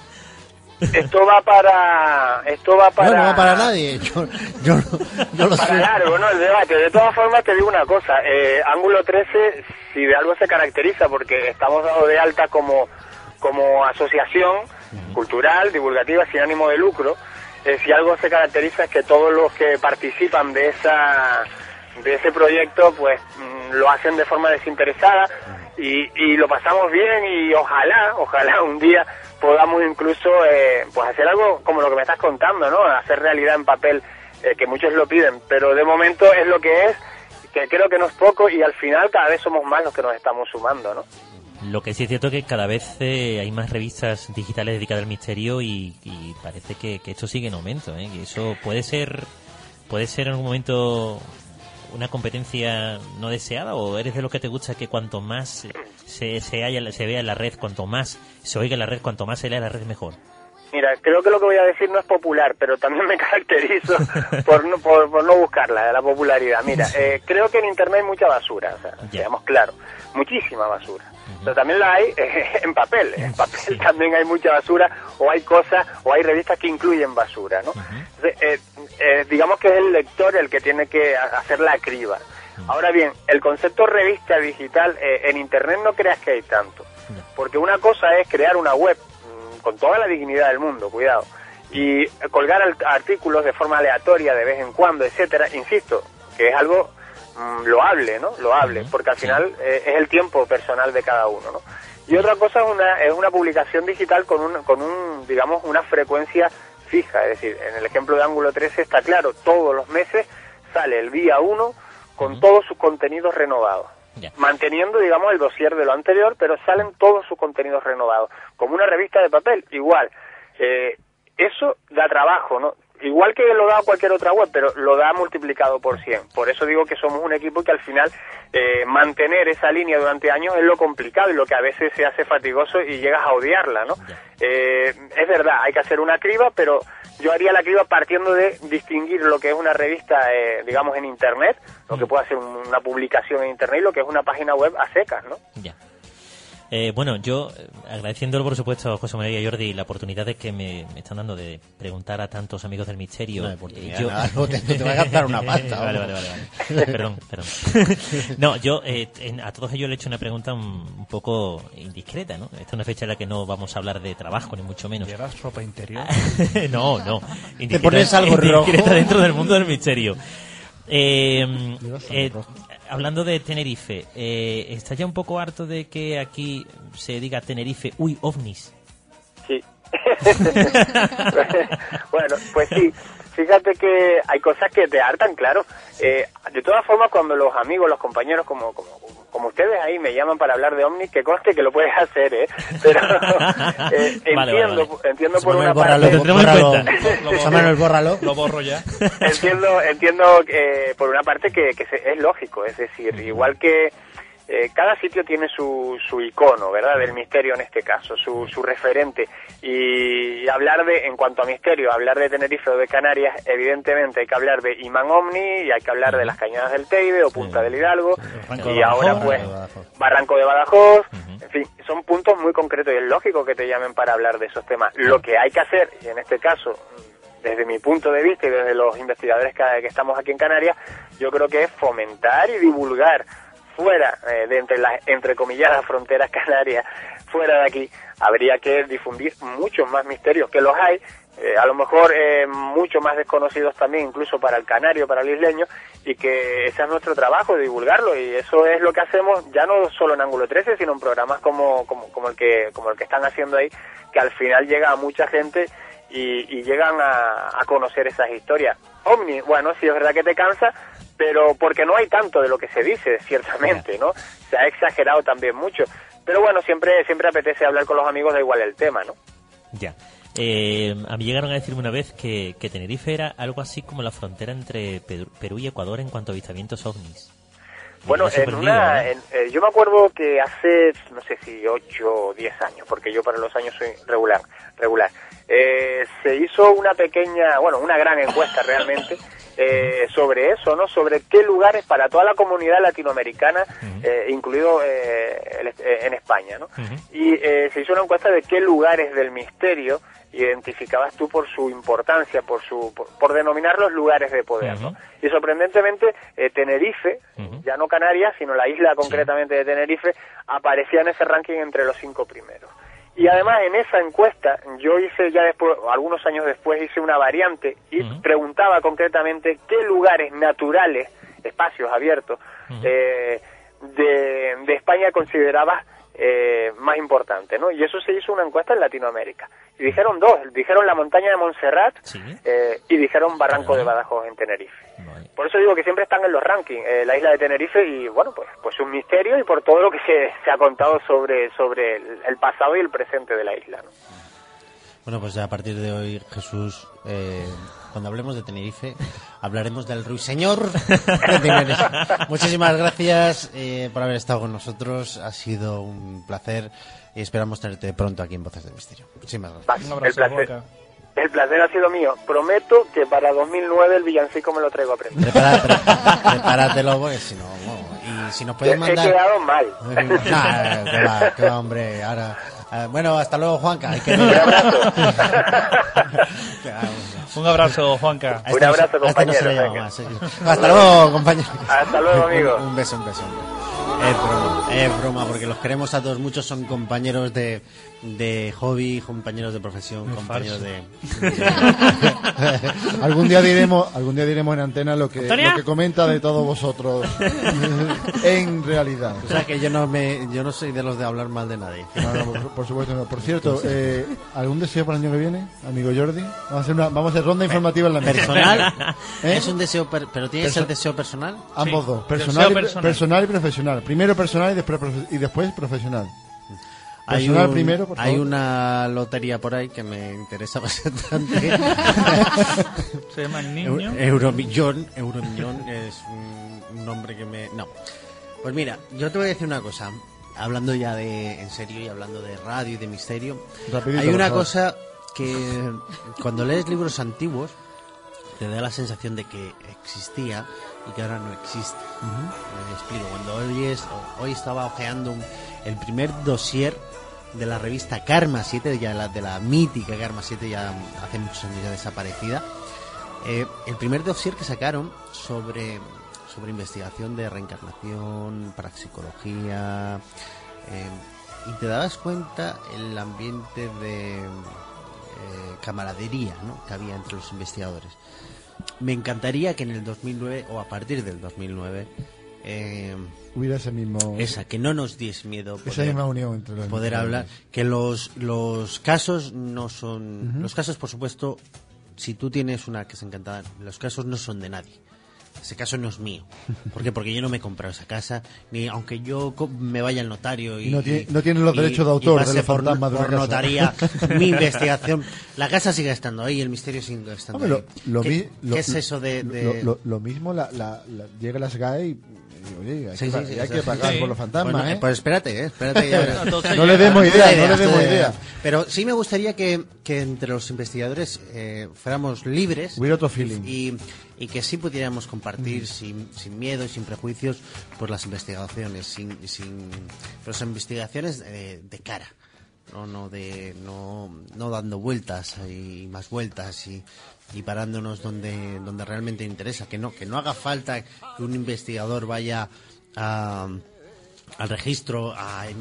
esto va para esto va para No, no va para nadie. Yo, yo, no- yo lo para sé. largo, ¿no? El debate. De todas formas, te digo una cosa. Eh, Ángulo trece, si de algo se caracteriza, porque estamos dados de alta como, como asociación cultural, divulgativa, sin ánimo de lucro, eh, si algo se caracteriza es que todos los que participan de esa de ese proyecto, pues mm, lo hacen de forma desinteresada y, y lo pasamos bien y ojalá, ojalá un día podamos incluso eh, pues hacer algo como lo que me estás contando, ¿no? Hacer realidad en papel, eh, que muchos lo piden, pero de momento es lo que es, que creo que no es poco y al final cada vez somos más los que nos estamos sumando, ¿no? Lo que sí es cierto que cada vez eh, hay más revistas digitales dedicadas al misterio y, y parece que, que esto sigue en aumento, ¿eh? Que eso puede ser puede ser en algún momento una competencia no deseada, o eres de los que te gusta que cuanto más se, se, haya, se vea en la red, cuanto más se oiga en la red, cuanto más se lea en la red, mejor. Mira, creo que lo que voy a decir no es popular, pero también me caracterizo por no, por, por no buscarla, la popularidad. Mira, eh, creo que en Internet hay mucha basura, o sea, seamos claros, muchísima basura. Pero también la hay eh, en papel, en papel también hay mucha basura, o hay cosas, o hay revistas que incluyen basura, ¿no? Entonces, eh, eh, digamos que es el lector el que tiene que ha- hacer la criba. Ahora bien, el concepto revista digital, eh, en Internet no creas que hay tanto, porque una cosa es crear una web mm, con toda la dignidad del mundo, cuidado, y colgar al- artículos de forma aleatoria de vez en cuando, etcétera. Insisto, que es algo mm, loable, ¿no? Loable, porque al final eh, es el tiempo personal de cada uno, ¿no? Y otra cosa es una es una publicación digital con un con un digamos una frecuencia fija, es decir, en el ejemplo de Ángulo trece está claro, todos los meses sale el día uno con todos sus contenidos renovados. Manteniendo, digamos, el dossier de lo anterior, pero salen todos sus contenidos renovados. Como una revista de papel, igual. Eh, eso da trabajo, ¿no? Igual que lo da cualquier otra web, pero lo da multiplicado por cien. Por eso digo que somos un equipo que al final eh, mantener esa línea durante años es lo complicado y lo que a veces se hace fatigoso y llegas a odiarla, ¿no? Eh, es verdad, hay que hacer una criba, pero yo haría la criba partiendo de distinguir lo que es una revista, eh, digamos, en Internet, lo que puede ser un- una publicación en Internet y lo que es una página web a secas, ¿no? Eh, bueno, yo eh, agradeciéndolo por supuesto a José María y Jordi la oportunidad de que me, me están dando de preguntar a tantos amigos del misterio. No hay oportunidad, eh, yo... nada, no te, no te voy a gastar una pasta. vale, vale, vale, vale. Perdón, perdón. No, yo eh, en, a todos ellos le he hecho una pregunta un, un poco indiscreta, ¿no? Esta es una fecha en la que no vamos a hablar de trabajo, ni mucho menos. ¿Llevas ropa interior? no, no. Te pones algo rojo. Indiscreta dentro del mundo del misterio. Eh, eh, hablando de Tenerife, eh, ¿está ya un poco harto de que aquí se diga Tenerife, uy, ovnis? Sí. Bueno, pues sí. Fíjate que hay cosas que te hartan, claro. Eh, de todas formas, cuando los amigos, los compañeros, como, como como ustedes ahí me llaman para hablar de ovnis, que conste que lo puedes hacer, ¿eh? Pero eh, entiendo, vale, vale, vale. entiendo José por Manuel, una bórralo, parte... bórralo. José Manuel, bórralo. Lo borro ya. Entiendo, entiendo eh, por una parte que, que se- es lógico, es decir, igual que eh, cada sitio tiene su, su icono, ¿verdad? Del misterio en este caso, su, su referente. Y hablar de, en cuanto a misterio, hablar de Tenerife o de Canarias, evidentemente hay que hablar de Imán Omni y hay que hablar de las Cañadas del Teide o Punta del Hidalgo y ahora pues Barranco de Badajoz. En fin, son puntos muy concretos y es lógico que te llamen para hablar de esos temas. Lo que hay que hacer, y en este caso, desde mi punto de vista y desde los investigadores que, que estamos aquí en Canarias, yo creo que es fomentar y divulgar fuera eh, de entre las entrecomilladas fronteras canarias, fuera de aquí, habría que difundir muchos más misterios, que los hay, eh, a lo mejor eh, mucho más desconocidos también, incluso para el canario, para el isleño, y que ese es nuestro trabajo, divulgarlo, y eso es lo que hacemos ya no solo en Ángulo trece, sino en programas como, como, como el que como el que están haciendo ahí, que al final llega a mucha gente y, y llegan a, a conocer esas historias. Omni, bueno, sí es verdad que te cansa, pero porque no hay tanto de lo que se dice, ciertamente, ¿no? Se ha exagerado también mucho. Pero bueno, siempre siempre apetece hablar con los amigos, da igual el tema, ¿no? Ya. Eh, a mí llegaron a decirme una vez que, que Tenerife era algo así como la frontera entre Perú, Perú y Ecuador en cuanto a avistamientos ovnis. Me Bueno, quedé en sorprendido, una, ¿eh? en- eh, yo me acuerdo que hace, no sé si ocho o diez años, porque yo para los años soy regular, regular, eh, se hizo una pequeña, bueno, una gran encuesta realmente, eh, sobre eso, ¿no? Sobre qué lugares para toda la comunidad latinoamericana, eh, incluido eh, el- eh, en España, ¿no? Y eh, se hizo una encuesta de qué lugares del misterio identificabas tú por su importancia, por su por, por denominarlos lugares de poder, ¿no? Y sorprendentemente eh, Tenerife, ya no Canarias, sino la isla concretamente de Tenerife, aparecía en ese ranking entre los cinco primeros. Y además en esa encuesta yo hice ya después, algunos años después, hice una variante y preguntaba concretamente qué lugares naturales, espacios abiertos, eh, de, de España considerabas eh, más importante, ¿no? Y eso se hizo una encuesta en Latinoamérica. Y dijeron dos, dijeron la montaña de Montserrat eh, y dijeron Barranco de Badajoz en Tenerife. Por eso digo que siempre están en los rankings, eh, la isla de Tenerife, y bueno, pues pues un misterio y por todo lo que se, se ha contado sobre, sobre el, el pasado y el presente de la isla, ¿no? Bueno, pues ya a partir de hoy, Jesús, eh, cuando hablemos de Tenerife, hablaremos del ruiseñor de Tenerife. Muchísimas gracias eh, por haber estado con nosotros. Ha sido un placer y esperamos tenerte pronto aquí en Voces del Misterio. Muchísimas gracias. el placer, el placer ha sido mío. Prometo que para dos mil nueve el villancico me lo traigo aprendido. Prepáratelo, porque si no, bueno, y si nos puedes He mandar... quedado mal. Nah, que va, que va, hombre, ahora... eh, bueno, hasta luego, Juanca. Hay que... Un abrazo, Juanca. A este no se- a este no se le llama más, eh. Hasta luego, compañero. Hasta luego, amigo. Un, un beso, un beso. Es broma, es broma, porque los queremos a todos. Muchos son compañeros de, de hobby, compañeros de profesión, Muy compañeros de... algún día diremos, algún día diremos en antena lo que, ¿Antonia? lo que comenta de todos vosotros en realidad. O sea que yo no me, yo no soy de los de hablar mal de nadie. No, no, por, por supuesto no. Por cierto, eh, ¿algún deseo para el año que viene, amigo Jordi? Vamos a hacer una, vamos a hacer ronda informativa en la mesa. ¿Personal? ¿Eh? ¿Es un deseo, per- pero tiene que Perso- ser deseo personal? Ambos Sí. dos, personal Deseo y, personal. personal y profesional. Primero personal y después, profe- y después profesional. Hay, Personal un- primero, por hay favor. una lotería por ahí que me interesa bastante. Se llama el niño. Eu- Euromillón, Euromillón es un, un nombre que me... No. Pues mira, yo te voy a decir una cosa. Hablando ya de en serio y hablando de radio y de misterio, Rapidito, hay por una favor. cosa que cuando lees libros antiguos te da la sensación de que existía y que ahora no existe. Me explico. Cuando oyes, hoy estaba ojeando un- el primer dossier de la revista Karma siete, ya la, de la mítica Karma siete, ya hace muchos años ya desaparecida. Eh, el primer dossier que sacaron sobre, sobre investigación de reencarnación, parapsicología, eh, y te dabas cuenta el ambiente de eh, camaradería, ¿no?, que había entre los investigadores. Me encantaría que en el dos mil nueve, o a partir del dos mil nueve, eh, hubiera ese mismo... Esa, que no nos diese miedo poder, esa misma unión entre los poder hablar, que los, los casos no son... Uh-huh. Los casos, por supuesto, si tú tienes una que es encantada, los casos no son de nadie. Ese caso no es mío. ¿Por qué? Porque yo no me he comprado esa casa, ni aunque yo co- me vaya al notario y... Y no tiene- no tiene los y- derechos de y autor pase de los por, fantasmas de la por casa. notaría mi investigación. La casa sigue estando ahí, el misterio sigue estando Hombre, ahí. lo, lo ¿Qué, mi- lo- qué es eso de...? de- Lo, lo- lo mismo la, la, la- llega la S G A E y, y, oye, hay Sí, que, sí, pa- sí, hay sí, que sí. pagar Sí. por los fantasmas, Bueno, ¿eh? Pues espérate, ¿eh? espérate ya verás. Entonces No le ya- demos idea, no le demos idea. Pero sí me gustaría que, que entre los investigadores eh, fuéramos libres. Hubiera otro feeling. Y, y que sí pudiéramos compartir sin, sin miedo y sin prejuicios por las investigaciones, sin, sin pero las investigaciones de, de cara. No, no de no, no dando vueltas y más vueltas y, y parándonos donde donde realmente interesa, que no que no haga falta que un investigador vaya a al registro a, a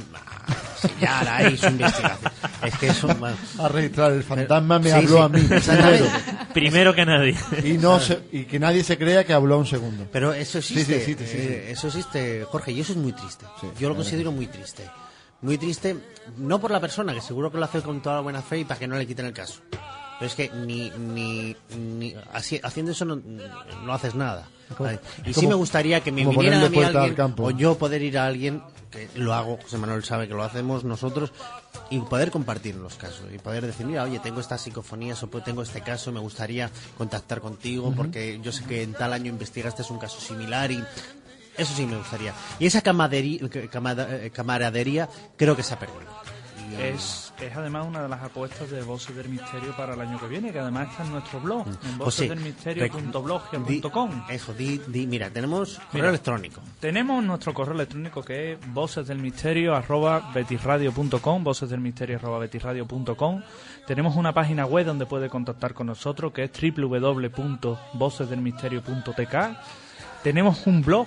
sellar ahí su investigación. Es que eso, bueno, a registrar el fantasma me Sí, habló sí, a mí exactamente. Primero que nadie. y no se- y que nadie se crea que habló un segundo. Pero eso existe, Sí, sí, sí, sí, sí. eh, eso existe, Jorge, y eso es muy triste. Sí, Yo lo la considero muy triste. Muy triste, no por la persona, que seguro que lo hace con toda la buena fe y para que no le quiten el caso. Pero es que ni, ni, ni así, haciendo eso no, no haces nada. Como- ¿vale? Y es sí como- me gustaría que me como viniera a ponerle mí puerta al alguien, campo. o yo poder ir a alguien, que lo hago, José Manuel sabe que lo hacemos nosotros, y poder compartir los casos, y poder decir, mira, oye, tengo estas psicofonías, o pues tengo este caso, me gustaría contactar contigo, Ujú. porque yo sé que en tal año investigaste un caso similar, y eso sí me gustaría. Y esa camaradería, camada- camaradería creo que se ha perdido. Y, eh, Es, es además una de las apuestas de Voces del Misterio para el año que viene, que además está en nuestro blog, en José, voces del misterio punto blogia punto com. Eso, di, di, mira, tenemos correo Mira, electrónico. Tenemos nuestro correo electrónico que es vocesdelmisterio arroba betisradio punto com, vocesdelmisterio arroba betisradio punto com. Tenemos una página web donde puede contactar con nosotros que es doble u doble u doble u punto voces del misterio punto t k. Tenemos un blog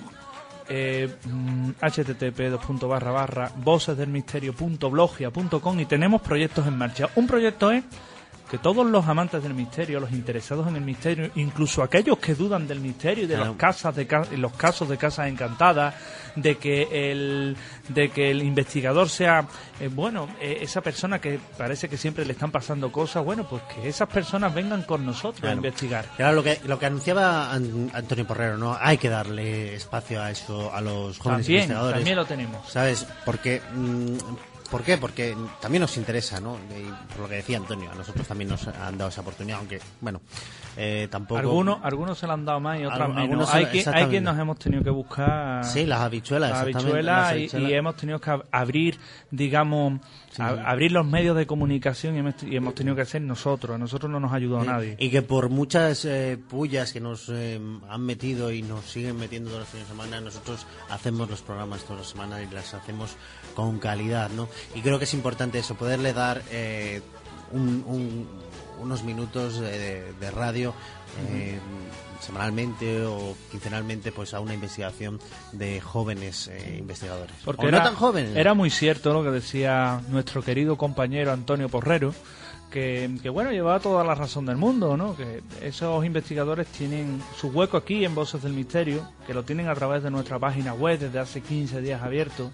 eh, mm, http dos punto barra barra vocesdelmisterio punto blogia punto com, y tenemos proyectos en marcha. Un proyecto es que todos los amantes del misterio, los interesados en el misterio, incluso aquellos que dudan del misterio y de Claro. los casas de ca- los casos de casas encantadas, de que el de que el investigador sea eh, bueno, eh, esa persona que parece que siempre le están pasando cosas, bueno, pues que esas personas vengan con nosotros a Claro. investigar. Claro, lo que, lo que anunciaba An- Antonio Porrero, ¿no? Hay que darle espacio a eso, a los jóvenes También, investigadores. también lo tenemos. ¿Sabes? Porque, mm, ¿por qué? Porque también nos interesa, ¿no? Y por lo que decía Antonio, a nosotros también nos han dado esa oportunidad, aunque, bueno, eh, tampoco... Algunos, algunos se le han dado más y otros Algu- menos. algunos se- Hay que, hay exactamente. quien nos hemos tenido que buscar. Sí, las habichuelas, las exactamente, habichuelas, las y- habichuelas. Y, hemos tenido que ab- abrir, digamos, Sí, a- sí. abrir los medios de comunicación y hemos, y hemos tenido que hacer nosotros. A nosotros no nos ha ayudado Sí, nadie. Y que por muchas eh, pullas que nos eh, han metido y nos siguen metiendo todos los fines de semana, nosotros hacemos los programas todas las semanas y las hacemos con calidad, ¿no? Y creo que es importante eso, poderle dar eh, un- un- unos minutos de, de radio eh, semanalmente o quincenalmente, pues a una investigación de jóvenes eh, investigadores. Porque o era, no tan jóvenes. era muy cierto lo que decía nuestro querido compañero Antonio Porrero, que, que bueno, llevaba toda la razón del mundo, ¿no? Que esos investigadores tienen su hueco aquí en Voces del Misterio, que lo tienen a través de nuestra página web desde hace quince días abierto,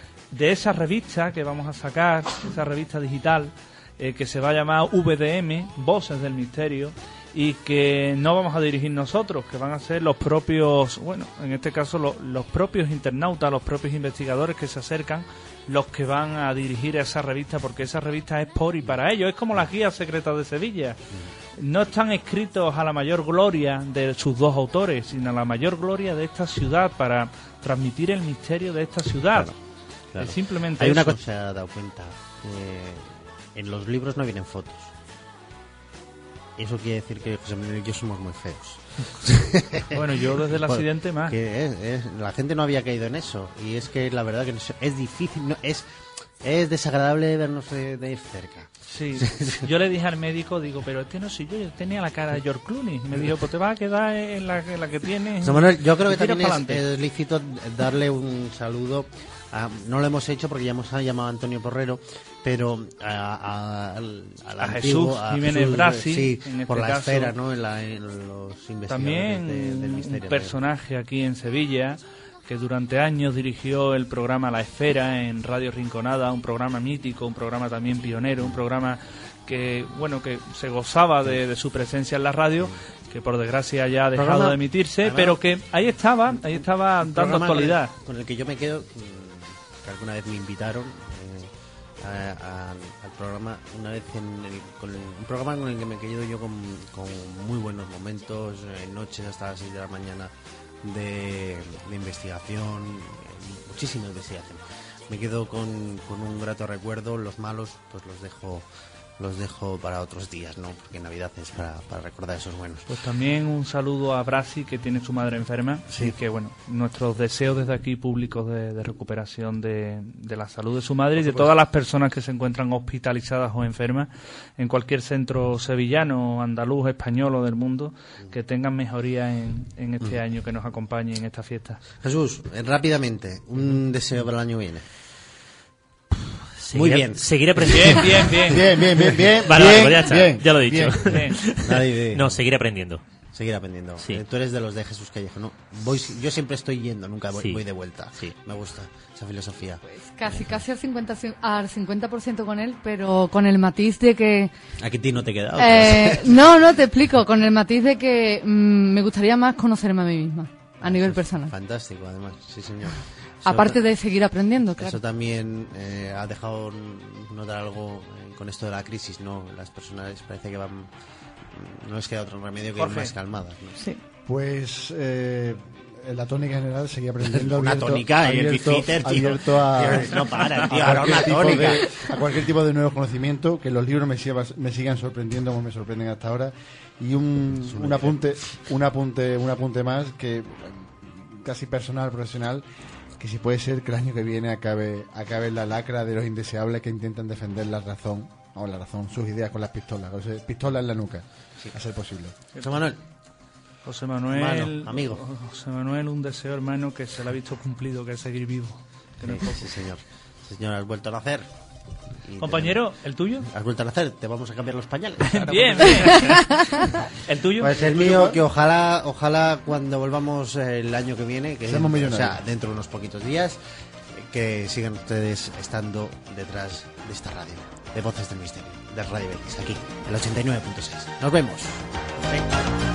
de esa revista que vamos a sacar, esa revista digital, eh, que se va a llamar V D M, Voces del Misterio, y que no vamos a dirigir nosotros, que van a ser los propios, bueno, en este caso lo- los propios internautas, los propios investigadores que se acercan, los que van a dirigir esa revista, porque esa revista es por y para ellos, es como las guías secretas de Sevilla. No están escritos a la mayor gloria de sus dos autores, sino a la mayor gloria de esta ciudad, para transmitir el misterio de esta ciudad. Claro. Es simplemente Hay una eso. cosa que se ha dado cuenta, eh, en los libros no vienen fotos. eso quiere decir que José Manuel y yo somos muy feos. Bueno, yo desde el accidente más. Que es, es, la gente no había caído en eso. Y es que la verdad que es difícil, no, es, es desagradable vernos de, de cerca. Sí, yo le dije al médico, digo, pero este no soy yo, yo tenía la cara de George Clooney. Me dijo, pues te vas a quedar en la, en la que tienes. José Manuel, yo creo que Tira también es, pa'lante. es lícito darle un saludo. A, no lo hemos hecho porque ya hemos llamado a Antonio Porrero, pero a, a, al, al A antiguo, Jesús Jiménez Brasi, sí, en este por la caso. esfera, ¿no? En, la, en los investigadores También de- del misterio. un personaje aquí en Sevilla que durante años dirigió el programa La Esfera en Radio Rinconada, un programa mítico, un programa también pionero, un programa que bueno que se gozaba de, de su presencia en la radio, que por desgracia ya ha dejado Programa- de emitirse, además- pero que ahí estaba, ahí estaba dando programa actualidad. Con el, con el que yo me quedo, mm, que alguna vez me invitaron eh, a- a- al programa, una vez en el, con el- un programa con el que me quedo yo con, con muy buenos momentos, eh, noches hasta las seis de la mañana de, de investigación, eh, muchísima investigación. Me quedo con, con un grato recuerdo. Los malos pues los dejo los dejo para otros días, ¿no? Porque Navidad es para, para recordar esos buenos. Pues también un saludo a Brasi, que tiene su madre enferma. Sí. Y que, bueno, nuestros deseos desde aquí públicos de, de recuperación de, de la salud de su madre y de supuesto. todas las personas que se encuentran hospitalizadas o enfermas en cualquier centro sevillano, andaluz, español o del mundo, que tengan mejoría en, en este Mm. año que nos acompañe en esta fiesta. Jesús, eh, rápidamente, un deseo para el año que viene. Seguir- Muy bien. Seguir aprendiendo. Bien, bien, bien. Bien, bien, bien, bien. Vale, bien, vale, pues ya está. bien, ya lo he dicho. bien. Nadie de- No, seguir aprendiendo. Seguir aprendiendo. Sí. Eh, Tú eres de los de Jesús Callejo, ¿no? Voy, yo siempre estoy yendo, nunca voy, Sí. voy de vuelta. Sí. Me gusta esa filosofía. Casi, casi al cincuenta, al cincuenta por ciento con él, pero con el matiz de que... Aquí a ti no te queda Eh, no, no, te explico. Con el matiz de que mm, me gustaría más conocerme a mí misma, a nivel personal. Fantástico, además, sí señor. Eso Aparte ta- de seguir aprendiendo, claro. Eso también eh, ha dejado notar algo eh, con esto de la crisis, ¿no? Las personas parece que van... No les queda otro remedio que ir Jorge. más calmadas, ¿no? Sí. Pues eh, en la tónica general seguía aprendiendo. Una abierto- tónica, y el abierto- Bifitter, tío. abierto a, No para, a tío, ahora cualquier una tipo tónica. de- a cualquier tipo de nuevo conocimiento, que los libros me, siga- me sigan sorprendiendo como me sorprenden hasta ahora. Y un, Es un un apunte, un apunte, un apunte más que casi personal, profesional, que si puede ser que el año que viene acabe, acabe en la lacra de los indeseables que intentan defender la razón, o la razón, sus ideas con las pistolas, o sea, pistolas en la nuca, a ser posible. José Manuel. José Manuel, Hermano, amigo. José Manuel, un deseo, hermano, que se le ha visto cumplido, que es seguir vivo. Que no es Sí, poco. sí, señor. Sí, señor, has vuelto a nacer. Y Compañero, ¿el tuyo? te- Has vuelto a nacer, te vamos a cambiar los pañales. Ahora Bien, vamos a- bien. ¿El tuyo? Pues el mío, que ojalá ojalá cuando volvamos el año que viene, que Seamos o millonarios. sea, dentro de unos poquitos días, que sigan ustedes estando detrás de esta radio, de Voces del Misterio, de Radio Betis, aquí, el ochenta y nueve punto seis. Nos vemos. Venga.